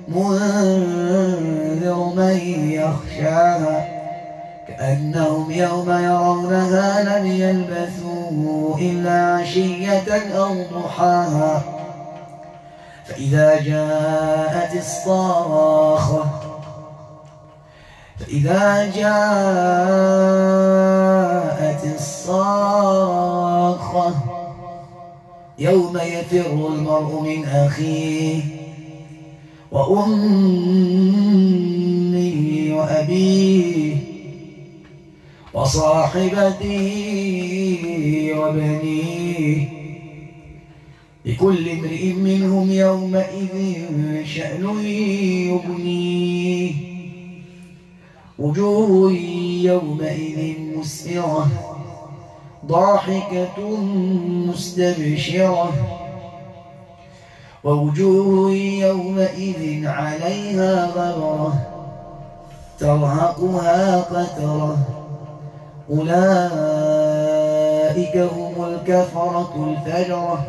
منذر من يخشاها كأنهم يوم يرونها لم يلبثوا إلا عشية أو ضحاها فإذا جاءت الصاخة فإذا جاءت الصاخة يوم يفر المرء من أخيه وأمه وأبيه وصاحبته وبنيه لكل امرئ منهم يومئذ شأن يغنيه وجوه يومئذ مسفرة ضاحكة مستبشرة ووجوه يومئذ عليها غبرة ترهقها قترة أولئك هم الكفرة الفجرة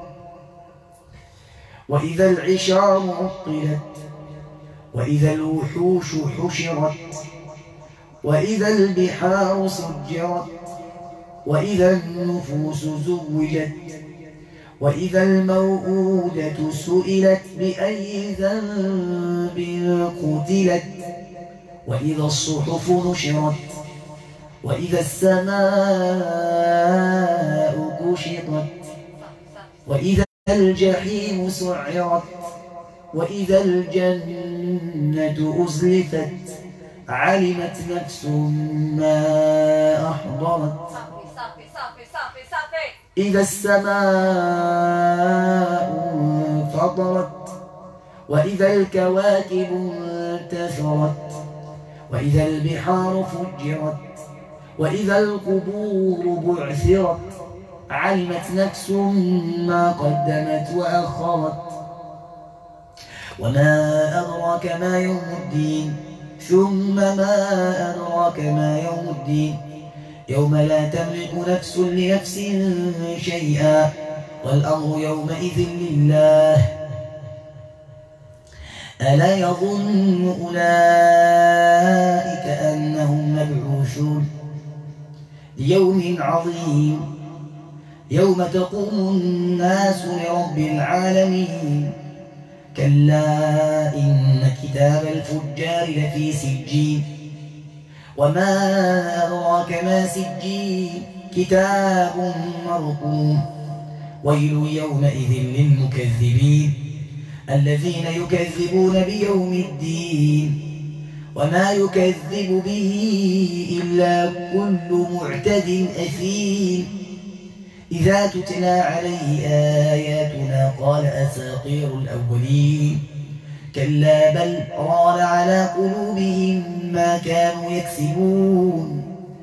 وإذا العشار عطلت وإذا الوحوش حشرت وإذا البحار سجرت وإذا النفوس زوجت وإذا الموءودة سئلت بأي ذنب قتلت وإذا الصحف نشرت وإذا السماء كشطت وإذا الجحيم سعرت وإذا الجنة أزلفت علمت نفس ما أحضرت إذا السماء انفطرت وإذا الكواكب انتثرت وإذا البحار فجرت وإذا القبور بعثرت علمت نفس ما قدمت وأخرت وما أدراك ما يوم الدين ثم ما أدراك ما يوم الدين يوم لا تملك نفس لنفس شيئا والأمر يومئذ لله ألا يظن أولئك أنهم مبعوثون ليوم عظيم يوم تقوم الناس لرب العالمين كلا إن كتاب الفجار لفي سجين وما أدراك ما سجين كتاب مرقوم ويل يومئذ للمكذبين الذين يكذبون بيوم الدين وما يكذب به إلا كل معتد أثيم إذا تتلى عليه آياتنا قال أساطير الأولين كلا بل ران على قلوبهم ما كانوا يكسبون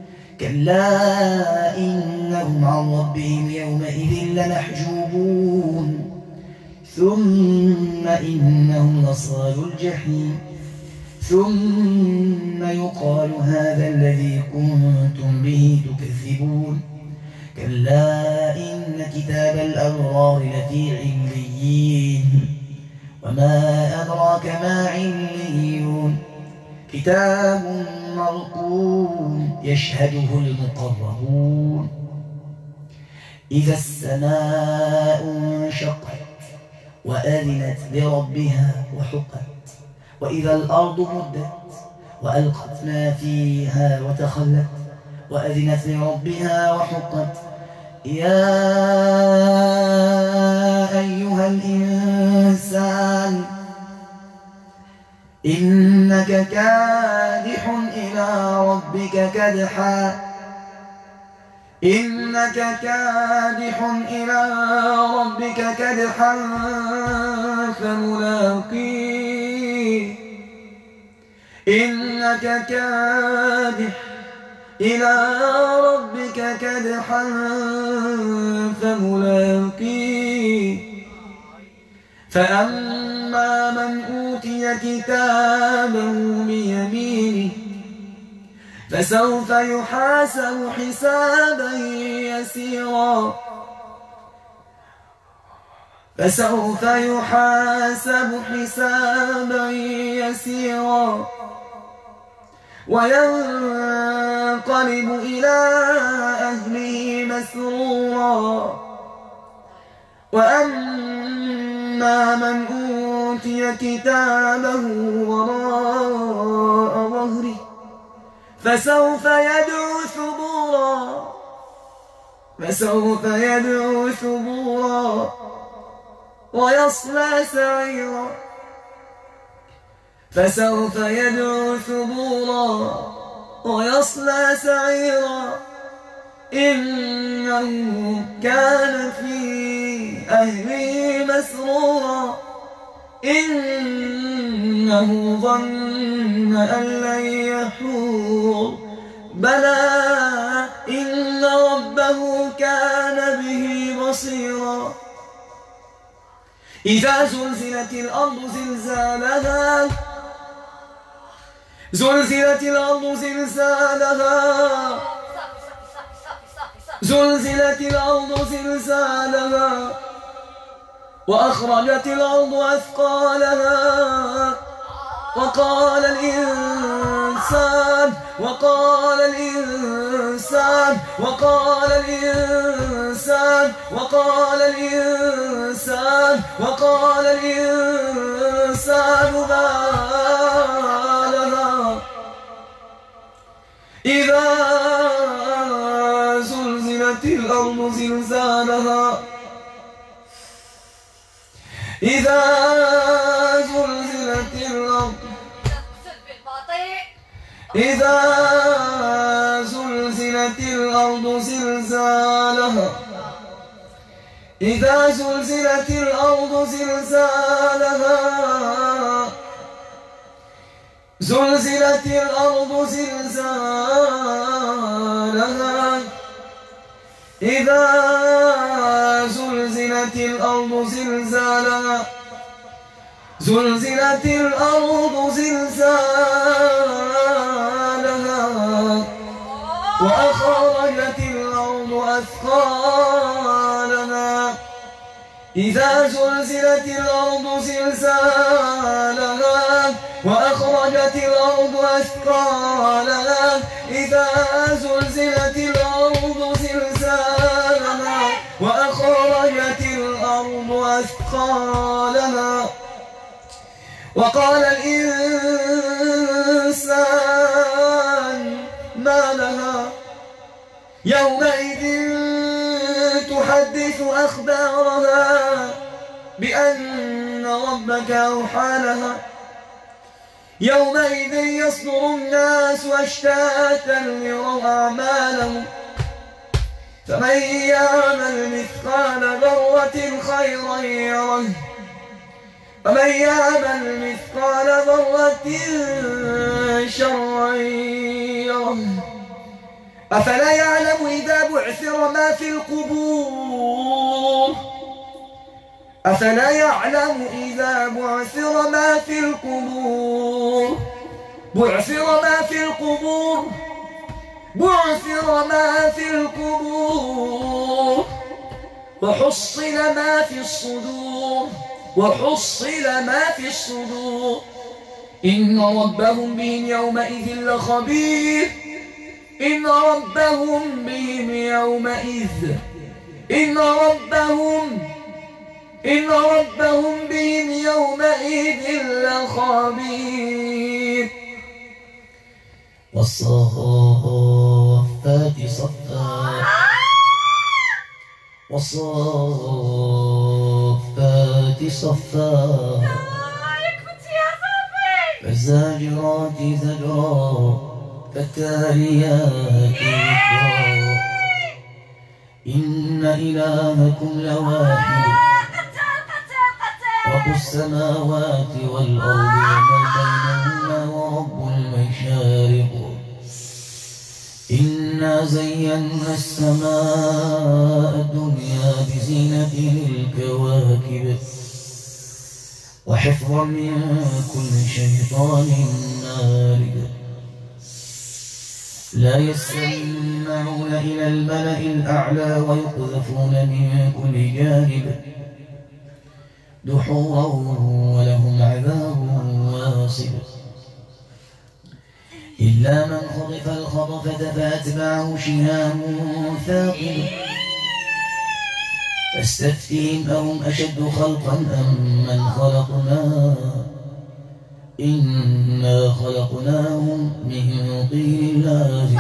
كلا إنهم عن ربهم يومئذ لمحجوبون ثم إنهم لصالوا الجحيم ثم يقال هذا الذي كنتم به تكذبون كلا إن كتاب الأبرار لفي عليين وما أدراك ما عليون كتاب مرقوم يشهده المقربون إذا السماء انشقت وأذنت لربها وحقت وإذا الأرض مدت وألقت ما فيها وتخلت وأذنت لربها وحقت يا أيها الإنسان إنك كادح إلى ربك كدحا إنك كادح إلى ربك كدحا فملاقيه إنك كادح إلى ربك كدحا فملاقيه فأما من أوتي كتابه بيمينه فسوف يحاسب حسابا يسيرا فسوف يحاسب حسابا يسيرا وينقلب إلى أهله مسرورا وأما من أوتي كتابه وراء ظهره فسوف يدعو ثبورا فسوف يدعو ثبورا ويصلى سعيرا فسوف يدعو ثبورا ويصلى سعيرا إنه كان في أهله مسرورا إنه ظن أن لن يحور بلى إن ربه كان به بصيرا إذا زلزلت الأرض زلزالها زلزلت الأرض زلزالها زلزلت الأرض زلزالها وأخرجت الأرض أثقالها وقال الإنسان وقال الإنسان وقال الإنسان وقال الإنسان وقال الإنسان ما لها إذا زلزلت الأرض زلزالها إذا زلزلت الأرض إذا زلزلت الأرض زلزالها إذا زلزلت الأرض زلزالها زلزلت الأرض زلزالها إذا زلزلت الأرض زلزالها زلزلت الأرض زلزالها وأخرجت الأرض أثقالها إذا زلزلت الأرض زلزالها وأخرجت الأرض أثقالها إذا زلزلت الأرض زلزالها وأخرجت الأرض أثقالها وقال الإنسان ما لها يومئذ تحدث أخبارها بأن ربك أوحى لها يومئذ يصدر الناس أشتاتا ليروا أعمالهم فمن يعمل مثقال ذرة خيرا يره ومن يعمل مثقال ذرة شرا يره أفلا يعلم إذا بعثر ما في القبور أفلا يعلم إذا بعثر ما في القبور بعثر ما في القبور بعثر ما في القبور وحصل ما في الصدور وحصل ما في الصدور إن ربهم بهم يومئذ لخبير إن ربهم بهم يومئذ إن ربهم إن ربهم بهم يومئذ لخبير والصافات صفا والصافات صفا فالزاجرات زجرا فالتاليات ذكرا إن إلهكم لواحد رب السماوات والأرض وما بينهما ورب المشارق إنا زينا السماء الدنيا بزينة الكواكب وحفظا من كل شيطان مارد لا يستمعون إلى الملأ الأعلى ويقذفون من كل جانب دحورا ولهم عذاب واصب إلا من خطف الخطفة فأتبعه شهاب ثاقب فاستفتهم أهم أشد خلقا أم من خلقنا إنا خلقناهم من طين لازم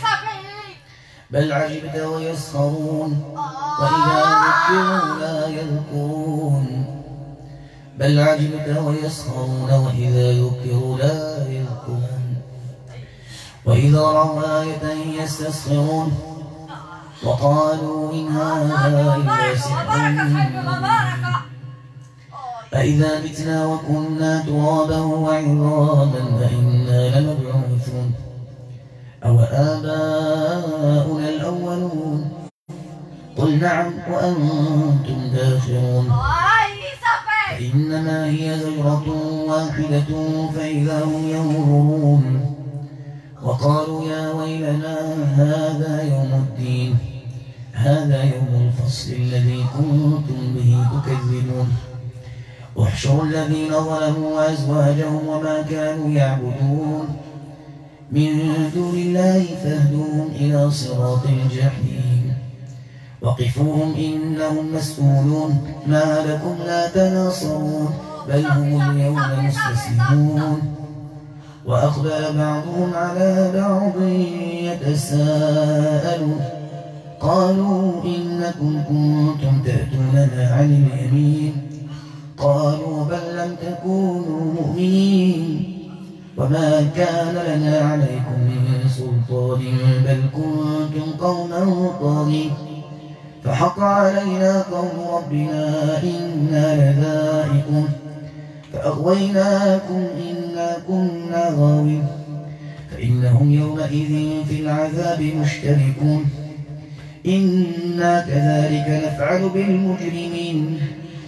بل عجبت ويسخرون وإذا ذكروا لا يذكرون بل عجبت ويسخرون وإذا ذكروا لا يذكرون وإذا رأوا آية يستسخرون وقالوا إن هذا إلا سحر أإذا متنا وكنا ترابا وعظاما أإنا لمبعوثون أو آباؤنا الأولون قل نعم وأنتم داخرون فإنما هي زجرة واحدة فإذا هم ينظرون وقالوا يا ويلنا هذا يوم الدين هذا يوم الفصل الذي كنتم به تكذبون احشروا الذين ظلموا وأزواجهم وما كانوا يعبدون من دون الله فاهدوهم إلى صراط الجحيم وقفوهم إنهم مسؤولون ما لكم لا تناصرون بل هم اليوم مستسلمون وأقبل بعضهم على بعض يتساءلون قالوا إنكم كنتم تأتوننا عن اليمين قالوا بل لم تكونوا مؤمنين وما كان لنا عليكم من سلطان بل كنتم قوما طاغين فحق علينا قول ربنا إنا لذائقون فأغويناكم إنا كنا غاوين فإنهم يومئذ في العذاب مشتركون إنا كذلك نفعل بالمجرمين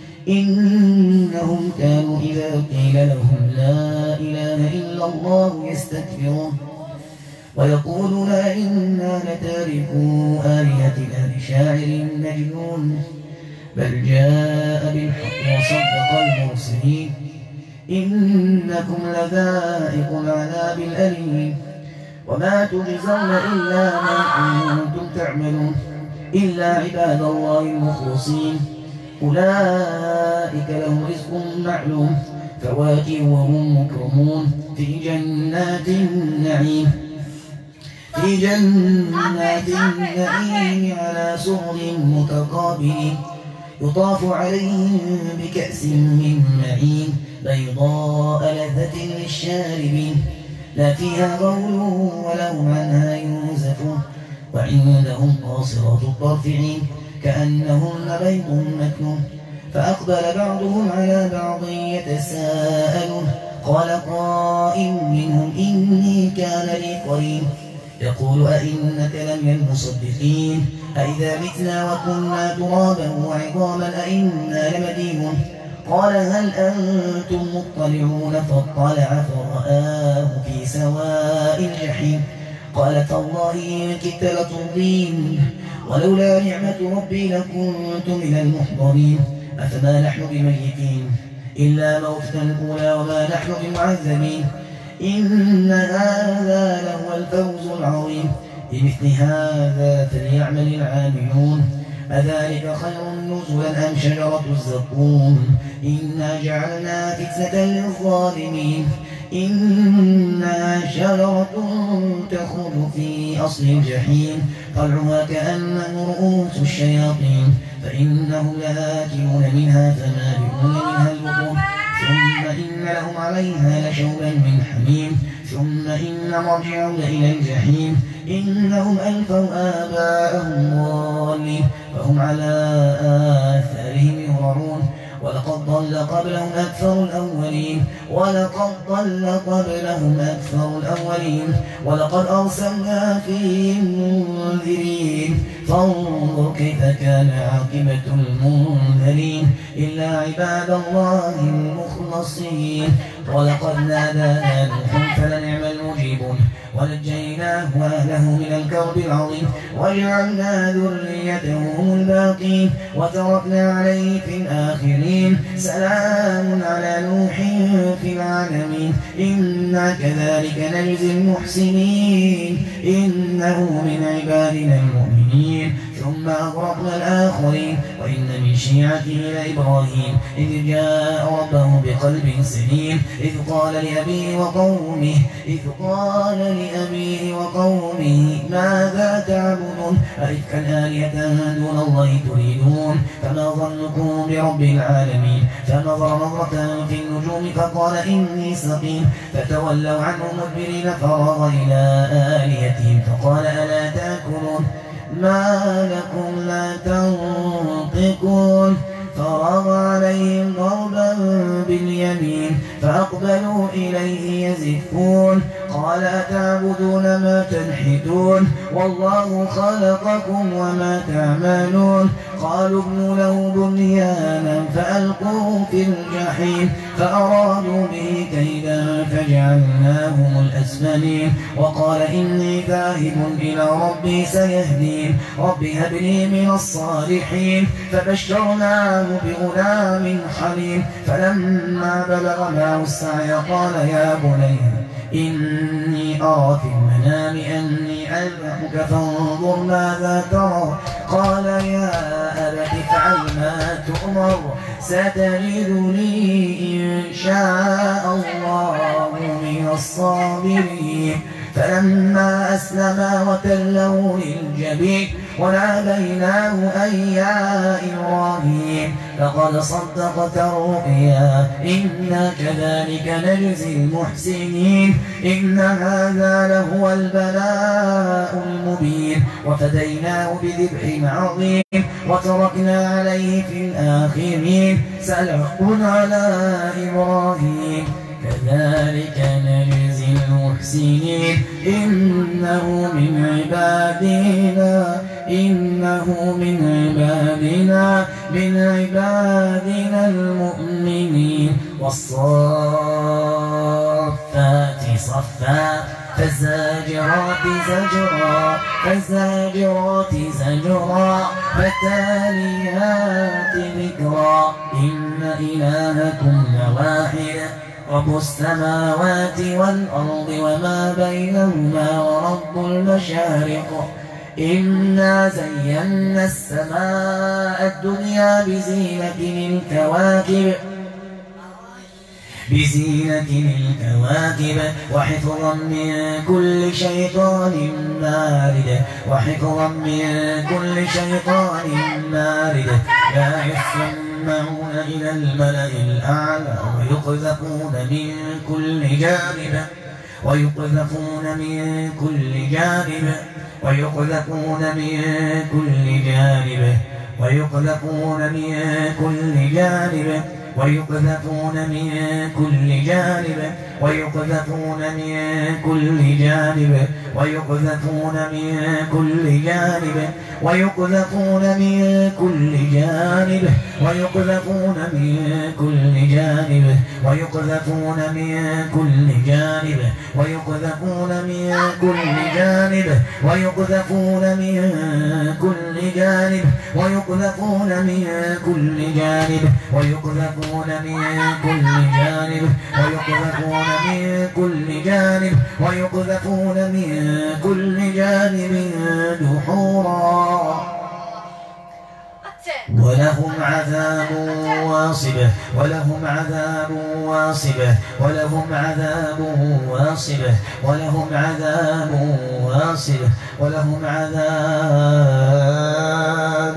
إنهم كانوا إذا قيل لهم لا إله إلا الله يستكبرون ويقولون إنا لتاركو آلهتنا لشاعر مجنون بل جاء بالحق وصدق المرسلين إنكم لذائق العذاب الأليم وما تجزون إلا ما كنتم تعملون إلا عباد الله المخلصين أولئك لهم رزق معلوم فواكه وهم مكرمون في جنات النعيم في جنات النعيم على سرر متقابلين يطاف عليهم بكأس من معين بيضاء لذة للشاربين لا فيها غول ولهم عنها ينزفون وعندهم قاصرات الطرف عين كأنهن بيض مكنون فأقبل بعضهم على بعض يتساءلون قال قائل منهم إني كان لي قرين يقول أئنك لمن المصدقين أئذا متنا وكنا ترابا وعظاما أئنا لمدينون قال هل أنتم مطلعون فاطلع فرآه في سواء الجحيم قال تالله إن كدت لترضين ولولا نعمة ربي لكنت من المحضرين أفما نحن بميتين إلا موتة الأولى وما نحن بمعذبين إن هذا لهو الفوز العظيم بمثل هذا فليعمل العاملون أذلك خير نزلا أم شجرة الزقوم إنا جعلنا فتنة للظالمين إنها شجرة تخرج في أصل الجحيم طلعها كأنه رؤوس الشياطين فإنهم لآكلون منها فمالئون منها البطون ثم إن لهم عليها لشوبا من حميم ثم إن مرجعهم إلى الجحيم إنهم ألفوا آباءهم ضالين فهم على آثارهم يهرعون ولقد ضل قبلهم أكثر الأولين ولقد ضل قبلهم أكثر الأولين ولقد أرسلنا فيهم منذرين فانظر كيف كان عاقبة المنذرين إلا عباد الله المخلصين ولقد نادانا نوح فلنعم المجيبون ونجيناه وأهله من الكرب العظيم وجعلنا ذريته هم الباقين وتركنا عليه في الآخرين سلام على نوح في العالمين إنا كذلك نجزي المحسنين إنه من عبادنا المؤمنين ثم أغرقنا الآخرين وإن من شيعته لإبراهيم إذ جاء ربه بقلب سليم إذ قال لأبيه وقومه إذ قال لأبيه وقومه ماذا تعبدون أئفكا آلهة دون الله تريدون فما ظنكم برب العالمين فنظر نظرة في النجوم فقال إني سقيم فتولوا عنه مدبرين فراغ إلى آلهتهم فقال ألا تأكلون ما خلقكم وما تعملون قالوا ابنوا له بنيانا فألقوه في الجحيم فأرادوا به كيدا فجعلناهم الأسفلين وقال إني ذاهب إلى ربي سيهدين رب هب لي من الصالحين فبشرناه بغلام حليم فلما بلغ معه السعي قال يا بني إني أرى في المنام أني أذبحك فانظر ماذا ترى قال يا أبت افعل ما تؤمر ستجدني إن شاء الله من الصابرين فلما أسلما وتله للجبين وناديناه أن يا إبراهيم لقد صدقت الرؤيا إنا كذلك نجزي المحسنين إن هذا لهو البلاء المبين وفديناه بذبح عظيم وتركنا عليه في الآخرين سلام على إبراهيم كذلك نجزي المحسنين إنه من عبادنا إنه من عبادنا من عبادنا المؤمنين والصافات صفا فالزاجرات زجرا فالزاجرات زجرا فالتاليات ذكرا إن إلهكم لواحد رب السماوات والأرض وما بينهما ورب المشارق إنا زينا السماء الدنيا بزينة الكواكب بزينة الكواكب وحفظا من كل شيطان مارد وحفظا من كل شيطان مارد لا يسمعون إلى الملأ الأعلى ويقذفون من كل جانب ويقذفون من كل جانب ويقذفون من كل جانب ويقذفون من كل جانب ويقذفون من كل جانب ويقذفون من كل جانب ويقذفون من كل جانب ويقذفون من كل جانب ويقذفون من كل جانب ويقذفون من كل جانب ويقذفون من كل جانب ويقذفون من كل جانب ويقذفون من كل جانب ويقذفون من كل جانب ويقذفون من كل جانب ويقذفون من كل جانب دحورا ولهم عذاب واصبة ولهم عذاب واصبة ولهم عذاب واصبة ولهم عذاب واصبة ولهم عذاب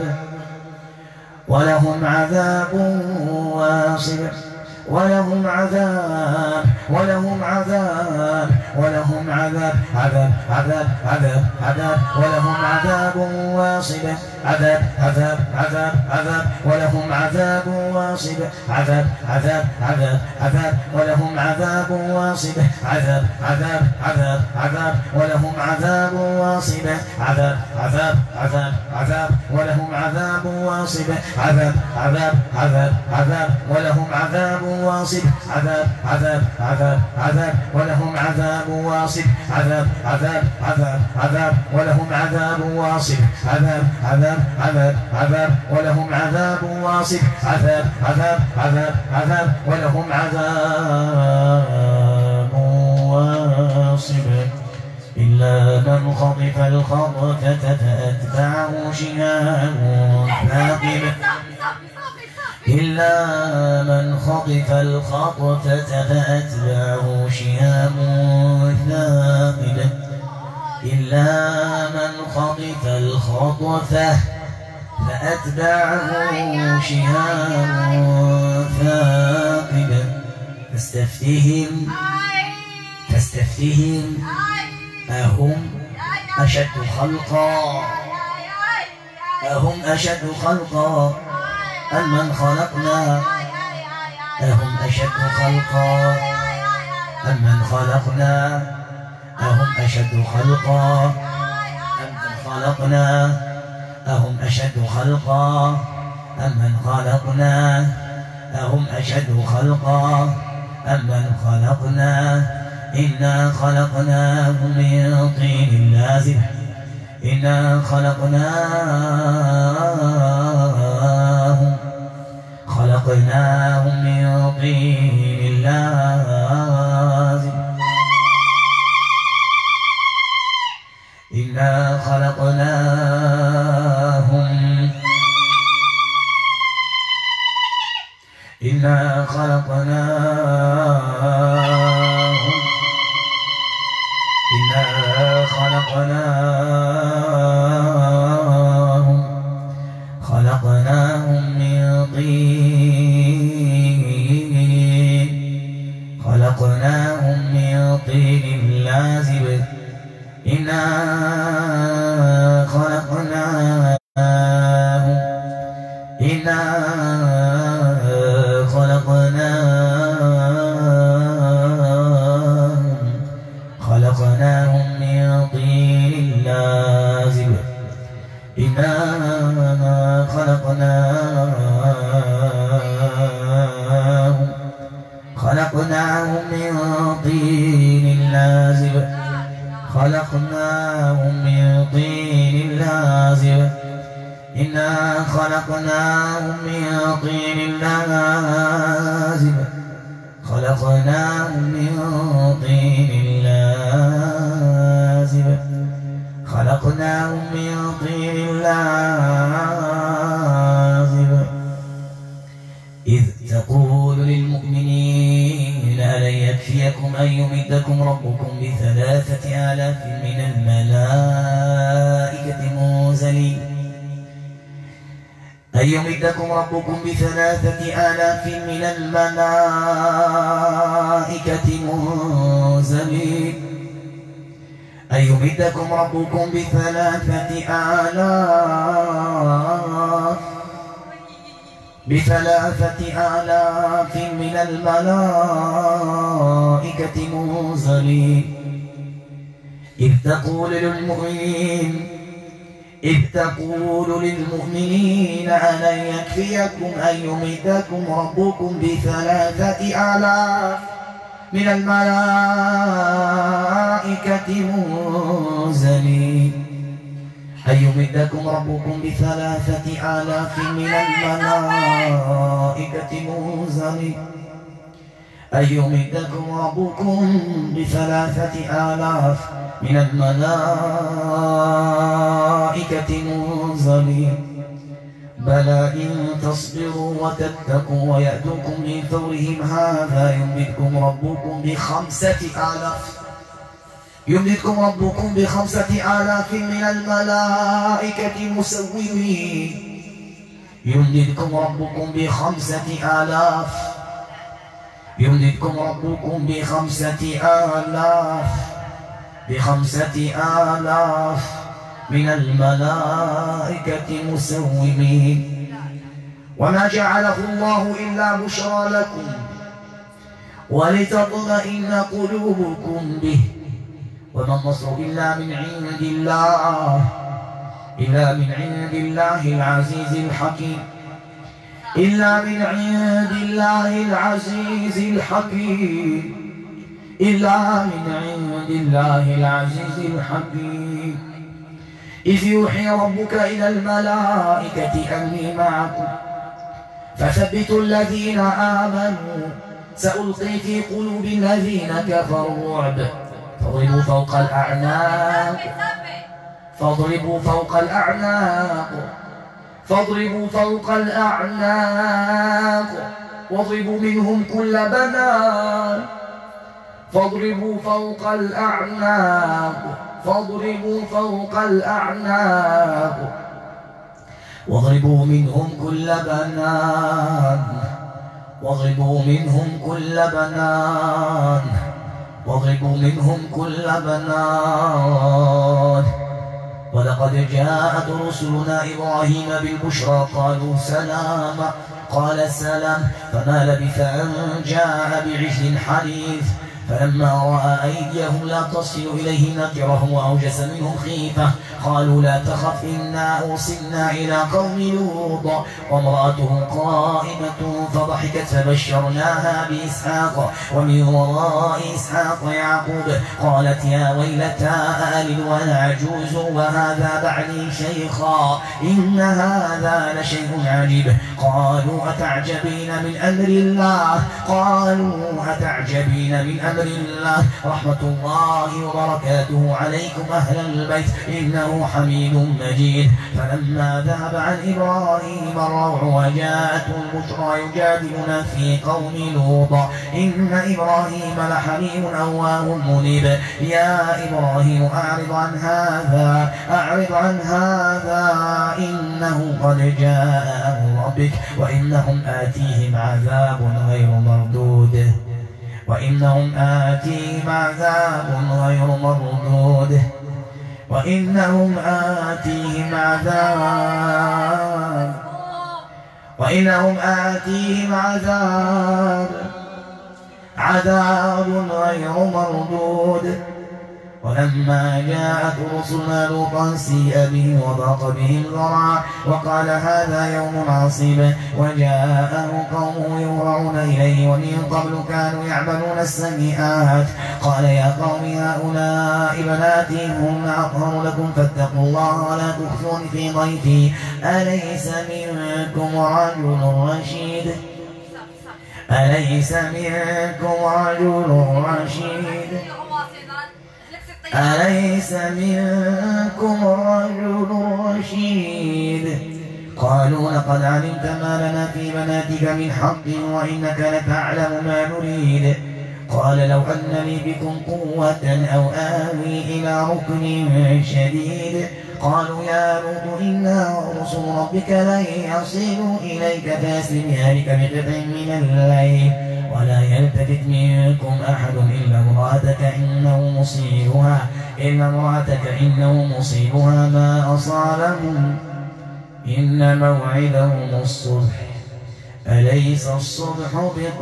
ولهم عذاب واصبة ولهم عذاب ولهم عذاب ولهم عذاب عذاب عذاب عذاب عذاب ولهم عذاب واصبة عذاب عذاب عذاب عذاب ولهم عذاب واصبة عذاب عذاب عذاب عذاب ولهم عذاب واصبة عذاب عذاب عذاب عذاب ولهم عذاب واصبة عذاب عذاب عذاب عذاب ولهم عذاب واصبة عذاب عذاب عذاب عذاب ولهم عذاب واصب عذاب عذاب عذاب عذاب ولهم عذاب واصب عذاب عذاب عذاب عذاب ولهم عذاب واصب عذاب عذاب عذاب عذاب ولهم عذاب واصب عذاب عذاب عذاب عذاب ولهم عذاب واصب إلا من خطف الخطفة فأتبعه شهاب ثاقب إلا من خطف الخطفة فأتبعه شهاب ثاقب إلا من خطف الخطفة فأتبعه شهاب ثاقب فاستفتهم فاستفتهم أهم أشد خلقا أهم أشد خلقا أمن خلقنا أهم أشد خلقا أمن خلقنا أهم أشد خلقا أمن خلقنا أهم أشد خلقا أمن خلقنا أهم أشد خلقا أمن خلقنا إنا خلقناهم من طين لازب إنا خلقناهم خلقناهم من طين لازب إنا خلقناهم إنا خلقناهم إنا خلقناهم خلقناهم من طين خلقناهم من طين لازب إنا خلقناهم إنا خلقناهم خلقناهم من طين لازب إنا خلقناهم خلقناهم من طين لازب خلقناهم من طين لازب إنا خلقناهم من طين لازب خلقناهم من طين لازب خلقناهم من طين لازب إذ تقول للمؤمنين ألن يكفيكم أن يمدكم ربكم بثلاثة آلاف من الملائكة منزلين أن يمدكم ربكم بثلاثة آلاف من الملائكة منزلين أن يمدكم ربكم بثلاثة آلاف بثلاثة آلاف من الملائكة منزلين إذ تقول للمؤمنين إذ تقول للمؤمنين ألن يكفيكم أن يمدكم ربكم بثلاثة آلاف من الملائكة منزلين أن يمدكم ربكم بثلاثة آلاف من الملائكة منزلين أن يمدكم ربكم بثلاثة آلاف من الملائكة منزلين بلى إن تصبروا وتتقوا ويأتوكم من فورهم هذا يمدكم ربكم بخمسة آلاف يمدكم ربكم بخمسة آلاف من الملائكة مسومين يمدكم ربكم بخمسة آلاف يمدكم ربكم بخمسة آلاف بخمسة آلاف من الملائكة مسومين وما جعله الله إلا بشرى لكم ولتطمئن قلوبكم به وما النصر إلا من عند الله إلا من عند الله العزيز الحكيم إلا من عند الله العزيز الحكيم إلا من عند الله العزيز الحكيم إذ يوحي ربك إلى الملائكة أني معكم فثبتوا الذين آمنوا سألقي في قلوب الذين كفروا الرعب فاضربوا فوق الأعناق فاضربوا فوق الأعناق فاضربوا فوق الأعناق واضربوا منهم كل بنان فاضربوا فوق الأعناق فاضربوا فوق الأعناق واضربوا منهم كل بنان واضربوا منهم كل بنان واضربوا منهم كل بنان ولقد جاءت رسلنا إبراهيم بالبشرى قالوا سلاما قال سلام فما لبث أن جاء بعجل حنيف فلما رأى أيديهم لا تصل إليه نكرهم وأوجس منهم خيفة قالوا لا تخف إنا أرسلنا إلى قوم لوط وامرأته قائمة فضحكت فبشرناها بإسحاق ومن وراء إسحاق يعقوب قالت يا ويلتى أألد وأنا عجوز وهذا بعلي شيخا إن هذا لشيء عجيب قالوا أتعجبين من أمر الله قالوا أتعجبين من أمر الله رحمة الله وبركاته عليكم أهل البيت إنه حميد مجيد فلما ذهب عن إبراهيم الروع وجاءته البشرى يجادلنا في قوم لوط إن إبراهيم لحليم أواه منيب يا إبراهيم أعرض عن هذا أعرض عن هذا إنه قد جاء أمر ربك وإنهم آتيهم عذاب غير مردود وإنهم آتيهم عذاب غير مردود وإنهم آتيهم عذاب وإنهم آتيهم عذاب عذاب غير مردود ولما جاءت رسلنا لوطا سيء بهم وضاق بهم ذرعا وقال هذا يوم عصيب وجاءه قومه يهرعون إليه ومن قبل كانوا يعملون السيئات قال يا قوم هؤلاء بناتي هن أطهر لكم فاتقوا الله ولا تخزون في ضيفي أليس منكم رجل رشيد أليس منكم رجل رشيد أليس منكم رجل رشيد قالوا لقد علمت ما لنا في بناتك من حق وإنك لتعلم ما نريد قال لو أن لي بكم قوة أو آوي إلى ركن شديد قالوا يا لوط إنا رسل ربك لن يصلوا إليك فاسر بأهلك بقطع من الليل ولا يلتفت منكم أحد إلا امرأتك إنه مصيبها إلا امرأتك إنه مصيبها ما أصابهم إن موعدهم الصبح أليس الصبح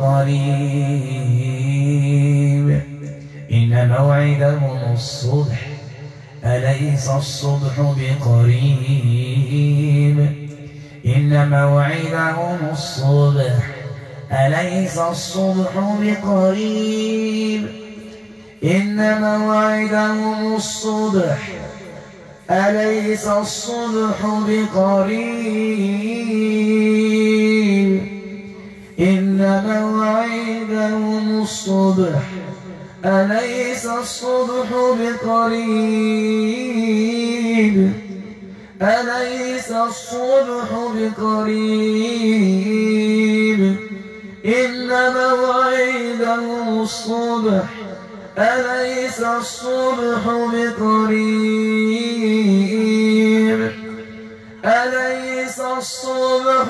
بقريب إن موعدهم الصبح أليس الصبح بقريب إن موعدهم الصبح أليس الصبح بقريب إن موعدهم الصبح أليس الصبح بقريب إن موعدهم الصبح أليس الصبح بقريب أليس الصبح بقريب إن موعدهم الصبح أليس الصبح بقريب أليس الصبح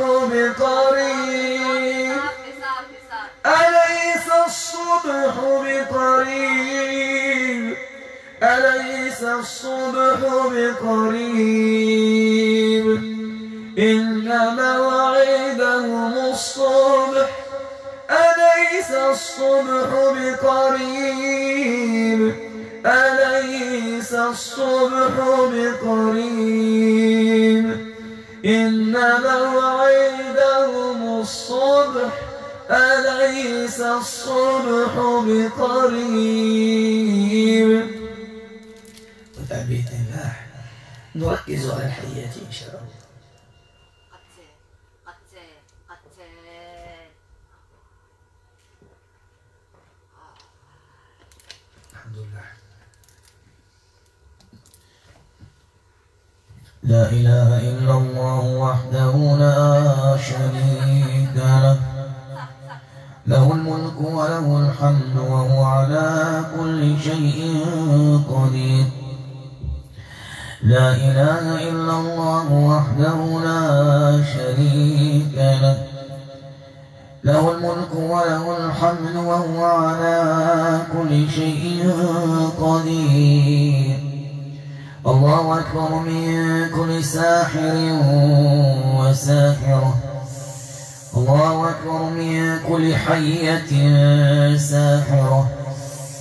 بقريب أليس الصبح بقريب أليس الصبح بقريب إن موعدهم الصبح أليس الصبح بقريب أليس الصبح بقريب إن موعدهم الصبح أليس الصبح بقريب. وتعبيد الله نركز على الحياة إن شاء الله. الحمد لله. لا إله إلا الله وحده لا شريك له له الملك وله الحمد وهو على كل شيء قدير. لا إله إلا الله وحده لا شريك له له الملك وله الحمد وهو على كل شيء قدير. الله أكبر من كل ساحر وساحرة. الله أكبر من كل حية ساحرة.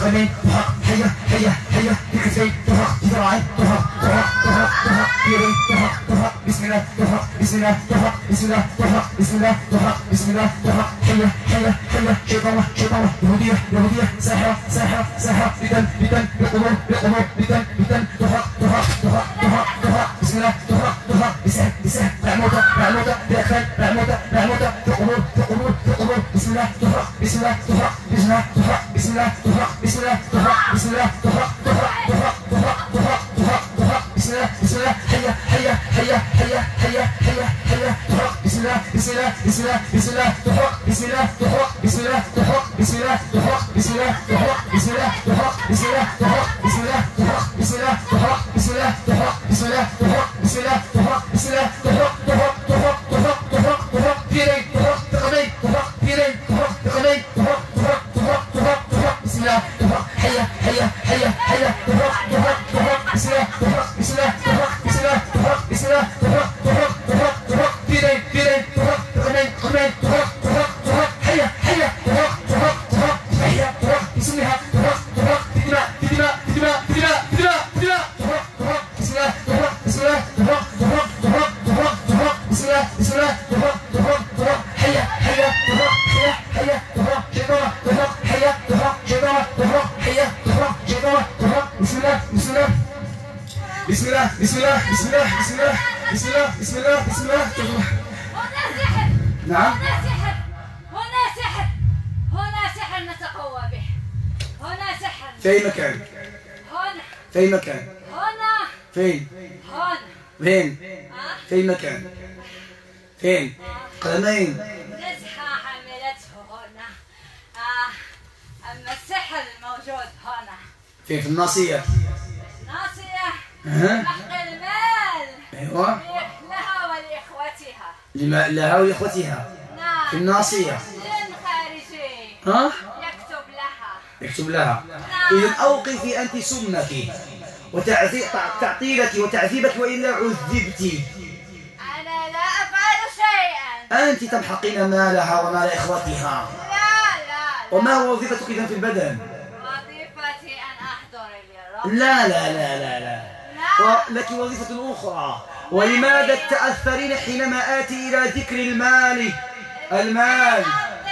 بقدمين تحرك حية حية حية بكتفين تحرك بذراعين تحرك تحرك تحرك تحرك بيدين تحرك تحرك بسم الله تحرك بسم الله تحرك بسم الله تحرك بسم الله تحرك بسم الله تحرك حية حية حية شيطانة شيطانة يهودية يهودية ساحرة ساحرة ساحرة بدم بدم بقبور بقبور بدم بدم تحرك تحرك تحرك تحرك تحرك بسم الله تحرك تحرك بسهم بسهم معمودة معمودة بأخفال معمودة معمودة بقبور بقبور بقبور بسم الله تحرك بسم الله تحرك بسم الله تحرك بسم الله تحرك بسم الله تحرك بسم الله تحرك تحرك تحرك تحرك تحرك تحرك تحرك بسم الله بسم الله حية حية حية حية حية حية حية تحرك بسم الله بسم الله بسم الله بسم الله تحرك بسم الله تحرك بسم الله تحرك بسم الله تحرك بسم الله تحرك بسم الله تحرك بسم الله تحرك بسم الله تحرك بسم الله تحرك بسم الله تحرك بسم الله تحرك بسم الله تحرك بسم الله تحرك تحرك تحرك تحرك تحرك تحرك بيدين تحرك تقدمين تحرك بيدين تحرك تقدمين تحرك تحرك تحرك تحرك تحرك بسم الله تحرك حية حية حية حية تحرك تحرك تحرك بسم الله تحرك بسم الله تحرك بسم الله تحرك بسم الله تحرك تحرك تحرك تحرك بيدين بيدين تحرك تقدمين تقدمين تحرك تحرك تحرك حية حية تحرك تحرك تحرك حية تحرك بسم الله تحرك تحرك بدماء بدماء بدماء بدماء بدماء بدماء تحرك تحرك بسم الله تحرك بسم الله تحرك تحرك تحرك تحرك تحرك بسم الله بسم الله تحرك تحرك تحرك حية حية تحرك حية حية تحرك شيطانة تحرك حية تحرك شيطانة تحرك حية تحرك شيطانة تحرك بسم الله بسم الله بسم الله بسم الله بسم الله بسم الله بسم الله بسم الله بسم الله هنا سحر. نعم. هنا سحر. هنا سحر. هنا سحر نتقوى به. هنا سحر. في أي مكان؟ هنا. في أي مكان؟ هنا. فين؟ هنا. فين؟ آه. في أي مكان؟ فين؟ قدمين. نزحة حملته هنا. آه. أما السحر الموجود هنا. فين؟ في الناصية. ناصية. أها. محق المال. أيوة. لها ولإخوتها. لما لها ولإخوتها. نعم. في الناصية. جن خارجي. ها؟ يكتب لها. يكتب لها. نعم. إذا أوقفي أنت سمك وتعطيلك وتعذيبك وإلا عذبت. أنا لا أفعل شيئا. أنت تمحقين مالها ومال إخوتها. لا لا. وما هو وظيفتك إذا في البدن؟ وظيفتي أن أحضر للرب. لا لا لا لا لا. ولك وظيفة أخرى. ولماذا تأثرين حينما آتي إلى ذكر المال؟ المال.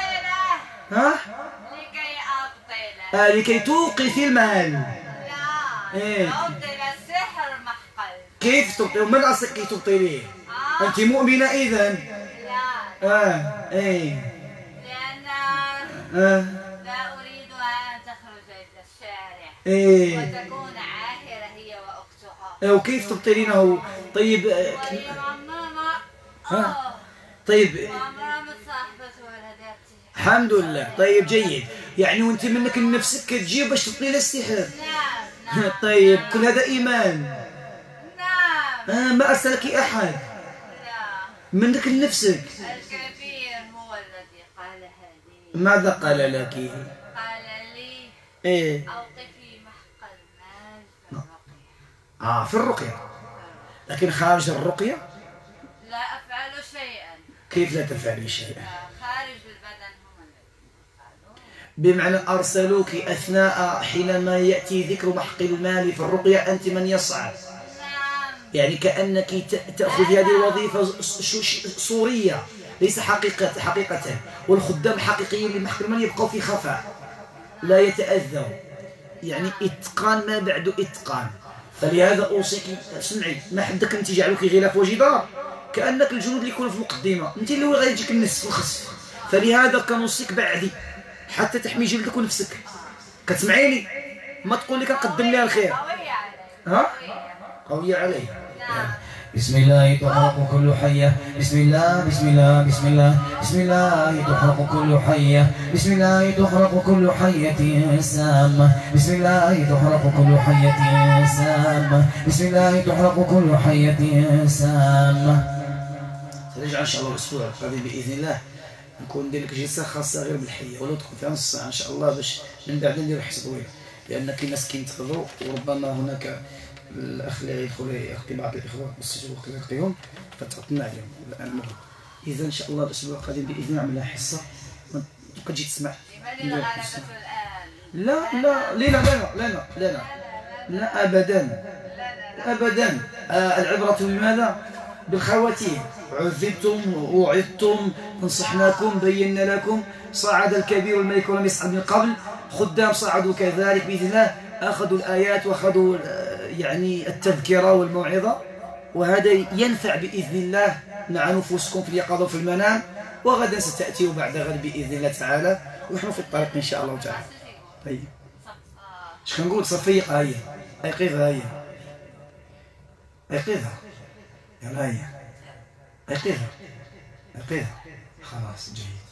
ها؟ لكي أبطل. آه لكي توقفي المال. لا. إيه. أبطل السحر محقل. كيف تبطليه؟ من أصلك كي تبطليه؟ آه. أنت مؤمنة إذن؟ لا. آه إيه. لأن آه لا أريدها أن تخرج إلى الشارع. إيه. وتكون عاهرة هي وأختها. إيه وكيف تبطلينه؟ طيب آه وهي ماما. ها؟ طيب ماما صاحبة ولدتي. الحمد لله. طيب جيد. يعني وانت منك لنفسك كتجيب باش تبطلي السحر. نعم نعم. طيب كل هذا إيمان. نعم. آه ما أرسلك أحد. لا. منك لنفسك. الكبير هو الذي قالها لي. ماذا قال لك؟ قال لي إيه. أوقفي محق المال في الرقية. آه في الرقية. لكن خارج الرقية لا أفعل شيئا. كيف لا تفعلي شيئا؟ خارج البدن هم الذين يفعلون. بمعنى أرسلوك أثناء حينما يأتي ذكر محق المال في الرقية أنت من يصعد. نعم. يعني كأنك تأخذ هذه الوظيفة صورية ليس حقيقة حقيقة. والخدام الحقيقيين لمحق المال يبقوا في خفاء لا يتأذوا. يعني إتقان ما بعد إتقان. فلهذا أوصيك سمعي ما حدك أنت جعلوك غلاف وجدار كأنك الجنود اللي يكونوا في المقدمة أنت اللي غادي يجيك النس في الخصف. فلهذا كنوصيك بعدي حتى تحمي جلدك ونفسك. كتسمعيني؟ ما تقول لي كنقدم لها الخير. قوية علي. ها؟ قوية علي. نعم. بسم الله تحرق كل حية. بسم الله بسم الله بسم الله بسم الله تحرق كل حية. بسم الله تحرق كل حية سامة. بسم الله تحرق كل حية سامة. بسم الله تحرق كل حية سامة. سنرجع إن شاء الله الأسبوع القادم بإذن الله نكون ندير لك جلسة خاصة غير بالحية ولو تكون فيها نص ساعة إن شاء الله باش من بعد ندير حصة طويلة لأن كاين ناس كينتظروا وربما هناك الأخ اللي يدخل يقضي بعض الإخوة بس الوقت اللي يقضيهم فتعطلنا عليهم الآن المغرب. إذا إن شاء الله الأسبوع القادم بإذن الله نعمل لها حصة تبقى تجي تسمع. لمن الغلبة الآن؟ لا لا لنا لنا لنا لنا لا أبدا أبدا. آه العبرة بماذا؟ بالخواتيم. عذبتم ووعظتم نصحناكم بينا لكم. صعد الكبير والملك ولم يصعد من قبل. خدام صعدوا كذلك بإذن الله، أخذوا الآيات وأخذوا يعني التذكرة والموعظة، وهذا ينفع بإذن الله مع نفوسكم في اليقظة وفي المنام. وغدا ستأتي بعد غد بإذن الله تعالى، ونحن في الطريق إن شاء الله تعالى. طيب اش كنقول؟ صفيقها هي، أيقظها هي، أيقظها يلا هي، أيقظها أيقظها. خلاص جيد.